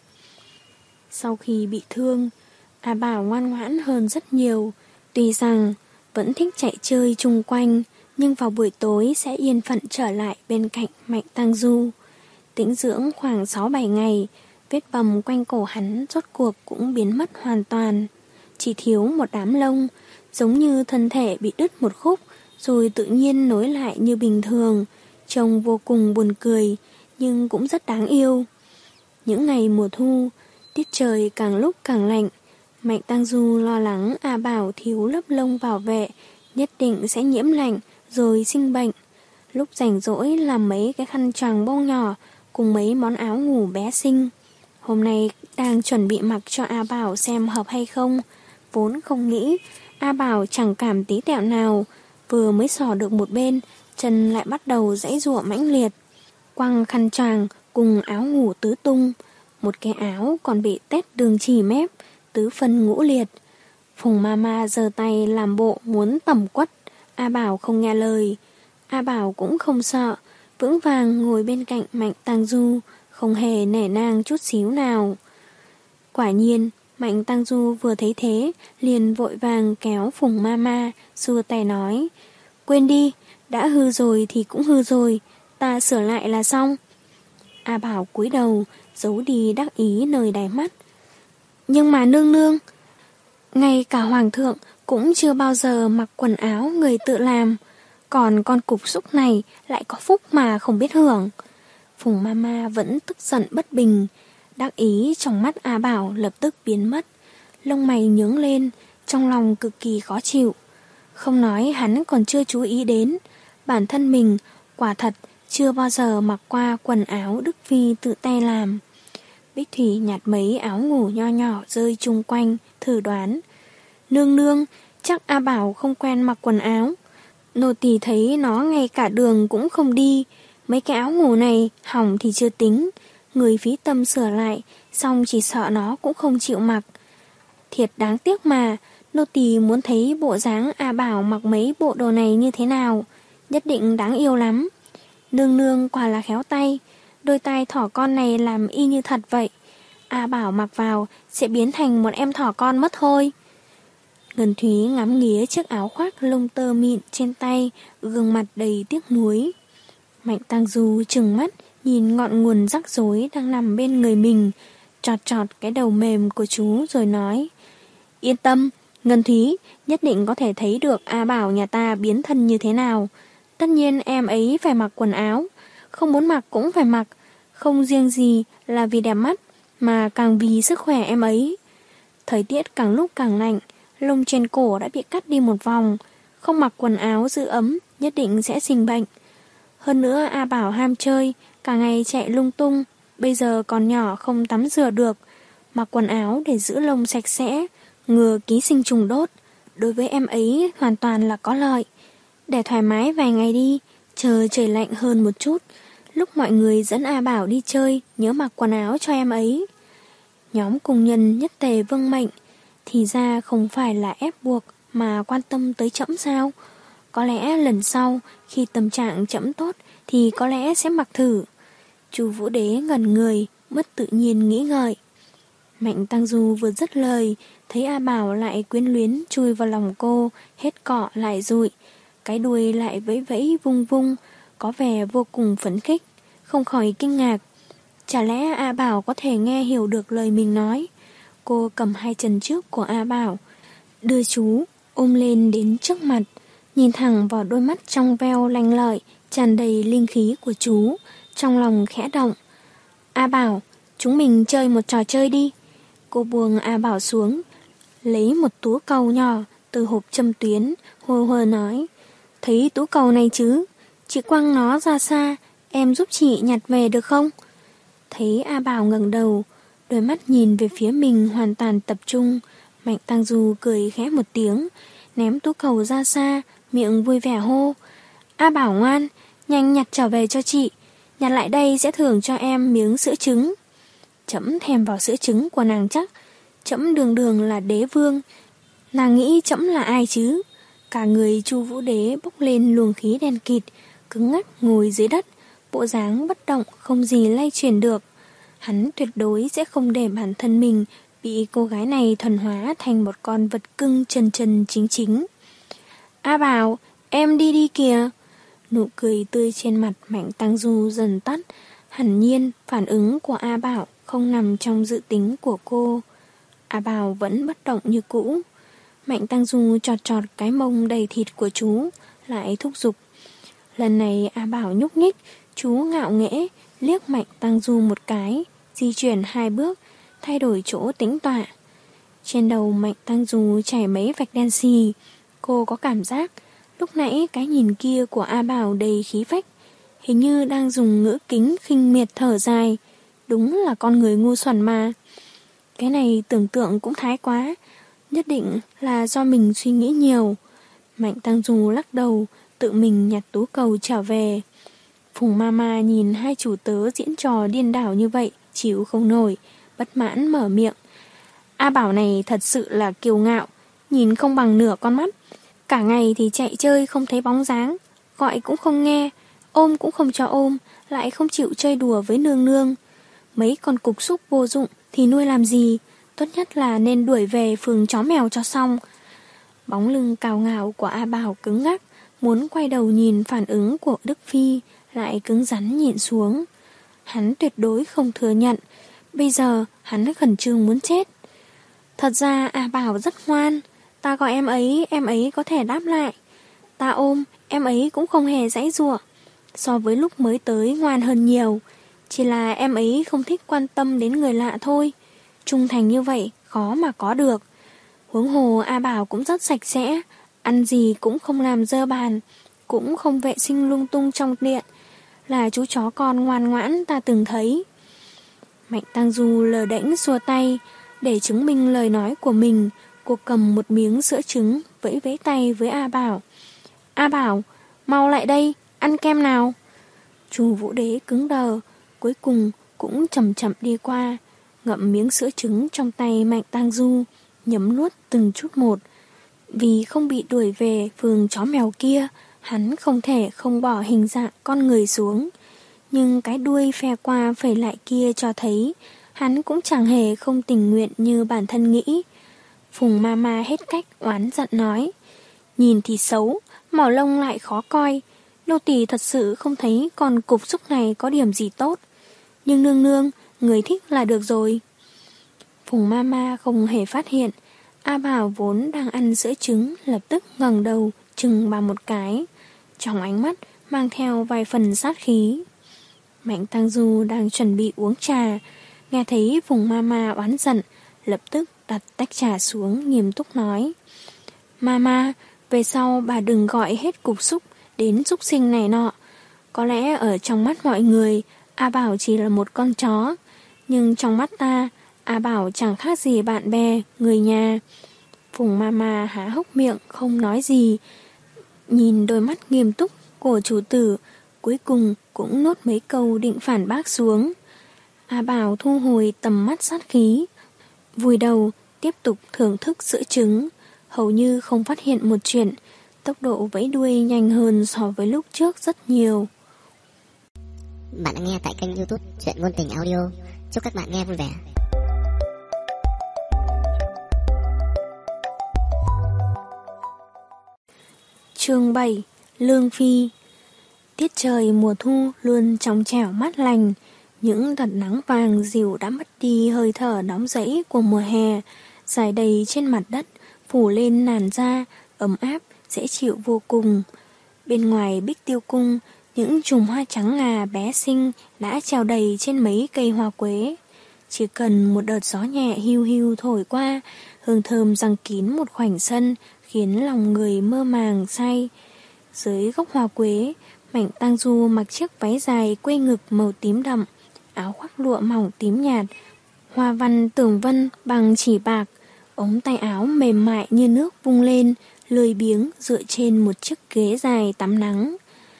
Sau khi bị thương, A Bảo ngoan ngoãn hơn rất nhiều, tuy rằng vẫn thích chạy chơi chung quanh, nhưng vào buổi tối sẽ yên phận trở lại bên cạnh Mạnh Tang Du. Tĩnh dưỡng khoảng sáu bảy ngày, vết bầm quanh cổ hắn rốt cuộc cũng biến mất hoàn toàn. Chỉ thiếu một đám lông, giống như thân thể bị đứt một khúc, rồi tự nhiên nối lại như bình thường, trông vô cùng buồn cười, nhưng cũng rất đáng yêu. Những ngày mùa thu, tiết trời càng lúc càng lạnh, Mạnh Tang Du lo lắng A Bảo thiếu lớp lông bảo vệ, nhất định sẽ nhiễm lạnh rồi sinh bệnh. Lúc rảnh rỗi làm mấy cái khăn choàng bông nhỏ cùng mấy món áo ngủ bé xinh. Hôm nay đang chuẩn bị mặc cho A Bảo xem hợp hay không, vốn không nghĩ A Bảo chẳng cảm tí tẹo nào, vừa mới xỏ được một bên, chân lại bắt đầu giãy giụa mãnh liệt. Quăng khăn choàng cùng áo ngủ tứ tung, một cái áo còn bị tét đường chỉ mép, tứ phân ngũ liệt. Phùng Mama giơ tay làm bộ muốn tẩm quất, A Bảo không nghe lời. A Bảo cũng không sợ, vững vàng ngồi bên cạnh Mạnh Tang Du, không hề nể nang chút xíu nào. Quả nhiên, Mạnh Tang Du vừa thấy thế, liền vội vàng kéo Phùng Mama, xua tay nói, quên đi, đã hư rồi thì cũng hư rồi, ta sửa lại là xong. A Bảo cúi đầu, giấu đi đắc ý nơi đáy mắt. Nhưng mà nương nương, ngay cả hoàng thượng cũng chưa bao giờ mặc quần áo người tự làm, còn con cục xúc này lại có phúc mà không biết hưởng. Phùng Mama vẫn tức giận bất bình, đắc ý trong mắt A Bảo lập tức biến mất, lông mày nhướng lên, trong lòng cực kỳ khó chịu. Không nói hắn còn chưa chú ý đến, bản thân mình quả thật chưa bao giờ mặc qua quần áo Đức Phi tự tay làm. Bích Thủy nhặt mấy áo ngủ nho nhỏ rơi chung quanh, thử đoán. Nương nương, chắc A Bảo không quen mặc quần áo. Nô tỳ thấy nó ngay cả đường cũng không đi. Mấy cái áo ngủ này hỏng thì chưa tính, người phí tâm sửa lại, xong chỉ sợ nó cũng không chịu mặc. Thiệt đáng tiếc mà, nô tỳ muốn thấy bộ dáng A Bảo mặc mấy bộ đồ này như thế nào, nhất định đáng yêu lắm. Nương nương quả là khéo tay, đôi tai thỏ con này làm y như thật vậy. A Bảo mặc vào sẽ biến thành một em thỏ con mất thôi. Ngân Thúy ngắm nghía chiếc áo khoác lông tơ mịn trên tay, gương mặt đầy tiếc nuối. Mạnh Tang Du trừng mắt nhìn ngọn nguồn rắc rối đang nằm bên người mình, chọt chọt cái đầu mềm của chú rồi nói: Yên tâm, Ngân Thúy nhất định có thể thấy được A Bảo nhà ta biến thân như thế nào. Tất nhiên em ấy phải mặc quần áo, không muốn mặc cũng phải mặc, không riêng gì là vì đẹp mắt, mà càng vì sức khỏe em ấy. Thời tiết càng lúc càng lạnh, lông trên cổ đã bị cắt đi một vòng, không mặc quần áo giữ ấm nhất định sẽ sinh bệnh. Hơn nữa A Bảo ham chơi, cả ngày chạy lung tung, bây giờ còn nhỏ không tắm rửa được, mặc quần áo để giữ lông sạch sẽ, ngừa ký sinh trùng đốt, đối với em ấy hoàn toàn là có lợi. Để thoải mái vài ngày đi, chờ trời lạnh hơn một chút, lúc mọi người dẫn A Bảo đi chơi, nhớ mặc quần áo cho em ấy. Nhóm cùng nhân nhất tề vâng mệnh, thì ra không phải là ép buộc mà quan tâm tới trẫm sao? Có lẽ lần sau, khi tâm trạng trẫm tốt, thì có lẽ sẽ mặc thử. Chu Vũ Đế ngẩn người, mất tự nhiên nghĩ ngợi. Mạnh Tăng Du vừa dứt lời, thấy A Bảo lại quyến luyến chui vào lòng cô, hết cọ lại dụi, cái đuôi lại vẫy vẫy vung vung, có vẻ vô cùng phấn khích, không khỏi kinh ngạc. Chả lẽ A Bảo có thể nghe hiểu được lời mình nói? Cô cầm hai chân trước của A Bảo, đưa chú ôm lên đến trước mặt, nhìn thẳng vào đôi mắt trong veo lanh lợi, tràn đầy linh khí của chú, trong lòng khẽ động. A Bảo, chúng mình chơi một trò chơi đi. Cô buông A Bảo xuống, lấy một tú cầu nhỏ từ hộp châm tuyến, hô hô nói: Thấy tú cầu này chứ? Chị quăng nó ra xa, em giúp chị nhặt về được không? Thấy A Bảo ngẩng đầu, đôi mắt nhìn về phía mình hoàn toàn tập trung, Mạnh Tăng Du cười khẽ một tiếng, ném tú cầu ra xa, miệng vui vẻ hô: A Bảo ngoan, nhanh nhặt trở về cho chị, nhặt lại đây sẽ thưởng cho em miếng sữa trứng. Trẫm thèm vào sữa trứng của nàng chắc, trẫm đường đường là đế vương, nàng nghĩ trẫm là ai chứ? Cả người Chu Vũ Đế bốc lên luồng khí đen kịt, cứng ngắc ngồi dưới đất, bộ dáng bất động không gì lay chuyển được. Hắn tuyệt đối sẽ không để bản thân mình bị cô gái này thuần hóa thành một con vật cưng chân chân chính chính. A Bảo, em đi đi kìa. Nụ cười tươi trên mặt Mạnh Tăng Du dần tắt, hẳn nhiên phản ứng của A Bảo không nằm trong dự tính của cô. A Bảo vẫn bất động như cũ. Mạnh Tăng Du chọt chọt cái mông đầy thịt của chú, lại thúc giục. Lần này A Bảo nhúc nhích, chú ngạo nghễ liếc Mạnh Tăng Du một cái, di chuyển hai bước, thay đổi chỗ tĩnh tọa. Trên đầu Mạnh Tăng Du chảy mấy vạch đen xì. Cô có cảm giác lúc nãy cái nhìn kia của A Bảo đầy khí phách, hình như đang dùng ngữ kính khinh miệt thở dài. Đúng là con người ngu xuẩn mà. Cái này tưởng tượng cũng thái quá, nhất định là do mình suy nghĩ nhiều. Mạnh Tăng Du lắc đầu, tự mình nhặt tú cầu trở về. Phùng Mama nhìn hai chủ tớ diễn trò điên đảo như vậy, chịu không nổi, bất mãn mở miệng. A Bảo này thật sự là kiêu ngạo, nhìn không bằng nửa con mắt. Cả ngày thì chạy chơi không thấy bóng dáng, gọi cũng không nghe, ôm cũng không cho ôm, lại không chịu chơi đùa với nương nương. Mấy con cục súc vô dụng thì nuôi làm gì, tốt nhất là nên đuổi về phường chó mèo cho xong. Bóng lưng cào ngạo của A Bảo cứng ngắc, muốn quay đầu nhìn phản ứng của Đức Phi, lại cứng rắn nhịn xuống. Hắn tuyệt đối không thừa nhận, bây giờ hắn khẩn trương muốn chết. Thật ra A Bảo rất ngoan, ta gọi em ấy, em ấy có thể đáp lại. Ta ôm, em ấy cũng không hề giãy giụa. So với lúc mới tới ngoan hơn nhiều, chỉ là em ấy không thích quan tâm đến người lạ thôi. Trung thành như vậy khó mà có được. Huống hồ A Bảo cũng rất sạch sẽ, ăn gì cũng không làm dơ bàn, cũng không vệ sinh lung tung trong điện, là chú chó con ngoan ngoãn ta từng thấy. Mạnh Tăng Du lờ đễnh xua tay, để chứng minh lời nói của mình. Cô cầm một miếng sữa trứng, vẫy vẫy tay với A Bảo. A Bảo, mau lại đây, ăn kem nào. Chu Vũ Đế cứng đờ, cuối cùng cũng chậm chậm đi qua, ngậm miếng sữa trứng trong tay Mạnh Tăng Du, nhấm nuốt từng chút một. Vì không bị đuổi về phường chó mèo kia, hắn không thể không bỏ hình dạng con người xuống. Nhưng cái đuôi phe qua phẩy lại kia cho thấy hắn cũng chẳng hề không tình nguyện như bản thân nghĩ. Phùng Mama hết cách oán giận nói: Nhìn thì xấu, màu lông lại khó coi, Nô tỳ thật sự không thấy con cục xúc này có điểm gì tốt. Nhưng nương nương, người thích là được rồi. Phùng Mama không hề phát hiện. A Bảo vốn đang ăn sữa trứng lập tức ngẩng đầu chừng bà một cái. Trong ánh mắt mang theo vài phần sát khí. Mạnh Tăng Du đang chuẩn bị uống trà, nghe thấy Phùng Mama oán giận, lập tức đặt tách trà xuống nghiêm túc nói: Mama, về sau bà đừng gọi hết cục xúc đến xúc sinh này nọ. Có lẽ ở trong mắt mọi người, A Bảo chỉ là một con chó, nhưng trong mắt ta, A Bảo chẳng khác gì bạn bè, người nhà. Phùng Mama há hốc miệng không nói gì, nhìn đôi mắt nghiêm túc của chủ tử, cuối cùng cũng nốt mấy câu định phản bác xuống. A Bảo thu hồi tầm mắt sát khí, vùi đầu tiếp tục thưởng thức sữa trứng, hầu như không phát hiện một chuyện, tốc độ vẫy đuôi nhanh hơn so với lúc trước rất nhiều. Bạn đã nghe tại kênh YouTube Chuyện Ngôn Tình Audio. Chúc các bạn nghe vui vẻ. Chương bảy. Lương Phi. Tiết trời mùa thu luôn trong trẻo mát lành, những đợt nắng vàng dịu đã mất đi hơi thở nóng rẫy của mùa hè, rải đầy trên mặt đất, phủ lên làn da, ấm áp, dễ chịu vô cùng. Bên ngoài Bích Tiêu Cung, những chùm hoa trắng ngà bé xinh đã treo đầy trên mấy cây hoa quế. Chỉ cần một đợt gió nhẹ hiu hiu thổi qua, hương thơm giăng kín một khoảnh sân, khiến lòng người mơ màng say. Dưới gốc hoa quế, Mạnh Tăng Du mặc chiếc váy dài quây ngực màu tím đậm, áo khoác lụa mỏng tím nhạt, hoa văn tường vân bằng chỉ bạc, ống tay áo mềm mại như nước vung lên, lười biếng dựa trên một chiếc ghế dài tắm nắng.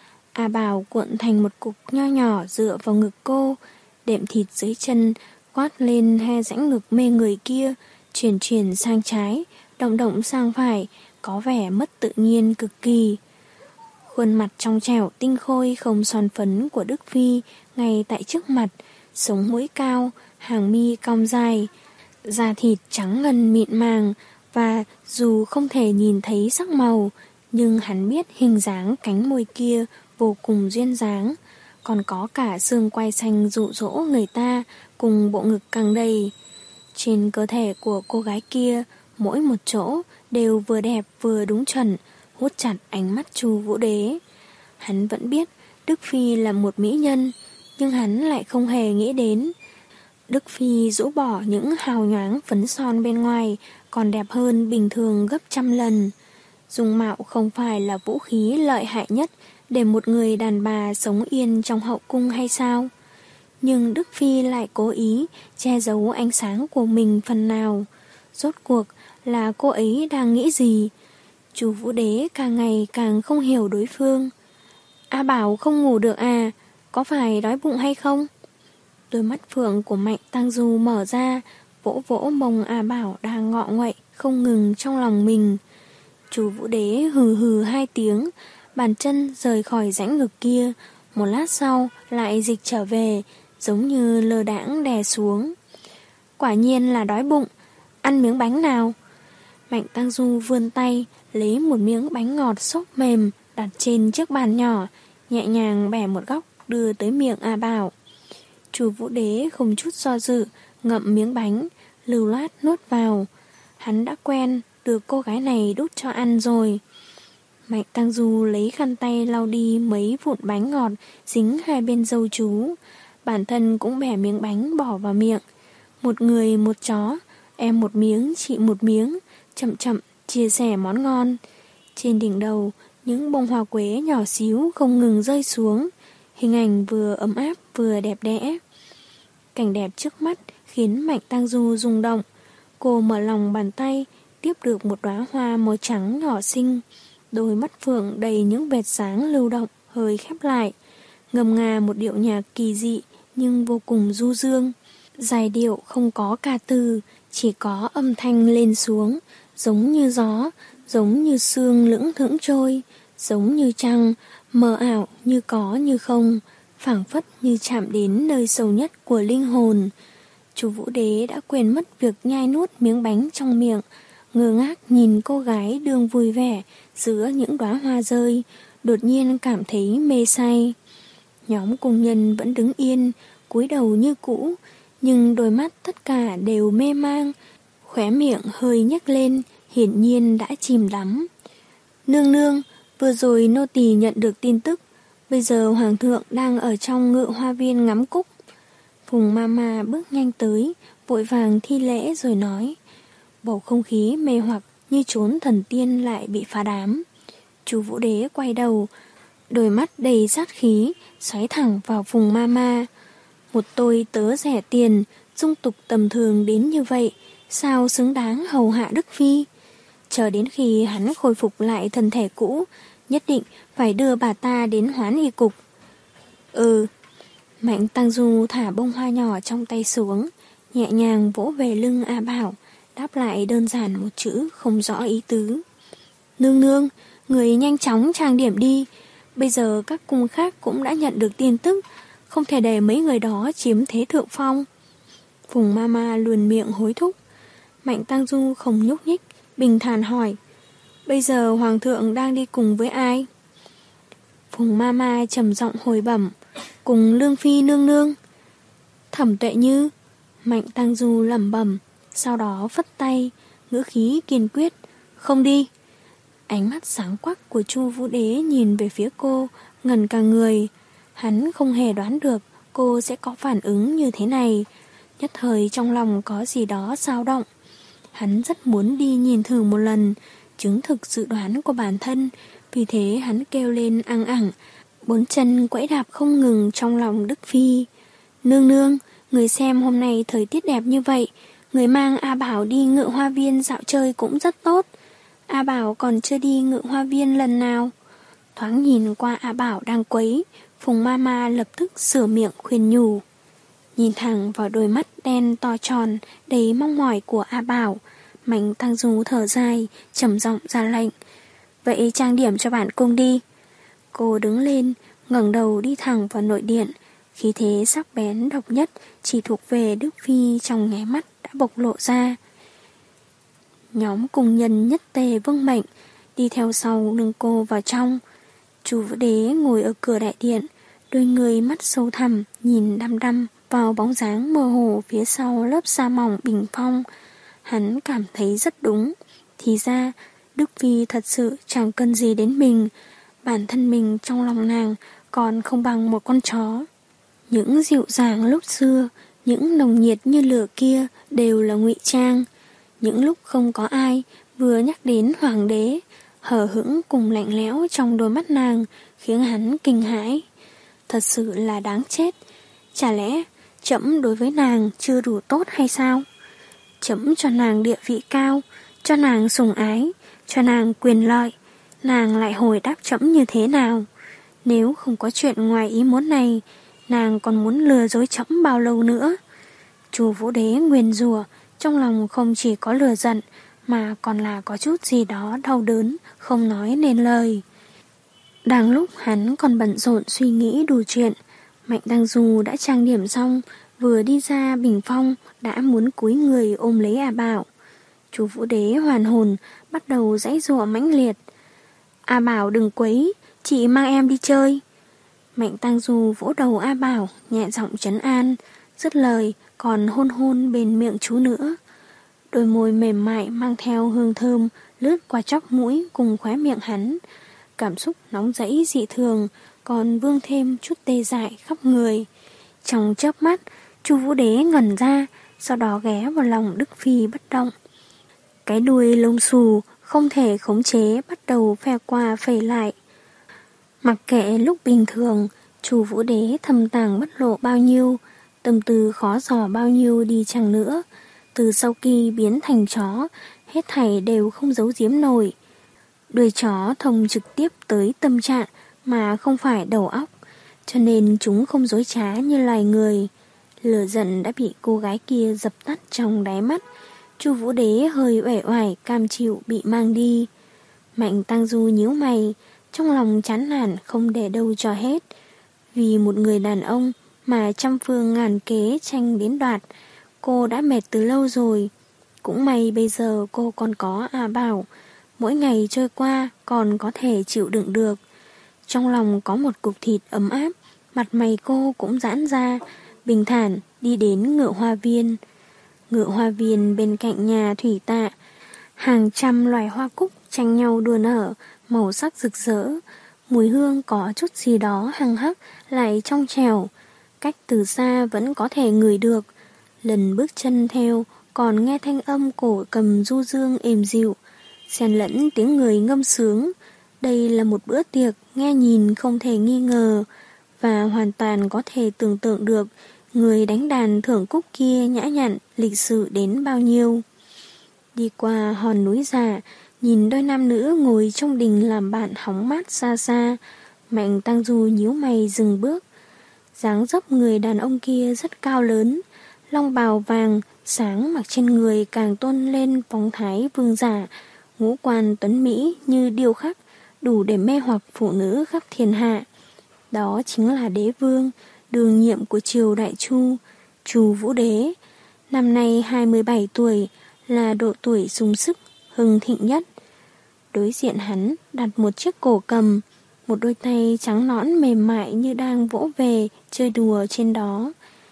A Bảo cuộn thành một cục nho nhỏ dựa vào ngực cô, đệm thịt dưới chân quát lên hai rãnh ngực mê người kia, chuyển chuyển sang trái, động động sang phải, có vẻ mất tự nhiên cực kỳ. Khuôn mặt trong trẻo tinh khôi không son phấn của Đức Phi ngay tại trước mặt, sống mũi cao, hàng mi cong dài, da thịt trắng ngần mịn màng, và dù không thể nhìn thấy sắc màu, nhưng hắn biết hình dáng cánh môi kia vô cùng duyên dáng, còn có cả xương quai xanh dụ dỗ người ta cùng bộ ngực căng đầy. Trên cơ thể của cô gái kia, mỗi một chỗ đều vừa đẹp vừa đúng chuẩn, hút chặt ánh mắt Chu Vũ Đế. Hắn vẫn biết Đức Phi là một mỹ nhân, nhưng hắn lại không hề nghĩ đến Đức Phi rũ bỏ những hào nhoáng phấn son bên ngoài còn đẹp hơn bình thường gấp trăm lần. Dung mạo không phải là vũ khí lợi hại nhất để một người đàn bà sống yên trong hậu cung hay sao? Nhưng Đức Phi lại cố ý che giấu ánh sáng của mình phần nào. Rốt cuộc là cô ấy đang nghĩ gì? Chu Vũ Đế càng ngày càng không hiểu đối phương. A Bảo không ngủ được à? Có phải đói bụng hay không? Đôi mắt phượng của Mạnh Tăng Du mở ra, vỗ vỗ mông A Bảo đang ngọ nguậy không ngừng trong lòng mình. Chu Vũ Đế hừ hừ hai tiếng, bàn chân rời khỏi rãnh ngực kia, một lát sau lại dịch trở về, giống như lơ đãng đè xuống. Quả nhiên là đói bụng, ăn miếng bánh nào. Mạnh Tăng Du vươn tay, lấy một miếng bánh ngọt xốp mềm, đặt trên chiếc bàn nhỏ, nhẹ nhàng bẻ một góc đưa tới miệng A Bảo. Chu Vũ Đế không chút do dự, ngậm miếng bánh, lưu loát nuốt vào. Hắn đã quen được cô gái này đút cho ăn rồi. Mạnh Tăng Du lấy khăn tay lau đi mấy vụn bánh ngọt dính hai bên râu chú. Bản thân cũng bẻ miếng bánh bỏ vào miệng. Một người một chó, em một miếng chị một miếng, chậm chậm chia sẻ món ngon. Trên đỉnh đầu, những bông hoa quế nhỏ xíu không ngừng rơi xuống. Hình ảnh vừa ấm áp vừa đẹp đẽ. Cảnh đẹp trước mắt khiến Mạnh Tăng Du rung động. Cô mở lòng bàn tay, tiếp được một đóa hoa màu trắng nhỏ xinh. Đôi mắt phượng đầy những vệt sáng lưu động, hơi khép lại. Ngâm nga một điệu nhạc kỳ dị nhưng vô cùng du dương. Giai điệu không có ca từ, chỉ có âm thanh lên xuống, giống như gió, giống như sương lững thững trôi, giống như trăng, mờ ảo như có như không, phảng phất như chạm đến nơi sâu nhất của linh hồn. Chu Vũ Đế đã quên mất việc nhai nuốt miếng bánh trong miệng, ngơ ngác nhìn cô gái đương vui vẻ giữa những đóa hoa rơi, đột nhiên cảm thấy mê say. Nhóm công nhân vẫn đứng yên, cúi đầu như cũ, nhưng đôi mắt tất cả đều mê mang, khóe miệng hơi nhếch lên, hiển nhiên đã chìm đắm. Nương nương, vừa rồi nô tỳ nhận được tin tức, bây giờ hoàng thượng đang ở trong Ngự Hoa Viên ngắm cúc. Phùng Mama bước nhanh tới, vội vàng thi lễ rồi nói. Bầu không khí mê hoặc như trốn thần tiên lại bị phá đám. Chu Vũ Đế quay đầu, đôi mắt đầy sát khí, xoáy thẳng vào Phùng Mama. Một tôi tớ rẻ tiền, dung tục tầm thường đến như vậy, sao xứng đáng hầu hạ Đức Phi? Chờ đến khi hắn khôi phục lại thân thể cũ, nhất định phải đưa bà ta đến Hoán Y cục. Ừ. Mạnh Tăng Du thả bông hoa nhỏ trong tay xuống, nhẹ nhàng vỗ về lưng A Bảo, đáp lại đơn giản một chữ không rõ ý tứ. Nương nương, người nhanh chóng trang điểm đi, bây giờ các cung khác cũng đã nhận được tin tức, không thể để mấy người đó chiếm thế thượng phong. Phùng Mama luồn miệng hối thúc. Mạnh Tăng Du không nhúc nhích, bình thản hỏi. Bây giờ hoàng thượng đang đi cùng với ai? Phùng Mama trầm giọng hồi bẩm. Cùng Lương Phi nương nương. Thẩm Tuệ Như. Mạnh Tăng Du lẩm bẩm, sau đó phất tay, ngữ khí kiên quyết. Không đi. Ánh mắt sáng quắc của Chu Vũ Đế nhìn về phía cô, ngẩn cả người. Hắn không hề đoán được cô sẽ có phản ứng như thế này. Nhất thời trong lòng có gì đó xao động. Hắn rất muốn đi nhìn thử một lần, chứng thực dự đoán của bản thân, vì thế hắn kêu lên ăng ẳng, bốn chân quẫy đạp không ngừng trong lòng Đức Phi. Nương nương, người xem hôm nay thời tiết đẹp như vậy, người mang A Bảo đi Ngự Hoa Viên dạo chơi cũng rất tốt. A Bảo còn chưa đi Ngự Hoa Viên lần nào. Thoáng nhìn qua A Bảo đang quấy, Phùng Mama lập tức sửa miệng khuyên nhủ. Nhìn thẳng vào đôi mắt đen to tròn, đầy mong mỏi của A Bảo, Mạnh Tăng Du thở dài, trầm giọng ra lệnh. Vậy trang điểm cho bản cung đi. Cô đứng lên, ngẩng đầu đi thẳng vào nội điện, khí thế sắc bén độc nhất chỉ thuộc về Đức Phi trong nháy mắt đã bộc lộ ra. Nhóm cung nhân nhất tề vâng mệnh, đi theo sau lưng cô vào trong. Chu Vũ Đế ngồi ở cửa đại điện, đôi người mắt sâu thẳm nhìn đăm đăm vào bóng dáng mơ hồ phía sau lớp sa mỏng bình phong. Hắn cảm thấy rất đúng. Thì ra, Đức Phi thật sự chẳng cần gì đến mình. Bản thân mình trong lòng nàng còn không bằng một con chó. Những dịu dàng lúc xưa, những nồng nhiệt như lửa kia đều là ngụy trang. Những lúc không có ai, vừa nhắc đến hoàng đế, hờ hững cùng lạnh lẽo trong đôi mắt nàng khiến hắn kinh hãi. Thật sự là đáng chết. Chả lẽ trẫm đối với nàng chưa đủ tốt hay sao? Trẫm cho nàng địa vị cao, cho nàng sủng ái, cho nàng quyền lợi, nàng lại hồi đáp trẫm như thế nào? Nếu không có chuyện ngoài ý muốn này, nàng còn muốn lừa dối trẫm bao lâu nữa? Chu Vũ Đế nguyền rủa, trong lòng không chỉ có lửa giận mà còn là có chút gì đó đau đớn, không nói nên lời. Đang lúc hắn còn bận rộn suy nghĩ đủ chuyện, Mạnh Tăng Du đã trang điểm xong, vừa đi ra bình phong đã muốn cúi người ôm lấy A Bảo. Chu Vũ Đế hoàn hồn, bắt đầu giãy giụa mãnh liệt. A Bảo đừng quấy, chị mang em đi chơi. Mạnh Tăng Du vỗ đầu A Bảo, nhẹ giọng trấn an, dứt lời còn hôn hôn bên miệng chú nữa. Đôi môi mềm mại mang theo hương thơm lướt qua chóp mũi cùng khóe miệng hắn. Cảm xúc nóng rẫy dị thường, còn vương thêm chút tê dại khắp người. Trong chớp mắt, Chu Vũ Đế ngẩn ra, sau đó ghé vào lòng Đức Phi bất động. Cái đuôi lông xù không thể khống chế bắt đầu phe qua phẩy lại. Mặc kệ lúc bình thường, Chu Vũ Đế thâm tàng bất lộ bao nhiêu, tâm tư khó dò bao nhiêu đi chăng nữa, từ sau khi biến thành chó, hết thảy đều không giấu giếm nổi. Đuôi chó thông trực tiếp tới tâm trạng mà không phải đầu óc, cho nên chúng không dối trá như loài người. Lửa giận đã bị cô gái kia dập tắt trong đáy mắt. Chu Vũ Đế hơi uể oải cam chịu bị mang đi. Mạnh Tăng Du nhíu mày, trong lòng chán nản không để đâu cho hết. Vì một người đàn ông mà trăm phương ngàn kế tranh đến đoạt, cô đã mệt từ lâu rồi. Cũng may bây giờ cô còn có A Bảo, mỗi ngày trôi qua còn có thể chịu đựng được. Trong lòng có một cục thịt ấm áp, mặt mày cô cũng giãn ra, bình thản đi đến ngựa hoa viên. Ngựa hoa viên bên cạnh nhà thủy tạ, hàng trăm loài hoa cúc tranh nhau đua nở, màu sắc rực rỡ, mùi hương có chút gì đó hăng hắc lại trong trẻo, cách từ xa vẫn có thể ngửi được. Lần bước chân theo còn nghe thanh âm cổ cầm du dương êm dịu, xen lẫn tiếng người ngâm sướng. Đây là một bữa tiệc nghe nhìn không thể nghi ngờ, và hoàn toàn có thể tưởng tượng được người đánh đàn thưởng cúc kia nhã nhặn, lịch sự đến bao nhiêu. Đi qua hòn núi già, nhìn đôi nam nữ ngồi trong đình làm bạn hóng mát xa xa, Mạnh Tăng Du nhíu mày dừng bước. Dáng dấp người đàn ông kia rất cao lớn, long bào vàng sáng mặc trên người càng tôn lên phong thái vương giả, ngũ quan tuấn mỹ như điêu khắc, đủ để mê hoặc phụ nữ khắp thiên hạ. Đó chính là đế vương, đương nhiệm của triều Đại Chu, Chu Vũ Đế. Năm nay hai mươi bảy tuổi, là độ tuổi sung sức, hưng thịnh nhất. Đối diện hắn đặt một chiếc cổ cầm, một đôi tay trắng nõn mềm mại như đang vỗ về, chơi đùa trên đó.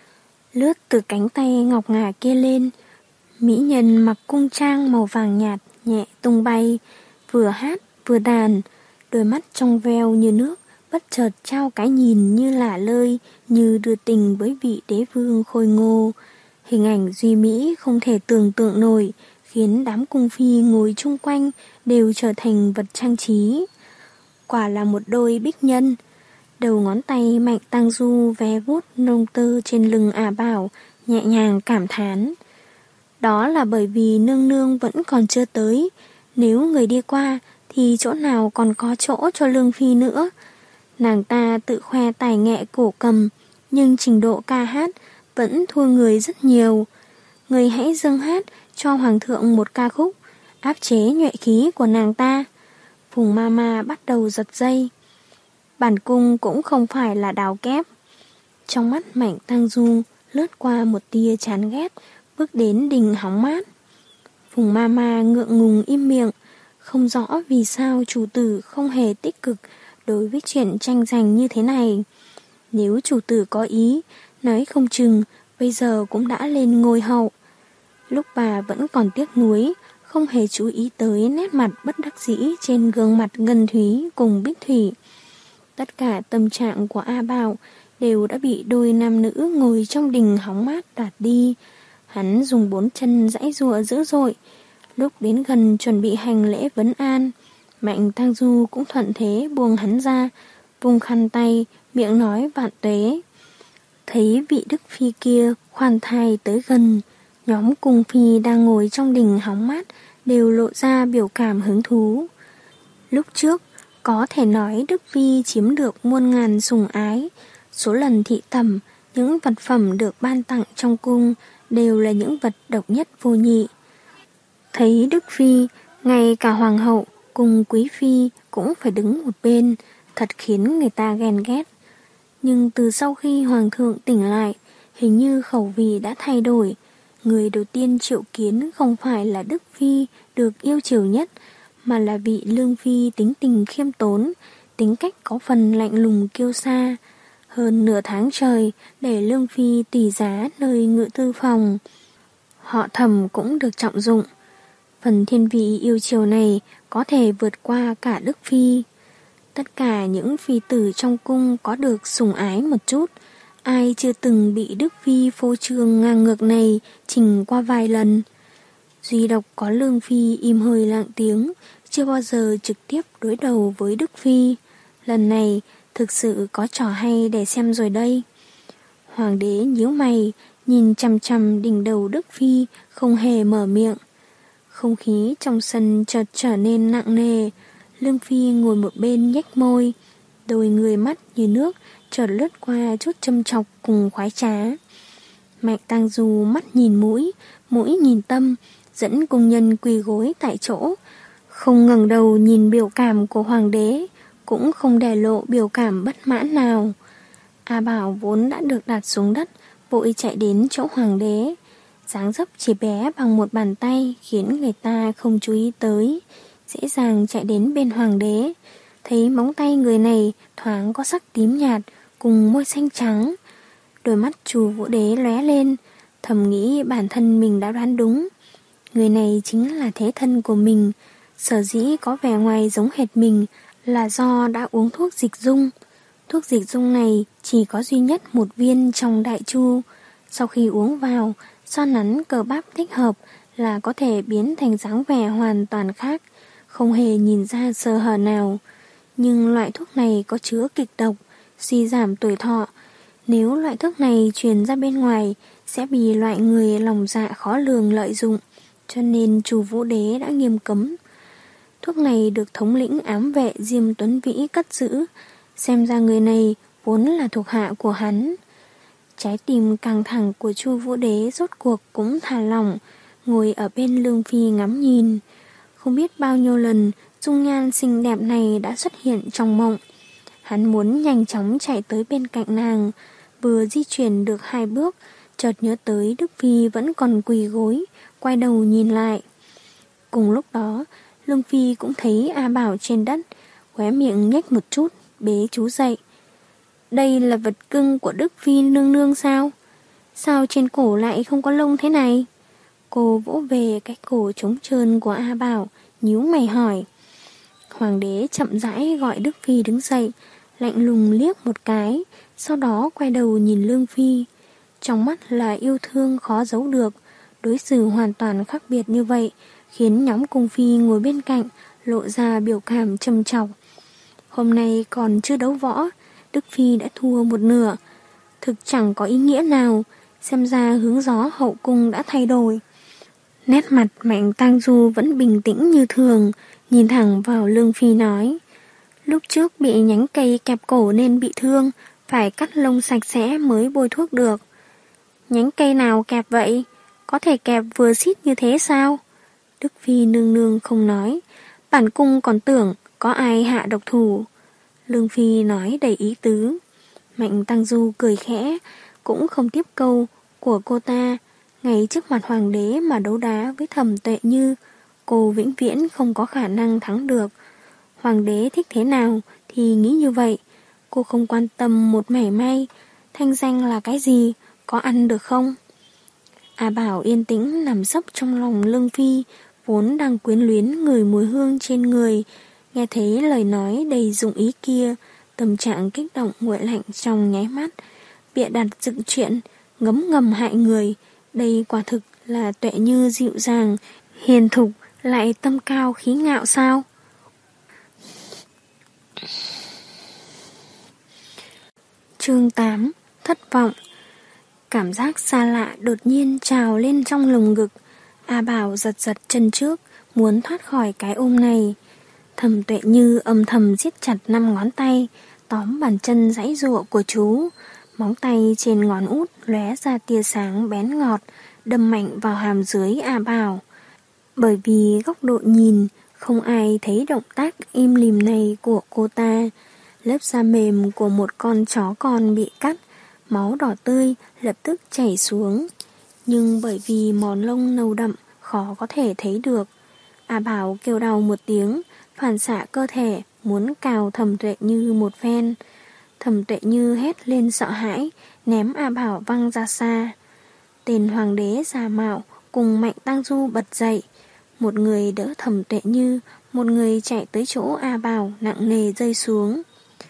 Lướt từ cánh tay ngọc ngà kia lên, mỹ nhân mặc cung trang màu vàng nhạt nhẹ tung bay, vừa hát vừa đàn, đôi mắt trong veo như nước, bất chợt trao cái nhìn như lả lơi, như đưa tình với vị đế vương khôi ngô. Hình ảnh duy mỹ không thể tưởng tượng nổi, khiến đám cung phi ngồi chung quanh đều trở thành vật trang trí. Quả là một đôi bích nhân. Đầu ngón tay Mạnh Tăng Du vé vuốt nông tơ trên lưng Ả Bảo, nhẹ nhàng cảm thán. Đó là bởi vì nương nương vẫn còn chưa tới, nếu người đi qua thì chỗ nào còn có chỗ cho Lương Phi nữa. Nàng ta tự khoe tài nghệ cổ cầm, nhưng trình độ ca hát vẫn thua người rất nhiều. Người hãy dâng hát cho hoàng thượng một ca khúc, áp chế nhuệ khí của nàng ta. Phùng Mama bắt đầu giật dây. Bản cung cũng không phải là đào kép. Trong mắt Mạnh Tăng Du lướt qua một tia chán ghét, bước đến đình hóng mát. Phùng Mama ngượng ngùng im miệng, không rõ vì sao chủ tử không hề tích cực đối với chuyện tranh giành như thế này. Nếu chủ tử có ý, nói không chừng bây giờ cũng đã lên ngôi hậu. Lúc bà vẫn còn tiếc nuối, không hề chú ý tới nét mặt bất đắc dĩ trên gương mặt Ngân Thúy cùng Bích Thủy. Tất cả tâm trạng của A Bảo đều đã bị đôi nam nữ ngồi trong đình hóng mát đoạt đi. Hắn dùng bốn chân giãy giụa dữ dội. Lúc đến gần chuẩn bị hành lễ vấn an, Mạnh Tăng Du cũng thuận thế buông hắn ra, vung khăn tay, miệng nói vạn tuế. Thấy vị Đức Phi kia khoan thai tới gần, nhóm cung phi đang ngồi trong đình hóng mát đều lộ ra biểu cảm hứng thú. Lúc trước, có thể nói Đức Phi chiếm được muôn ngàn sủng ái, số lần thị tẩm, những vật phẩm được ban tặng trong cung đều là những vật độc nhất vô nhị. Thấy Đức Phi, ngay cả hoàng hậu cùng quý phi cũng phải đứng một bên, thật khiến người ta ghen ghét. Nhưng từ sau khi hoàng thượng tỉnh lại, hình như khẩu vị đã thay đổi. Người đầu tiên triệu kiến không phải là Đức Phi được yêu chiều nhất, mà là vị Lương Phi tính tình khiêm tốn, tính cách có phần lạnh lùng kiêu sa. Hơn nửa tháng trời để Lương Phi tùy giá nơi ngự tư phòng. Họ Thẩm cũng được trọng dụng. Phần thiên vị yêu chiều này có thể vượt qua cả Đức Phi. Tất cả những phi tử trong cung có được sủng ái một chút, ai chưa từng bị Đức Phi phô trương ngang ngược này trình qua vài lần. Duy độc có Lương Phi im hơi lặng tiếng, chưa bao giờ trực tiếp đối đầu với Đức Phi. Lần này thực sự có trò hay để xem rồi đây. Hoàng đế nhíu mày, nhìn chằm chằm đỉnh đầu Đức Phi, không hề mở miệng. Không khí trong sân chợt trở nên nặng nề. Lương Phi ngồi một bên nhếch môi, đôi người mắt như nước chợt lướt qua chút châm chọc cùng khoái trá. Mạnh Tăng Du mắt nhìn mũi, mũi nhìn tâm, dẫn cung nhân quỳ gối tại chỗ, không ngẩng đầu nhìn biểu cảm của hoàng đế, cũng không để lộ biểu cảm bất mãn nào. A Bảo vốn đã được đặt xuống đất, vội chạy đến chỗ hoàng đế. Dáng dấp chỉ bé bằng một bàn tay khiến người ta không chú ý tới, dễ dàng chạy đến bên hoàng đế. thấy móng tay người này thoáng có sắc tím nhạt cùng môi xanh trắng. Đôi mắt Chu Vũ Đế lóe lên, thầm nghĩ bản thân mình đã đoán đúng. Người này chính là thế thân của mình, sở dĩ có vẻ ngoài giống hệt mình là do đã uống thuốc dịch dung. Thuốc dịch dung này chỉ có duy nhất một viên trong đại chu. Sau khi uống vào, xoa nắn cơ bắp thích hợp là có thể biến thành dáng vẻ hoàn toàn khác, không hề nhìn ra sơ hở nào. Nhưng loại thuốc này có chứa kịch độc, suy giảm tuổi thọ. Nếu loại thuốc này truyền ra bên ngoài, sẽ bị loại người lòng dạ khó lường lợi dụng, cho nên Chu Vũ Đế đã nghiêm cấm. Thuốc này được thống lĩnh ám vệ Diêm Tuấn Vĩ cất giữ, xem ra người này vốn là thuộc hạ của hắn. Trái tim căng thẳng của Chu Vũ Đế rốt cuộc cũng thả lỏng, ngồi ở bên Lương Phi ngắm nhìn. Không biết bao nhiêu lần dung nhan xinh đẹp này đã xuất hiện trong mộng. Hắn muốn nhanh chóng chạy tới bên cạnh nàng, vừa di chuyển được hai bước, chợt nhớ tới Đức Phi vẫn còn quỳ gối, quay đầu nhìn lại. Cùng lúc đó, Lương Phi cũng thấy A Bảo trên đất, khóe miệng nhếch một chút, bế chú dậy. Đây là vật cưng của Đức Phi nương nương sao? Sao trên cổ lại không có lông thế này? Cô vỗ về cái cổ trống trơn của A Bảo, nhíu mày hỏi. Hoàng đế chậm rãi gọi Đức Phi đứng dậy, lạnh lùng liếc một cái, sau đó quay đầu nhìn Lương Phi. Trong mắt là yêu thương khó giấu được, đối xử hoàn toàn khác biệt như vậy, khiến nhóm cung phi ngồi bên cạnh lộ ra biểu cảm trầm trọng. Hôm nay còn chưa đấu võ, Đức Phi đã thua một nửa, thực chẳng có ý nghĩa nào, xem ra hướng gió hậu cung đã thay đổi. Nét mặt Mạnh Tang Du vẫn bình tĩnh như thường, nhìn thẳng vào Lương Phi nói. Lúc trước bị nhánh cây kẹp cổ nên bị thương, phải cắt lông sạch sẽ mới bôi thuốc được. Nhánh cây nào kẹp vậy? Có thể kẹp vừa xít như thế sao? Đức Phi nương nương không nói, bản cung còn tưởng có ai hạ độc thủ. Lương Phi nói đầy ý tứ. Mạnh Tăng Du cười khẽ, cũng không tiếp câu của cô ta. Ngay trước mặt hoàng đế mà đấu đá với Thẩm Tuệ Như, cô vĩnh viễn không có khả năng thắng được. Hoàng đế thích thế nào thì nghĩ như vậy, cô không quan tâm một mảy may. Thanh danh là cái gì, có ăn được không? A Bảo yên tĩnh nằm sấp trong lòng Lương Phi, vốn đang quyến luyến người mùi hương trên người. Nghe thấy lời nói đầy dụng ý kia, tâm trạng kích động nguội lạnh trong nháy mắt. Bịa đặt dựng chuyện, ngấm ngầm hại người. Đây quả thực là Tuệ Như dịu dàng, hiền thục, lại tâm cao khí ngạo sao? Chương tám. Thất vọng. Cảm giác xa lạ đột nhiên trào lên trong lồng ngực. A Bảo giật giật chân trước, muốn thoát khỏi cái ôm này. Thẩm Tuệ Như âm thầm siết chặt năm ngón tay, tóm bàn chân giãy giụa của chú. Móng tay trên ngón út lóe ra tia sáng bén ngọt, đâm mạnh vào hàm dưới A Bảo. Bởi vì góc độ nhìn, không ai thấy động tác im lìm này của cô ta. Lớp da mềm của một con chó con bị cắt, máu đỏ tươi lập tức chảy xuống. Nhưng bởi vì mòn lông nâu đậm, khó có thể thấy được. A Bảo kêu đau một tiếng, phản xạ cơ thể muốn cào Thẩm Tuệ Như một phen. Thẩm Tuệ Như hét lên sợ hãi, ném A Bảo văng ra xa. Tên hoàng đế giả mạo cùng Mạnh Tăng Du bật dậy. Một người đỡ Thẩm Tuệ Như, một người chạy tới chỗ A Bảo nặng nề rơi xuống.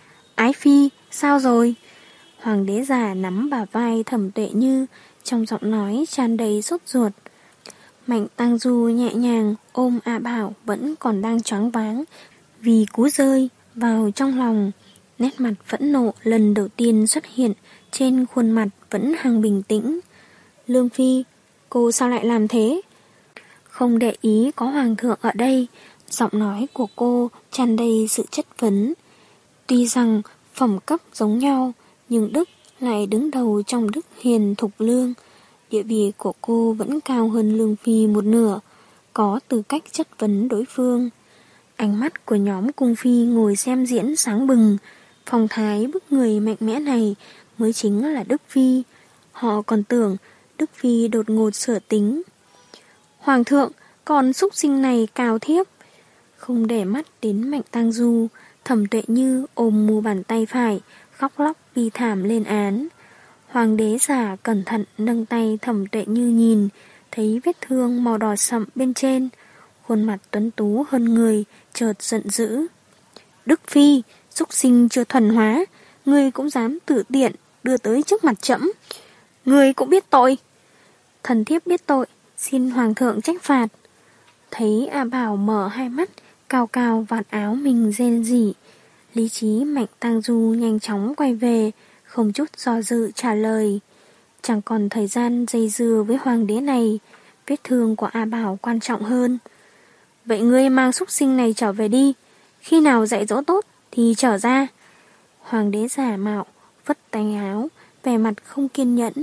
Ái Phi, sao rồi? Hoàng đế già nắm bả vai Thẩm Tuệ Như, trong giọng nói tràn đầy sốt ruột. Mạnh Tăng Du nhẹ nhàng ôm A Bảo vẫn còn đang choáng váng vì cú rơi vào trong lòng. Nét mặt phẫn nộ lần đầu tiên xuất hiện trên khuôn mặt vẫn hằng bình tĩnh. Lương Phi, cô sao lại làm thế? Không để ý có hoàng thượng ở đây, giọng nói của cô tràn đầy sự chất vấn. Tuy rằng phẩm cấp giống nhau, nhưng Đức lại đứng đầu trong Đức Hiền Thục Lương. Địa vị của cô vẫn cao hơn Lương Phi một nửa, có tư cách chất vấn đối phương. Ánh mắt của nhóm cung phi ngồi xem diễn sáng bừng. Phong thái bức người mạnh mẽ này mới chính là Đức Phi. Họ còn tưởng Đức Phi đột ngột sửa tính. Hoàng thượng, con súc sinh này cào thiếp. Không để mắt đến Mạnh Tăng Du, Thẩm Tuệ Như ôm mu bàn tay phải, khóc lóc bi thảm lên án. Hoàng đế giả cẩn thận nâng tay Thẩm Tuệ Như nhìn, thấy vết thương màu đỏ sậm bên trên, khuôn mặt tuấn tú hơn người, chợt giận dữ. Đức Phi, súc sinh chưa thuần hóa, ngươi cũng dám tự tiện đưa tới trước mặt trẫm. Ngươi cũng biết tội. Thần thiếp biết tội, xin hoàng thượng trách phạt. Thấy A Bảo mở hai mắt, cao cao vạt áo mình rên rỉ. Lý trí Mạnh Tang Du nhanh chóng quay về, không chút do dự trả lời. Chẳng còn thời gian dây dưa với hoàng đế này, vết thương của A Bảo quan trọng hơn. Vậy ngươi mang súc sinh này trở về đi, khi nào dạy dỗ tốt thì trở ra. Hoàng đế giả mạo, vất tay áo, vẻ mặt không kiên nhẫn.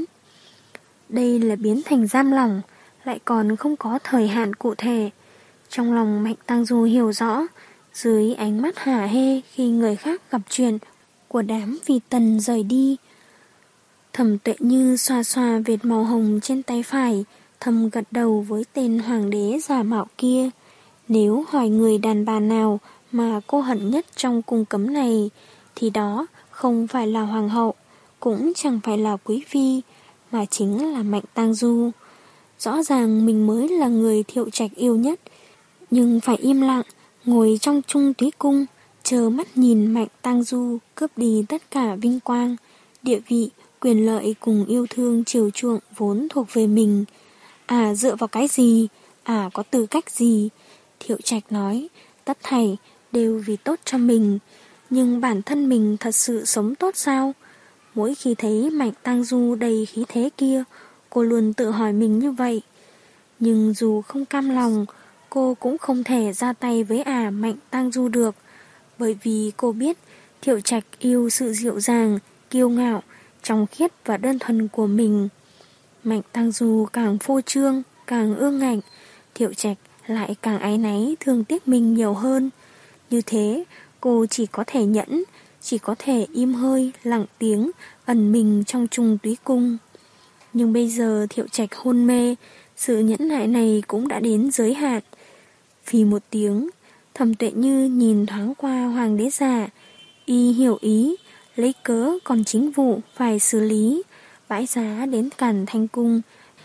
Đây là biến thành giam lỏng, lại còn không có thời hạn cụ thể. Trong lòng Mạnh Tang Du hiểu rõ, dưới ánh mắt hả hê khi người khác gặp chuyện của đám vì tần rời đi. Thẩm Tuệ Như xoa xoa vệt màu hồng trên tay phải, thầm gật đầu với tên hoàng đế giả mạo kia. Nếu hỏi người đàn bà nào mà cô hận nhất trong cung cấm này, thì đó không phải là hoàng hậu, cũng chẳng phải là quý phi, mà chính là Mạnh Tang Du. Rõ ràng mình mới là người Thiệu Trạch yêu nhất, nhưng phải im lặng, ngồi trong Trung Túy Cung, chờ mắt nhìn Mạnh Tang Du cướp đi tất cả vinh quang, địa vị, quyền lợi cùng yêu thương chiều chuộng vốn thuộc về mình. À dựa vào cái gì? À có tư cách gì? Thiệu Trạch nói, tất thảy đều vì tốt cho mình, nhưng bản thân mình thật sự sống tốt sao? Mỗi khi thấy Mạnh Tang Du đầy khí thế kia, cô luôn tự hỏi mình như vậy. Nhưng dù không cam lòng, cô cũng không thể ra tay với ả Mạnh Tang Du được, bởi vì cô biết Thiệu Trạch yêu sự dịu dàng, kiêu ngạo, trong khiết và đơn thuần của mình. Mạnh Tang Du càng phô trương, càng ương ngạnh, Thiệu Trạch lại càng áy náy thương tiếc mình nhiều hơn. Như thế, cô chỉ có thể nhẫn, chỉ có thể im hơi, lặng tiếng, ẩn mình trong Trung Túy Cung. Nhưng bây giờ Thiệu Trạch hôn mê, sự nhẫn nại này cũng đã đến giới hạn. Vì một tiếng, Thẩm Tuệ Như nhìn thoáng qua hoàng đế giả, y hiểu ý, lấy cớ còn chính vụ phải xử lý, bãi giá đến Càn Thanh Cung,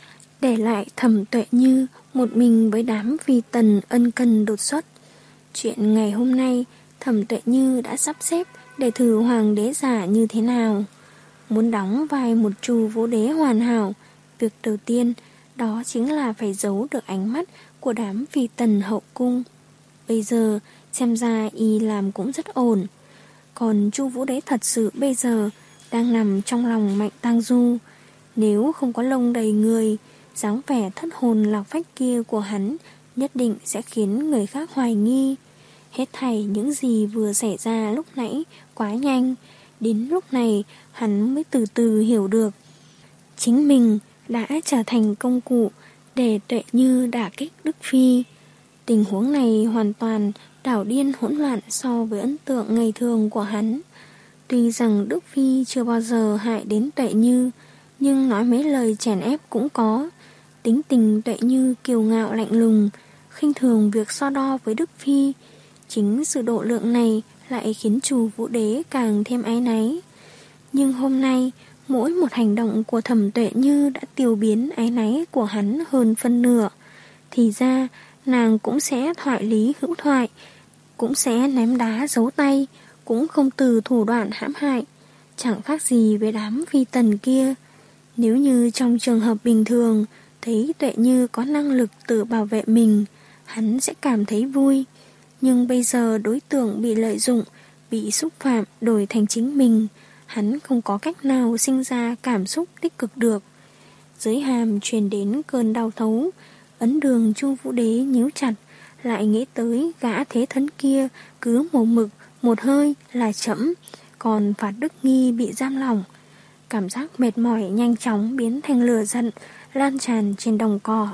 để lại Thẩm Tuệ Như một mình với đám vi tần ân cần đột xuất. Chuyện ngày hôm nay, Thẩm Tuệ Như đã sắp xếp để thử hoàng đế giả như thế nào. Muốn đóng vai một Chu Vũ Đế hoàn hảo, việc đầu tiên đó chính là phải giấu được ánh mắt của đám vi tần hậu cung. Bây giờ xem ra y làm cũng rất ổn. Còn Chu Vũ Đế thật sự bây giờ đang nằm trong lòng Mạnh Tang Du. Nếu không có lông đầy người, dáng vẻ thất hồn lạc phách kia của hắn nhất định sẽ khiến người khác hoài nghi. Hết thảy những gì vừa xảy ra lúc nãy quá nhanh, đến lúc này hắn mới từ từ hiểu được. Chính mình đã trở thành công cụ để Tuệ Như đả kích Đức Phi. Tình huống này hoàn toàn đảo điên hỗn loạn so với ấn tượng ngày thường của hắn. Tuy rằng Đức Phi chưa bao giờ hại đến Tuệ Như, nhưng nói mấy lời chèn ép cũng có. Tính tình Tuệ Như kiêu ngạo lạnh lùng, khinh thường việc so đo với Đức Phi. Chính sự độ lượng này lại khiến Chu Vũ Đế càng thêm áy náy. Nhưng hôm nay, mỗi một hành động của Thẩm Tuệ Như đã tiêu biến áy náy của hắn hơn phân nửa. Thì ra, nàng cũng sẽ thoại lý hữu thoại, cũng sẽ ném đá giấu tay, cũng không từ thủ đoạn hãm hại. Chẳng khác gì với đám phi tần kia. Nếu như trong trường hợp bình thường, thấy Tuệ Như có năng lực tự bảo vệ mình, hắn sẽ cảm thấy vui. Nhưng bây giờ đối tượng bị lợi dụng, bị xúc phạm đổi thành chính mình, hắn không có cách nào sinh ra cảm xúc tích cực được. Dưới hàm truyền đến cơn đau thấu, ấn đường Chu Vũ Đế nhíu chặt, lại nghĩ tới gã thế thân kia cứ một mực, một hơi là chẫm, còn Phạt Đức Nghi bị giam lỏng. Cảm giác mệt mỏi nhanh chóng biến thành lửa giận, lan tràn trên đồng cỏ.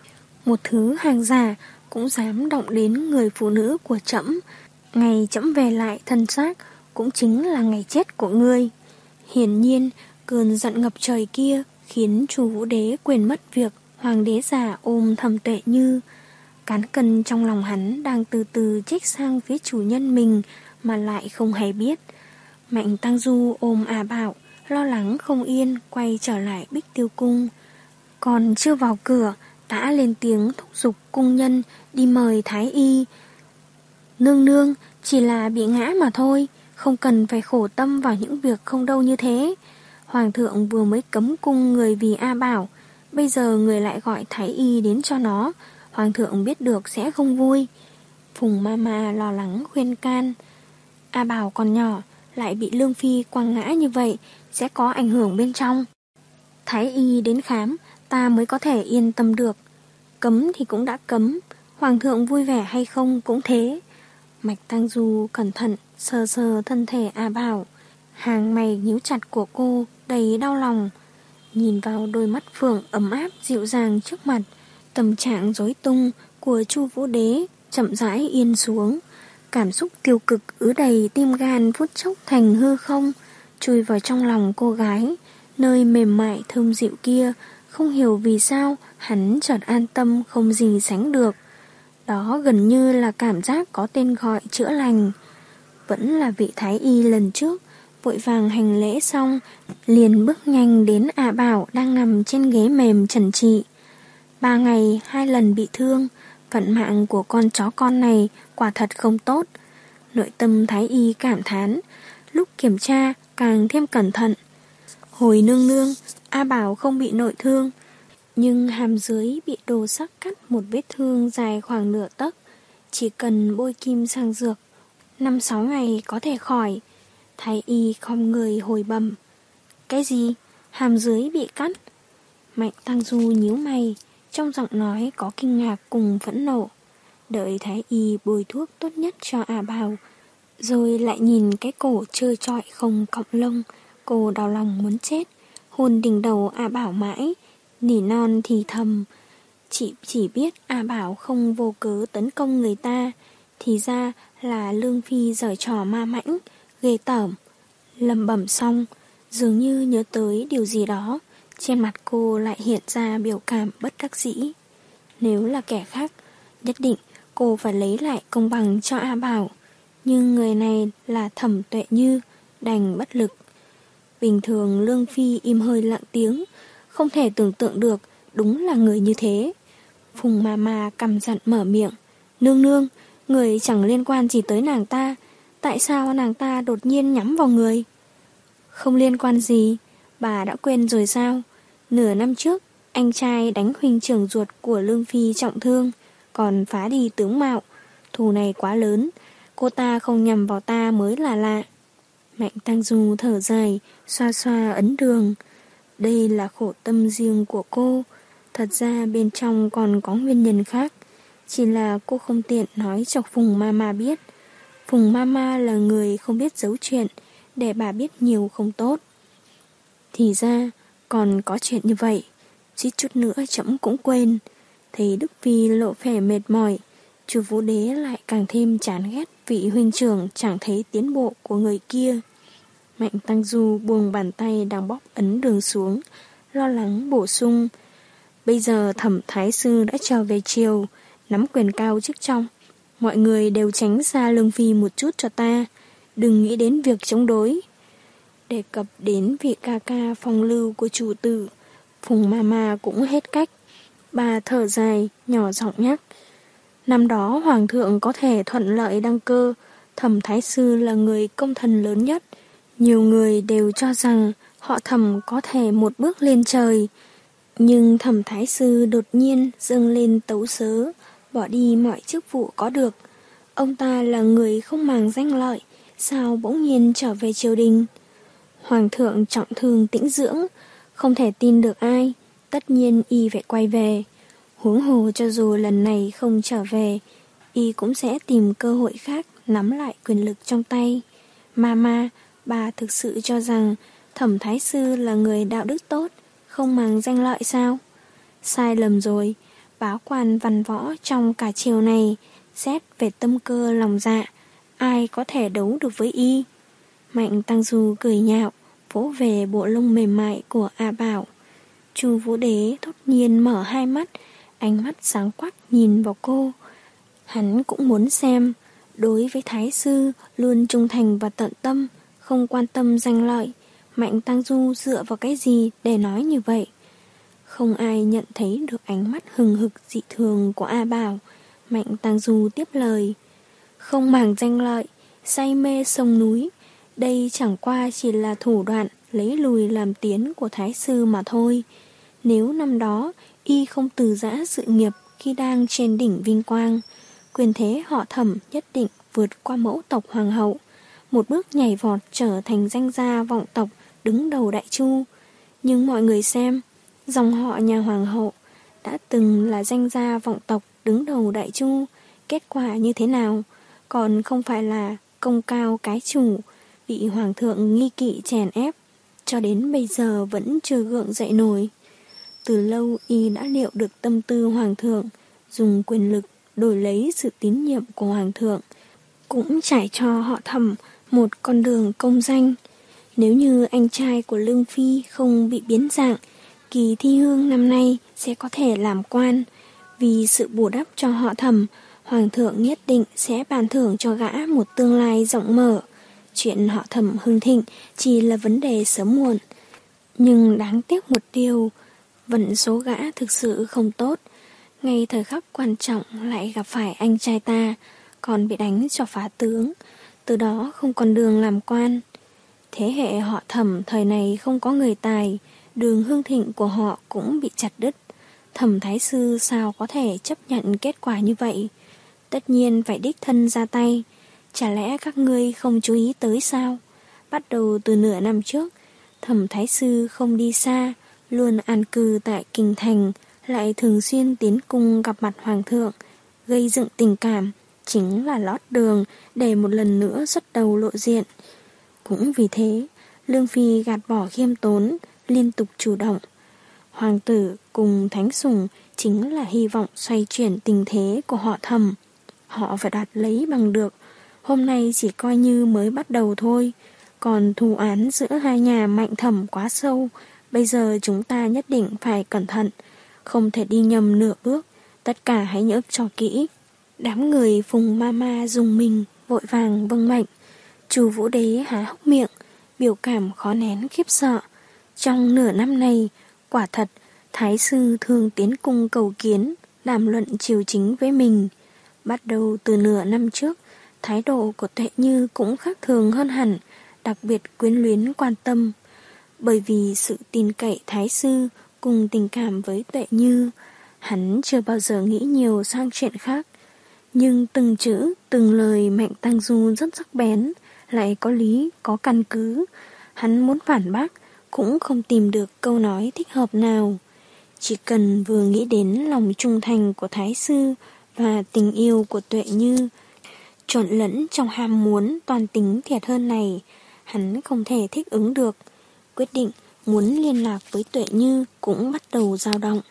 Một thứ hàng giả cũng dám động đến người phụ nữ của trẫm. Ngày trẫm về lại thân xác cũng chính là ngày chết của ngươi. Hiển nhiên, cơn giận ngập trời kia khiến Chu Vũ Đế quên mất việc hoàng đế giả ôm Thẩm Tuệ Như. Cán cân trong lòng hắn đang từ từ chích sang phía chủ nhân mình mà lại không hề biết. Mạnh Tăng Du ôm A Bảo, lo lắng không yên, quay trở lại Bích Tiêu Cung. Còn chưa vào cửa, đã lên tiếng thúc giục cung nhân đi mời Thái Y. Nương nương, chỉ là bị ngã mà thôi, không cần phải khổ tâm vào những việc không đâu như thế. Hoàng thượng vừa mới cấm cung người vì A Bảo, bây giờ người lại gọi Thái Y đến cho nó. Hoàng thượng biết được sẽ không vui. Phùng Mama lo lắng khuyên can. A Bảo còn nhỏ, lại bị Lương Phi quăng ngã như vậy, sẽ có ảnh hưởng bên trong. Thái Y đến khám, ta mới có thể yên tâm được. Cấm thì cũng đã cấm, Hoàng thượng vui vẻ hay không cũng thế. Mạch Tăng Du cẩn thận sờ sờ thân thể A Bảo, hàng mày nhíu chặt của cô đầy đau lòng. Nhìn vào đôi mắt phượng ấm áp dịu dàng trước mặt, tâm trạng rối tung của Chu Vũ Đế chậm rãi yên xuống. Cảm xúc tiêu cực ứ đầy tim gan phút chốc thành hư không, chui vào trong lòng cô gái, nơi mềm mại thơm dịu kia. Không hiểu vì sao hắn chợt an tâm không gì sánh được. Đó gần như là cảm giác có tên gọi chữa lành. Vẫn là vị Thái Y lần trước, vội vàng hành lễ xong, liền bước nhanh đến A Bảo đang nằm trên ghế mềm trần trị. Ba ngày hai lần bị thương, vận mạng của con chó con này quả thật không tốt. Nội tâm Thái Y cảm thán, lúc kiểm tra càng thêm cẩn thận. Hồi nương nương, A Bảo không bị nội thương, nhưng hàm dưới bị đồ sắc cắt một vết thương dài khoảng nửa tấc, chỉ cần bôi kim sang dược, năm sáu ngày có thể khỏi. Thái Y khom người hồi bẩm. Cái gì? Hàm dưới bị cắt? Mạnh Tăng Du nhíu mày, trong giọng nói có kinh ngạc cùng phẫn nộ. Đợi Thái Y bôi thuốc tốt nhất cho A Bảo, rồi lại nhìn cái cổ trơ trọi không cọng lông, cô đau lòng muốn chết, hôn đỉnh đầu A Bảo mãi, nỉ non thì thầm. Chị chỉ biết A Bảo không vô cớ tấn công người ta, thì ra là Lương Phi giở trò ma mãnh, ghê tởm. Lẩm bẩm xong, dường như nhớ tới điều gì đó, trên mặt cô lại hiện ra biểu cảm bất đắc dĩ. Nếu là kẻ khác, nhất định cô phải lấy lại công bằng cho A Bảo, nhưng người này là Thẩm Tuệ Như, đành bất lực. Bình thường Lương Phi im hơi lặng tiếng, không thể tưởng tượng được đúng là người như thế. Phùng Mama căm giận mở miệng. Nương nương, người chẳng liên quan gì tới nàng ta, tại sao nàng ta đột nhiên nhắm vào người? Không liên quan gì, bà đã quên rồi sao? Nửa năm trước, anh trai đánh huynh trưởng ruột của Lương Phi trọng thương, còn phá đi tướng mạo. Thù này quá lớn, cô ta không nhằm vào ta mới là lạ. Mạnh Tăng Du thở dài, xoa xoa ấn đường. Đây là khổ tâm riêng của cô, thật ra bên trong còn có nguyên nhân khác, chỉ là cô không tiện nói cho Phùng Mama biết. Phùng Mama là người không biết giấu chuyện, để bà biết nhiều không tốt. Thì ra còn có chuyện như vậy, suýt chút nữa trẫm cũng quên. Thấy Đức Phi lộ vẻ mệt mỏi, Chu Vũ Đế lại càng thêm chán ghét vị huynh trưởng chẳng thấy tiến bộ của người kia. Mạnh Tăng Du buông bàn tay đang bóp ấn đường xuống, lo lắng bổ sung. Bây giờ Thẩm Thái Sư đã trở về triều, nắm quyền cao chức trọng. Mọi người đều tránh xa Lương Phi một chút cho ta, đừng nghĩ đến việc chống đối. Đề cập đến vị ca ca phong lưu của chủ tử, Phùng Mama cũng hết cách. Bà thở dài, nhỏ giọng nhắc. Năm đó Hoàng thượng có thể thuận lợi đăng cơ, Thẩm Thái Sư là người công thần lớn nhất. Nhiều người đều cho rằng họ Thẩm có thể một bước lên trời. Nhưng Thẩm Thái Sư đột nhiên dâng lên tấu sớ, bỏ đi mọi chức vụ có được. Ông ta là người không màng danh lợi, sao bỗng nhiên trở về triều đình? Hoàng thượng trọng thương tĩnh dưỡng, không thể tin được ai, tất nhiên y phải quay về. Huống hồ cho dù lần này không trở về, y cũng sẽ tìm cơ hội khác nắm lại quyền lực trong tay. Mama, bà thực sự cho rằng Thẩm Thái Sư là người đạo đức tốt, không màng danh lợi sao? Sai lầm rồi, báo quan văn võ trong cả triều này, xét về tâm cơ lòng dạ, ai có thể đấu được với y? Mạnh Tăng Du cười nhạo, vỗ về bộ lông mềm mại của A Bảo. Chu Vũ Đế thốt nhiên mở hai mắt, ánh mắt sáng quắc nhìn vào cô, Hắn cũng muốn xem, đối với Thái sư luôn trung thành và tận tâm, không quan tâm danh lợi, Mạnh Tang Du dựa vào cái gì để nói như vậy? Không ai nhận thấy được ánh mắt hừng hực dị thường của A Bảo. Mạnh Tang Du tiếp lời. Không màng danh lợi, say mê sông núi, đây chẳng qua chỉ là thủ đoạn lấy lùi làm tiến của Thái sư mà thôi. Nếu năm đó y không từ giã sự nghiệp khi đang trên đỉnh vinh quang, quyền thế họ Thẩm nhất định vượt qua mẫu tộc hoàng hậu, một bước nhảy vọt trở thành danh gia vọng tộc đứng đầu Đại Chu. Nhưng mọi người xem, dòng họ nhà hoàng hậu đã từng là danh gia vọng tộc đứng đầu Đại Chu, kết quả như thế nào? Còn không phải là công cao cái chủ, bị hoàng thượng nghi kỵ chèn ép, cho đến bây giờ vẫn chưa gượng dậy nổi. Từ lâu y đã liệu được tâm tư hoàng thượng, dùng quyền lực đổi lấy sự tín nhiệm của hoàng thượng, cũng trải cho họ Thẩm một con đường công danh. Nếu như anh trai của Lương Phi không bị biến dạng, Kỳ Thi Hương năm nay sẽ có thể làm quan. Vì sự bù đắp cho họ Thẩm, hoàng thượng nhất định sẽ ban thưởng cho gã một tương lai rộng mở. Chuyện họ Thẩm hưng thịnh chỉ là vấn đề sớm muộn. Nhưng đáng tiếc một điều, vận số gã thực sự không tốt. Ngay thời khắc quan trọng lại gặp phải anh trai ta, còn bị đánh cho phá tướng, từ đó không còn đường làm quan. Thế hệ họ Thẩm thời này không có người tài, đường hưng thịnh của họ cũng bị chặt đứt. Thẩm Thái sư sao có thể chấp nhận kết quả như vậy? Tất nhiên phải đích thân ra tay. Chả lẽ các ngươi không chú ý tới sao? Bắt đầu từ nửa năm trước, Thẩm Thái sư không đi xa, luôn an cư tại kinh thành, lại thường xuyên tiến cung gặp mặt hoàng thượng, gây dựng tình cảm, chính là lót đường để một lần nữa xuất đầu lộ diện. Cũng vì thế, Lương Phi gạt bỏ khiêm tốn, liên tục chủ động. Hoàng tử cùng thánh sủng chính là hy vọng xoay chuyển tình thế của họ Thẩm. Họ phải đạt lấy bằng được. Hôm nay chỉ coi như mới bắt đầu thôi. Còn thù án giữa hai nhà Mạnh Thẩm quá sâu. Bây giờ chúng ta nhất định phải cẩn thận, không thể đi nhầm nửa bước. Tất cả hãy nhớ cho kỹ. Đám người Phùng Mama dùng mình, vội vàng vâng mệnh. Chu Vũ Đế há hốc miệng, biểu cảm khó nén khiếp sợ. Trong nửa năm này, quả thật, Thái sư thường tiến cung cầu kiến, đàm luận triều chính với mình. Bắt đầu từ nửa năm trước, thái độ của Tuệ Như cũng khác thường hơn hẳn, đặc biệt quyến luyến quan tâm. Bởi vì sự tin cậy Thái sư cùng tình cảm với Tuệ Như, hắn chưa bao giờ nghĩ nhiều sang chuyện khác. Nhưng từng chữ, từng lời Mạnh Tang Du rất sắc bén, lại có lý, có căn cứ. Hắn muốn phản bác, cũng không tìm được câu nói thích hợp nào. Chỉ cần vừa nghĩ đến lòng trung thành của Thái sư và tình yêu của Tuệ Như, trộn lẫn trong ham muốn toàn tính thiệt hơn này, hắn không thể thích ứng được. Quyết định muốn liên lạc với Tuệ Như cũng bắt đầu dao động.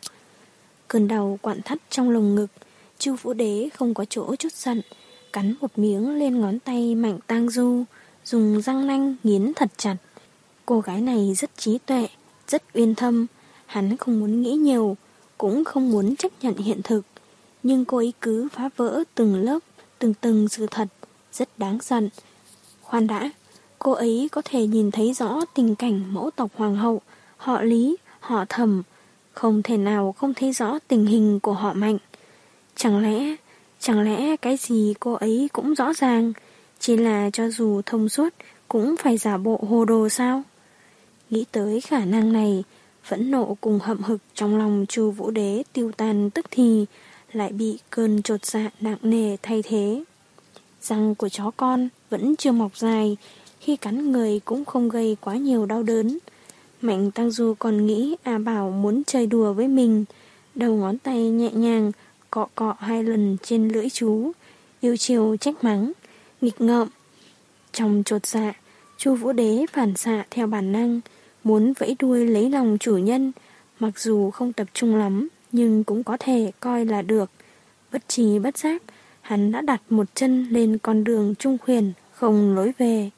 Cơn đau quặn thắt trong lồng ngực, Chu Vũ Đế không có chỗ chút giận, cắn một miếng lên ngón tay Mạnh Tang Du, dùng răng nanh nghiến thật chặt. Cô gái này rất trí tuệ, rất uyên thâm, hắn không muốn nghĩ nhiều, cũng không muốn chấp nhận hiện thực, nhưng cô ấy cứ phá vỡ từng lớp, từng từng sự thật, rất đáng giận. Khoan đã, cô ấy có thể nhìn thấy rõ tình cảnh mẫu tộc hoàng hậu, họ Lý, họ Thẩm, không thể nào không thấy rõ tình hình của họ Mạnh. Chẳng lẽ, chẳng lẽ cái gì cô ấy cũng rõ ràng, chỉ là cho dù thông suốt cũng phải giả bộ hồ đồ sao? Nghĩ tới khả năng này, phẫn nộ cùng hậm hực trong lòng Chu Vũ Đế tiêu tan tức thì, lại bị cơn chột dạ nặng nề thay thế. Răng của chó con vẫn chưa mọc dài, khi cắn người cũng không gây quá nhiều đau đớn. Mạnh Tang Du còn nghĩ A Bảo muốn chơi đùa với mình, đầu ngón tay nhẹ nhàng cọ cọ hai lần trên lưỡi chú, yêu chiều trách mắng, nghịch ngợm. Trong chột dạ, Chu Vũ Đế phản xạ theo bản năng, muốn vẫy đuôi lấy lòng chủ nhân, mặc dù không tập trung lắm, nhưng cũng có thể coi là được. Bất trí bất giác, hắn đã đặt một chân lên con đường trung khuyển, không lối về.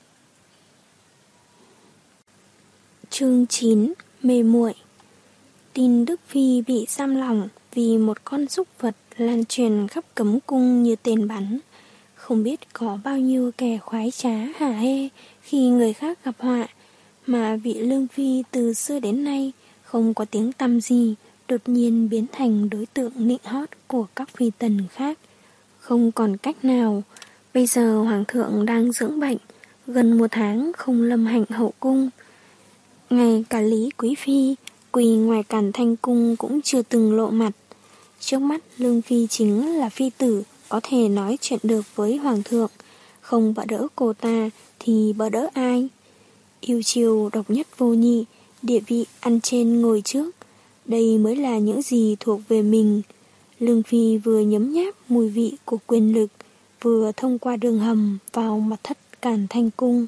Chương chín. Mê muội. tin Đức Phi bị giam lỏng vì một con súc vật lan truyền khắp cấm cung như tên bắn. Không biết có bao nhiêu kẻ khoái trá hả hê khi người khác gặp họa, mà vị Lương Phi từ xưa đến nay không có tiếng tăm gì, đột nhiên biến thành đối tượng nịnh hót của các phi tần khác. Không còn cách nào, bây giờ Hoàng thượng đang dưỡng bệnh, gần một tháng không lâm hạnh hậu cung. Ngay cả Lý Quý Phi quỳ ngoài cản thanh cung cũng chưa từng lộ mặt. Trước mắt Lương Phi chính là phi tử có thể nói chuyện được với Hoàng thượng, không bỡ đỡ cô ta thì bỡ đỡ ai? Yêu chiều độc nhất vô nhị, địa vị ăn trên ngồi trước, đây mới là những gì thuộc về mình. Lương Phi vừa nhấm nháp mùi vị của quyền lực, vừa thông qua đường hầm vào mật thất Càn Thanh Cung.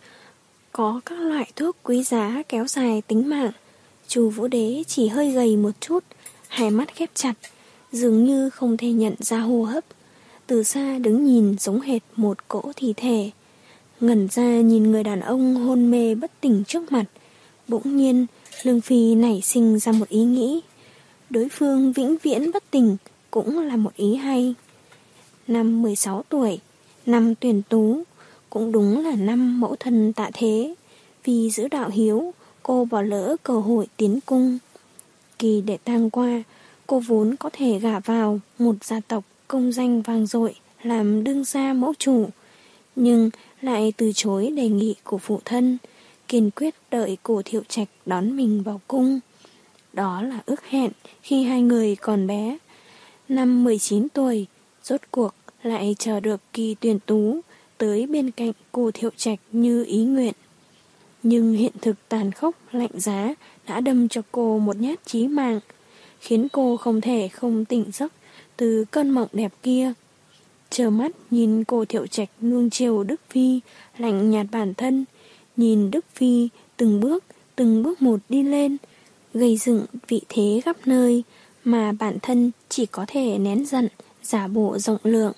Có các loại thuốc quý giá kéo dài tính mạng. Chu Vũ Đế chỉ hơi gầy một chút, hai mắt khép chặt, dường như không thể nhận ra hô hấp. Từ xa đứng nhìn giống hệt một cỗ thi thể. Ngẩn ra nhìn người đàn ông hôn mê bất tỉnh trước mặt. Bỗng nhiên, Lương Phi nảy sinh ra một ý nghĩ. Đối phương vĩnh viễn bất tỉnh cũng là một ý hay. Năm mười sáu tuổi, năm tuyển tú, cũng đúng là năm mẫu thân tạ thế. Vì giữ đạo hiếu, cô bỏ lỡ cơ hội tiến cung. Kỳ để tang qua, cô vốn có thể gả vào một gia tộc công danh vang dội làm đương gia mẫu chủ, nhưng lại từ chối đề nghị của phụ thân, kiên quyết đợi Cổ Thiệu Trạch đón mình vào cung. Đó là ước hẹn khi hai người còn bé. Năm mười chín tuổi, rốt cuộc lại chờ được Kỳ tuyển tú tới bên cạnh Cổ Thiệu Trạch như ý nguyện. Nhưng hiện thực tàn khốc lạnh giá đã đâm cho cô một nhát chí mạng, khiến cô không thể không tỉnh giấc từ cơn mộng đẹp kia. Trơ mắt nhìn Cổ Thiệu Trạch nuông chiều Đức Phi, lạnh nhạt bản thân, nhìn Đức Phi từng bước, từng bước một đi lên, gây dựng vị thế khắp nơi, mà bản thân chỉ có thể nén giận, giả bộ rộng lượng.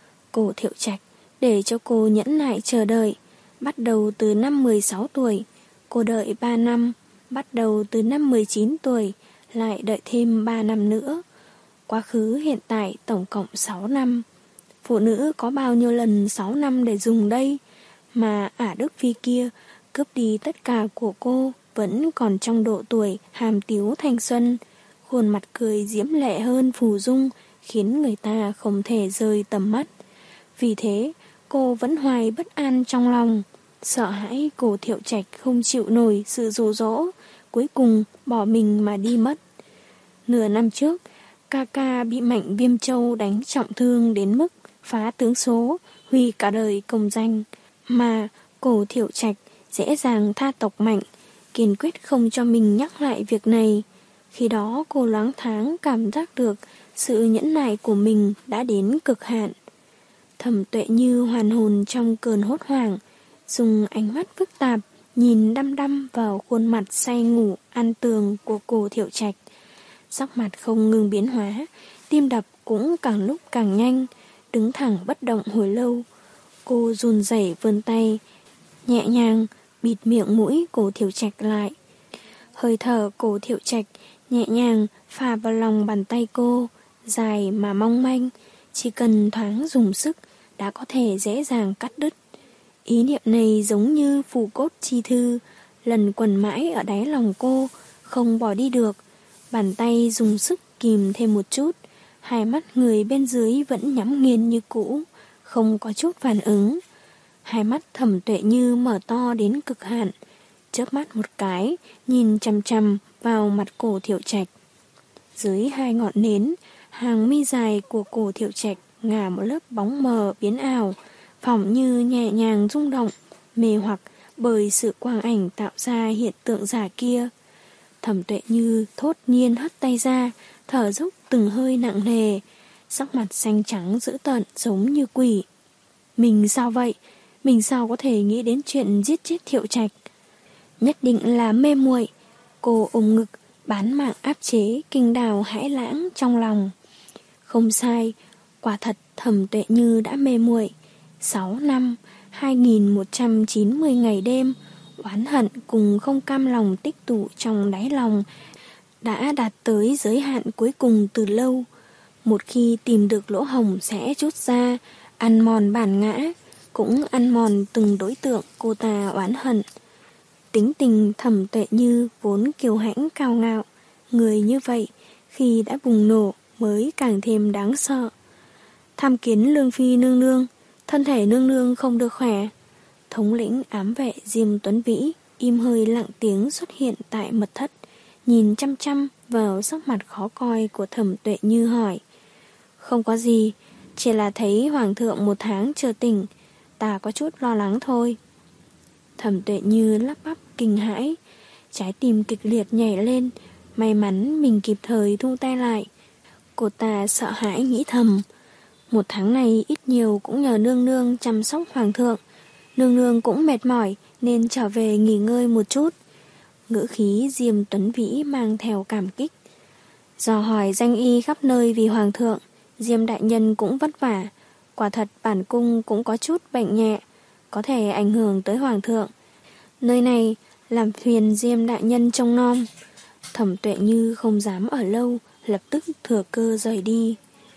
Cổ Thiệu Trạch để cho cô nhẫn nại chờ đợi, bắt đầu từ năm mười sáu tuổi, cô đợi ba năm, bắt đầu từ năm mười chín tuổi, lại đợi thêm ba năm nữa. Quá khứ hiện tại tổng cộng sáu năm. Phụ nữ có bao nhiêu lần sáu năm để dùng đây, mà ả Đức Phi kia cướp đi tất cả của cô vẫn còn trong độ tuổi hàm tiếu thanh xuân, khuôn mặt cười diễm lệ hơn phù dung, khiến người ta không thể rời tầm mắt. Vì thế, cô vẫn hoài bất an trong lòng, sợ hãi Cổ Thiệu Trạch không chịu nổi sự dụ dỗ, cuối cùng bỏ mình mà đi mất. Nửa năm trước, ca ca bị Mạnh Viêm Châu đánh trọng thương đến mức phá tướng số, hủy cả đời công danh, mà Cổ Thiệu Trạch dễ dàng tha tộc Mạnh, kiên quyết không cho mình nhắc lại việc này. Khi đó cô loáng thoáng cảm giác được sự nhẫn nại của mình đã đến cực hạn. Thẩm Tuệ Như hoàn hồn trong cơn hốt hoảng, dùng ánh mắt phức tạp nhìn đăm đăm vào khuôn mặt say ngủ an tường của Cổ Thiệu Trạch. Sắc mặt không ngừng biến hóa, tim đập cũng càng lúc càng nhanh, đứng thẳng bất động hồi lâu. Cô run rẩy vươn tay, nhẹ nhàng bịt miệng mũi Cổ Thiệu Trạch lại. Hơi thở Cổ Thiệu Trạch nhẹ nhàng phà vào lòng bàn tay cô, dài mà mong manh, chỉ cần thoáng dùng sức đã có thể dễ dàng cắt đứt. Ý niệm này giống như phù cốt chi thư, lần quẩn mãi ở đáy lòng cô, không bỏ đi được. Bàn tay dùng sức kìm thêm một chút, hai mắt người bên dưới vẫn nhắm nghiền như cũ, không có chút phản ứng. Hai mắt Thẩm Tuệ Như mở to đến cực hạn, chớp mắt một cái, nhìn chằm chằm vào mặt Cổ Thiệu Trạch. Dưới hai ngọn nến, hàng mi dài của Cổ Thiệu Trạch ngả một lớp bóng mờ biến ảo, phỏng như nhẹ nhàng rung động, mê hoặc bởi sự quang ảnh tạo ra hiện tượng giả kia. Thẩm Tuệ Như thốt nhiên hất tay ra, thở dốc từng hơi nặng nề, sắc mặt xanh trắng dữ tợn giống như quỷ. Mình sao vậy? Mình sao có thể nghĩ đến chuyện giết chết Thiệu Trạch? Nhất định là mê muội. Cô ôm ngực, bán mạng áp chế kinh đào hãi lãng trong lòng. Không sai, quả thật Thẩm Tuệ Như đã mê muội. Sáu năm, hai nghìn một trăm chín mươi ngày đêm, oán hận cùng không cam lòng tích tụ trong đáy lòng, đã đạt tới giới hạn cuối cùng từ lâu. Một khi tìm được lỗ hổng sẽ rút ra, ăn mòn bản ngã, cũng ăn mòn từng đối tượng cô ta oán hận. Tính tình Thẩm Tuệ Như vốn kiêu hãnh cao ngạo, người như vậy khi đã bùng nổ mới càng thêm đáng sợ. Tham kiến Lương Phi nương nương, thân thể nương nương không được khỏe. Thống lĩnh ám vệ Diêm Tuấn Vĩ im hơi lặng tiếng xuất hiện tại mật thất, nhìn chăm chăm vào sắc mặt khó coi của Thẩm Tuệ Như hỏi. Không có gì, chỉ là thấy hoàng thượng một tháng chưa tỉnh, ta có chút lo lắng thôi. Thẩm Tuệ Như lắp bắp kinh hãi, trái tim kịch liệt nhảy lên, may mắn mình kịp thời thu tay lại. Cô ta sợ hãi nghĩ thầm, một tháng này ít nhiều cũng nhờ nương nương chăm sóc hoàng thượng, nương nương cũng mệt mỏi nên trở về nghỉ ngơi một chút. Ngữ khí Diêm Tuấn Vĩ mang theo cảm kích. Dò hỏi danh y khắp nơi vì hoàng thượng, Diêm đại nhân cũng vất vả, quả thật bản cung cũng có chút bệnh nhẹ, có thể ảnh hưởng tới hoàng thượng. Nơi này làm phiền Diêm đại nhân trông nom. Thẩm Tuệ Như không dám ở lâu, lập tức thừa cơ rời đi.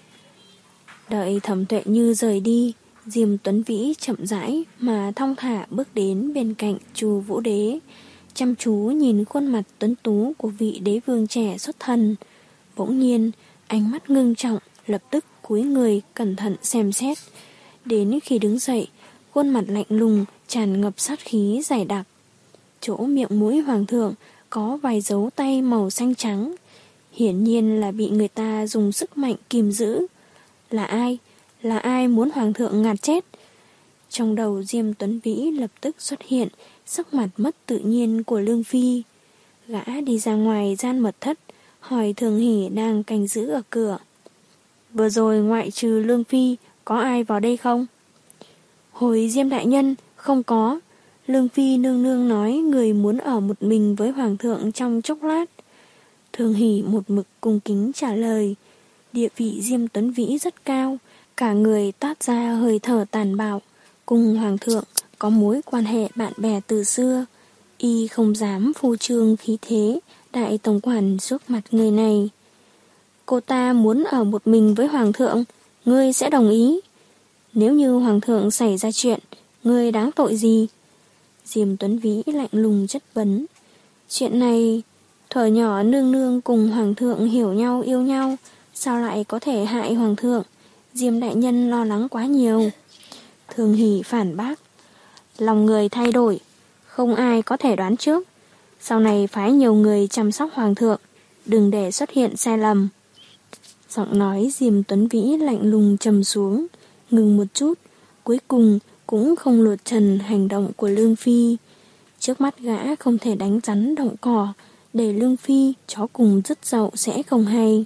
Đợi Thẩm Tuệ Như rời đi, Diêm Tuấn Vĩ chậm rãi mà thong thả bước đến bên cạnh Chu Vũ Đế, chăm chú nhìn khuôn mặt tuấn tú của vị đế vương trẻ xuất thần. Bỗng nhiên, ánh mắt ngưng trọng, lập tức cúi người cẩn thận xem xét. Đến khi đứng dậy, khuôn mặt lạnh lùng tràn ngập sát khí dày đặc. Chỗ miệng mũi hoàng thượng có vài dấu tay màu xanh trắng, hiển nhiên là bị người ta dùng sức mạnh kìm giữ. Là ai? Là ai muốn hoàng thượng ngạt chết? Trong đầu Diêm Tuấn Vĩ lập tức xuất hiện sắc mặt mất tự nhiên của Lương Phi. Gã đi ra ngoài gian mật thất, hỏi Thường Hỷ đang canh giữ ở cửa. Vừa rồi ngoại trừ Lương Phi, có ai vào đây không? Hồi Diêm đại nhân, không có. Lương Phi nương nương nói người muốn ở một mình với hoàng thượng trong chốc lát. Thường Hỷ một mực cung kính trả lời. Địa vị Diêm Tuấn Vĩ rất cao, cả người toát ra hơi thở tàn bạo, cùng hoàng thượng có mối quan hệ bạn bè từ xưa. Y không dám phô trương khí thế, đại tổng quản trước mặt người này. Cô ta muốn ở một mình với hoàng thượng, ngươi sẽ đồng ý? Nếu như hoàng thượng xảy ra chuyện, ngươi đáng tội gì? Diêm Tuấn Vĩ lạnh lùng chất vấn. Chuyện này, thuở nhỏ nương nương cùng hoàng thượng hiểu nhau yêu nhau, sao lại có thể hại hoàng thượng? Diêm đại nhân lo lắng quá nhiều. Thường Hỷ phản bác. Lòng người thay đổi, không ai có thể đoán trước. Sau này phái nhiều người chăm sóc hoàng thượng, đừng để xuất hiện sai lầm. Giọng nói Diêm Tuấn Vĩ lạnh lùng trầm xuống, ngừng một chút, cuối cùng cũng không lột trần hành động của Lương Phi. Trước mắt gã không thể đánh rắn động cỏ, để Lương Phi chó cùng rất dậu sẽ không hay.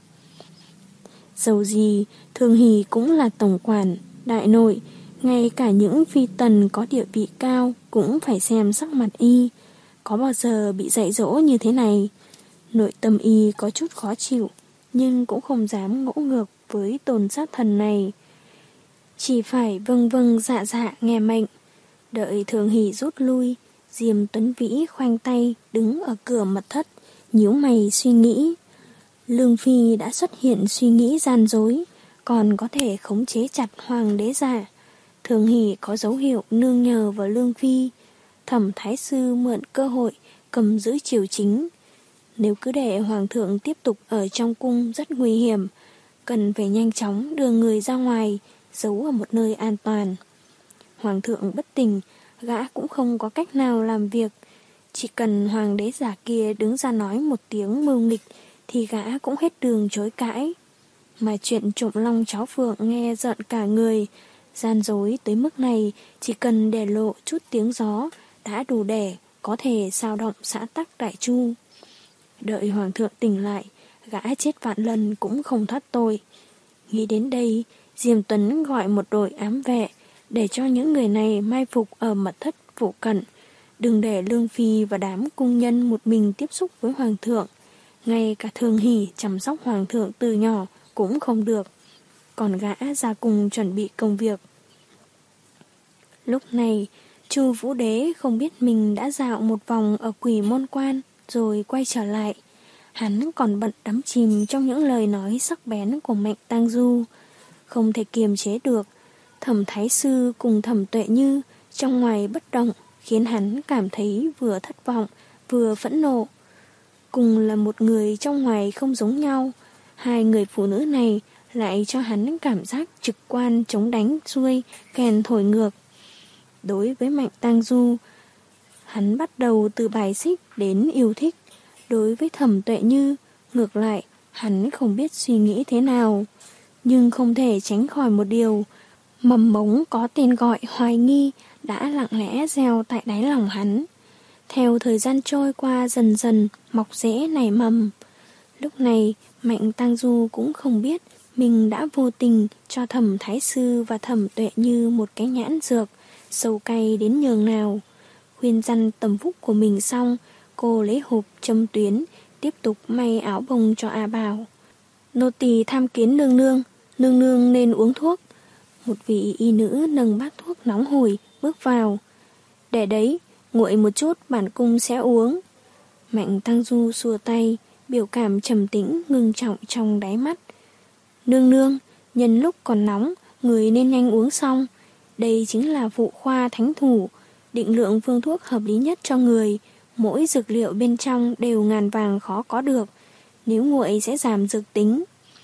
Dầu gì, Thường Hỷ cũng là tổng quản, đại nội, ngay cả những phi tần có địa vị cao cũng phải xem sắc mặt y. Có bao giờ bị dạy dỗ như thế này? Nội tâm y có chút khó chịu, nhưng cũng không dám ngỗ ngược với tôn sát thần này. Chỉ phải vâng vâng dạ dạ nghe mệnh. Đợi Thường Hỷ rút lui, Diêm Tuấn Vĩ khoanh tay đứng ở cửa mật thất, nhíu mày suy nghĩ. Lương Phi đã xuất hiện suy nghĩ gian dối, còn có thể khống chế chặt hoàng đế giả. Thường Hỷ có dấu hiệu nương nhờ vào Lương Phi. Thẩm Thái Sư mượn cơ hội cầm giữ triều chính. Nếu cứ để hoàng thượng tiếp tục ở trong cung rất nguy hiểm, cần phải nhanh chóng đưa người ra ngoài, giấu ở một nơi an toàn. Hoàng thượng bất tỉnh, gã cũng không có cách nào làm việc. Chỉ cần hoàng đế giả kia đứng ra nói một tiếng mưu nghịch, thì gã cũng hết đường chối cãi. Mà chuyện trộm long cháo phượng nghe giận cả người, gian dối tới mức này, chỉ cần để lộ chút tiếng gió, đã đủ để có thể sao động xã tắc Đại Chu. Đợi hoàng thượng tỉnh lại, gã chết vạn lần cũng không thoát tội. Nghĩ đến đây, Diêm Tuấn gọi một đội ám vệ, để cho những người này mai phục ở mật thất phụ cận. Đừng để Lương Phi và đám cung nhân một mình tiếp xúc với hoàng thượng. Ngay cả Thường Hỷ chăm sóc hoàng thượng từ nhỏ cũng không được. Còn gã ra cùng chuẩn bị công việc. Lúc này, Chu Vũ Đế không biết mình đã dạo một vòng ở Quỷ Môn Quan rồi quay trở lại. Hắn còn bận đắm chìm trong những lời nói sắc bén của Mạnh Tang Du. Không thể kiềm chế được, Thẩm Thái Sư cùng Thẩm Tuệ Như trong ngoài bất động, khiến hắn cảm thấy vừa thất vọng, vừa phẫn nộ. Cùng là một người trong ngoài không giống nhau, hai người phụ nữ này lại cho hắn cảm giác trực quan chống đánh xuôi, kèn thổi ngược. Đối với Mạnh Tang Du, hắn bắt đầu từ bài xích đến yêu thích. Đối với Thẩm Tuệ Như, ngược lại, hắn không biết suy nghĩ thế nào. Nhưng không thể tránh khỏi một điều, mầm mống có tên gọi hoài nghi đã lặng lẽ gieo tại đáy lòng hắn. Theo thời gian trôi qua dần dần mọc rễ nảy mầm. Lúc này Mạnh Tang Du cũng không biết mình đã vô tình cho Thẩm Thái Sư và Thẩm Tuệ Như một cái nhãn dược, sâu cay đến nhường nào. Khuyên răn tâm phúc của mình xong, cô lấy hộp châm tuyến, tiếp tục may áo bông cho A Bảo. Nô tỳ tham kiến nương nương, nương nương nên uống thuốc. Một vị y nữ nâng bát thuốc nóng hổi bước vào. Để đấy, nguội một chút bản cung sẽ uống. Mạnh Tang Du xua tay, biểu cảm trầm tĩnh ngưng trọng trong đáy mắt. Nương nương, nhân lúc còn nóng, người nên nhanh uống xong. Đây chính là phụ khoa thánh thủ, định lượng phương thuốc hợp lý nhất cho người. Mỗi dược liệu bên trong đều ngàn vàng khó có được, nếu nguội sẽ giảm dược tính.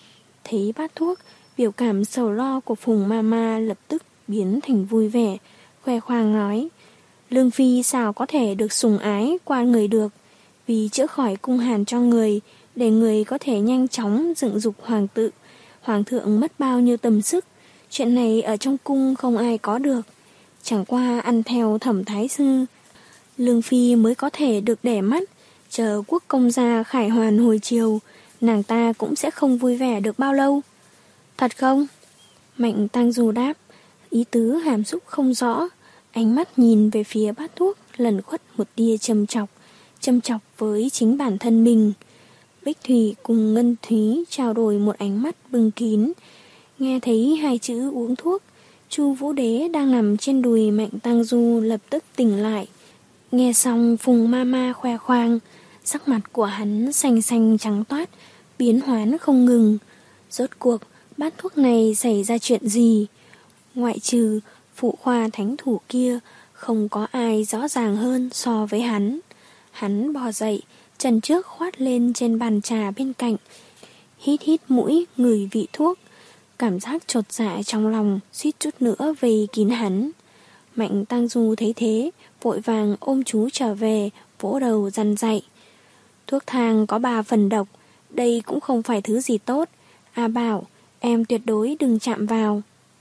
Thấy bát thuốc, biểu cảm sầu lo của Phùng Mama lập tức biến thành vui vẻ, khoe khoang nói: Lương Phi sao có thể được sủng ái qua người được, vì chữa khỏi cung hàn cho người, để người có thể nhanh chóng dựng dục hoàng tự. Hoàng thượng mất bao nhiêu tâm sức, chuyện này ở trong cung không ai có được. Chẳng qua ăn theo Thẩm Thái Sư, Lương Phi mới có thể được để mắt. Chờ quốc công gia khải hoàn hồi chiều, nàng ta cũng sẽ không vui vẻ được bao lâu. Thật không? Mạnh Tang Du đáp, ý tứ hàm xúc không rõ. Ánh mắt nhìn về phía bát thuốc lẩn khuất một tia châm chọc, châm chọc với chính bản thân mình. Bích Thủy cùng Ngân Thúy trao đổi một ánh mắt bưng kín. Nghe thấy hai chữ uống thuốc, Chu Vũ Đế đang nằm trên đùi Mạnh Tang Du lập tức tỉnh lại. Nghe xong Phùng Mama khoe khoang, sắc mặt của hắn xanh xanh trắng toát, biến hoán không ngừng. Rốt cuộc, bát thuốc này xảy ra chuyện gì? Ngoại trừ phụ khoa thánh thủ kia, không có ai rõ ràng hơn so với hắn. Hắn bò dậy, chân trước khoát lên trên bàn trà bên cạnh, hít hít mũi ngửi vị thuốc. Cảm giác chột dạ trong lòng suýt chút nữa vây kín hắn. Mạnh Tang Du thấy thế, vội vàng ôm chú trở về, vỗ đầu dằn dạy. Thuốc thang có ba phần độc, đây cũng không phải thứ gì tốt. A Bảo, em tuyệt đối đừng chạm vào.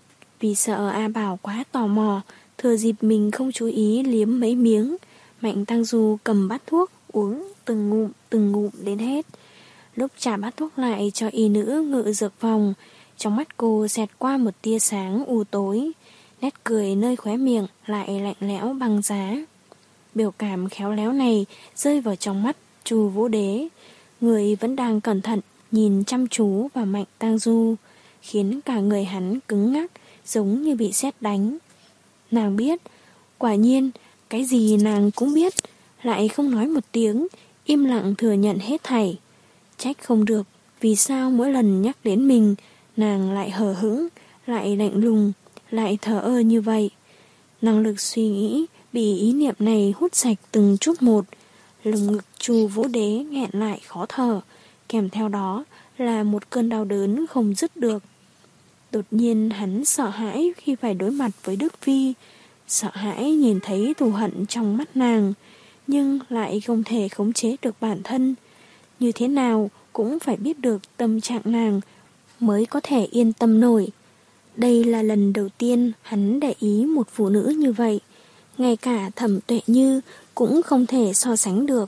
Vì sợ A Bảo quá tò mò, thừa dịp mình không chú ý liếm mấy miếng, Mạnh Tang Du cầm bát thuốc uống từng ngụm từng ngụm đến hết. Lúc trả bát thuốc lại cho y nữ ngự dược phòng, trong mắt cô xẹt qua một tia sáng u tối, nét cười nơi khóe miệng lại lạnh lẽo băng giá. Biểu cảm khéo léo này rơi vào trong mắt Chu Vũ Đế, người vẫn đang cẩn thận nhìn chăm chú vào Mạnh Tang Du, khiến cả người hắn cứng ngắc, giống như bị sét đánh. Nàng biết, quả nhiên, cái gì nàng cũng biết, lại không nói một tiếng, im lặng thừa nhận hết thảy. Trách không được, vì sao mỗi lần nhắc đến mình, nàng lại hờ hững, lại lạnh lùng, lại thờ ơ như vậy. Năng lực suy nghĩ bị ý niệm này hút sạch từng chút một. Lồng ngực Chu Vũ Đế nghẹn lại khó thở, kèm theo đó là một cơn đau đớn không dứt được. Đột nhiên hắn sợ hãi khi phải đối mặt với Đức Phi, sợ hãi nhìn thấy thù hận trong mắt nàng, nhưng lại không thể khống chế được bản thân. Như thế nào cũng phải biết được tâm trạng nàng mới có thể yên tâm nổi. Đây là lần đầu tiên hắn để ý một phụ nữ như vậy, ngay cả Thẩm Tuệ Như cũng không thể so sánh được.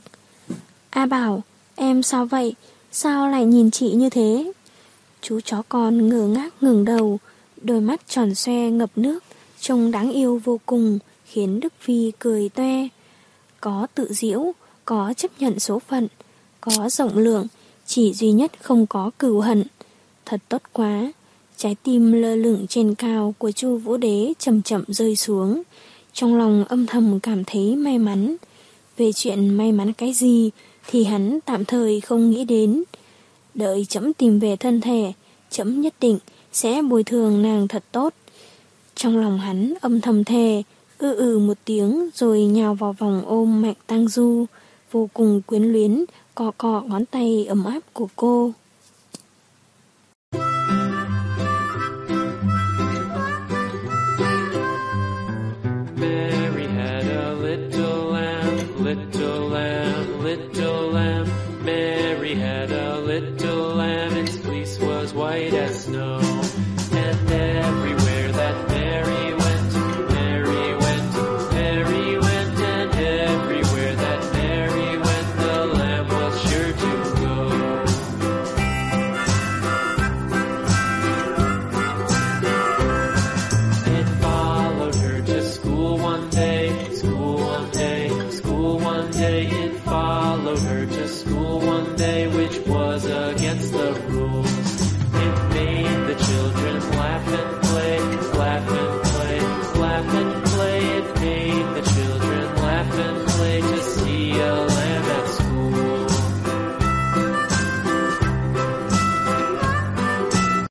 A Bảo, em sao vậy? Sao lại nhìn chị như thế? Chú chó con ngơ ngác ngẩng đầu, đôi mắt tròn xoe ngập nước, trông đáng yêu vô cùng, khiến Đức Phi cười toe. Có tự giễu, có chấp nhận số phận, có rộng lượng, chỉ duy nhất không có cừu hận. Thật tốt quá. Trái tim lơ lửng trên cao của Chu Vũ Đế chậm chậm rơi xuống, trong lòng âm thầm cảm thấy may mắn. Về chuyện may mắn cái gì, thì hắn tạm thời không nghĩ đến. Đợi trẫm tìm về thân thể, trẫm nhất định sẽ bồi thường nàng thật tốt. Trong lòng hắn âm thầm thề, ư ừ một tiếng rồi nhào vào vòng ôm Mạnh Tang Du, vô cùng quyến luyến, cọ cọ ngón tay ấm áp của cô.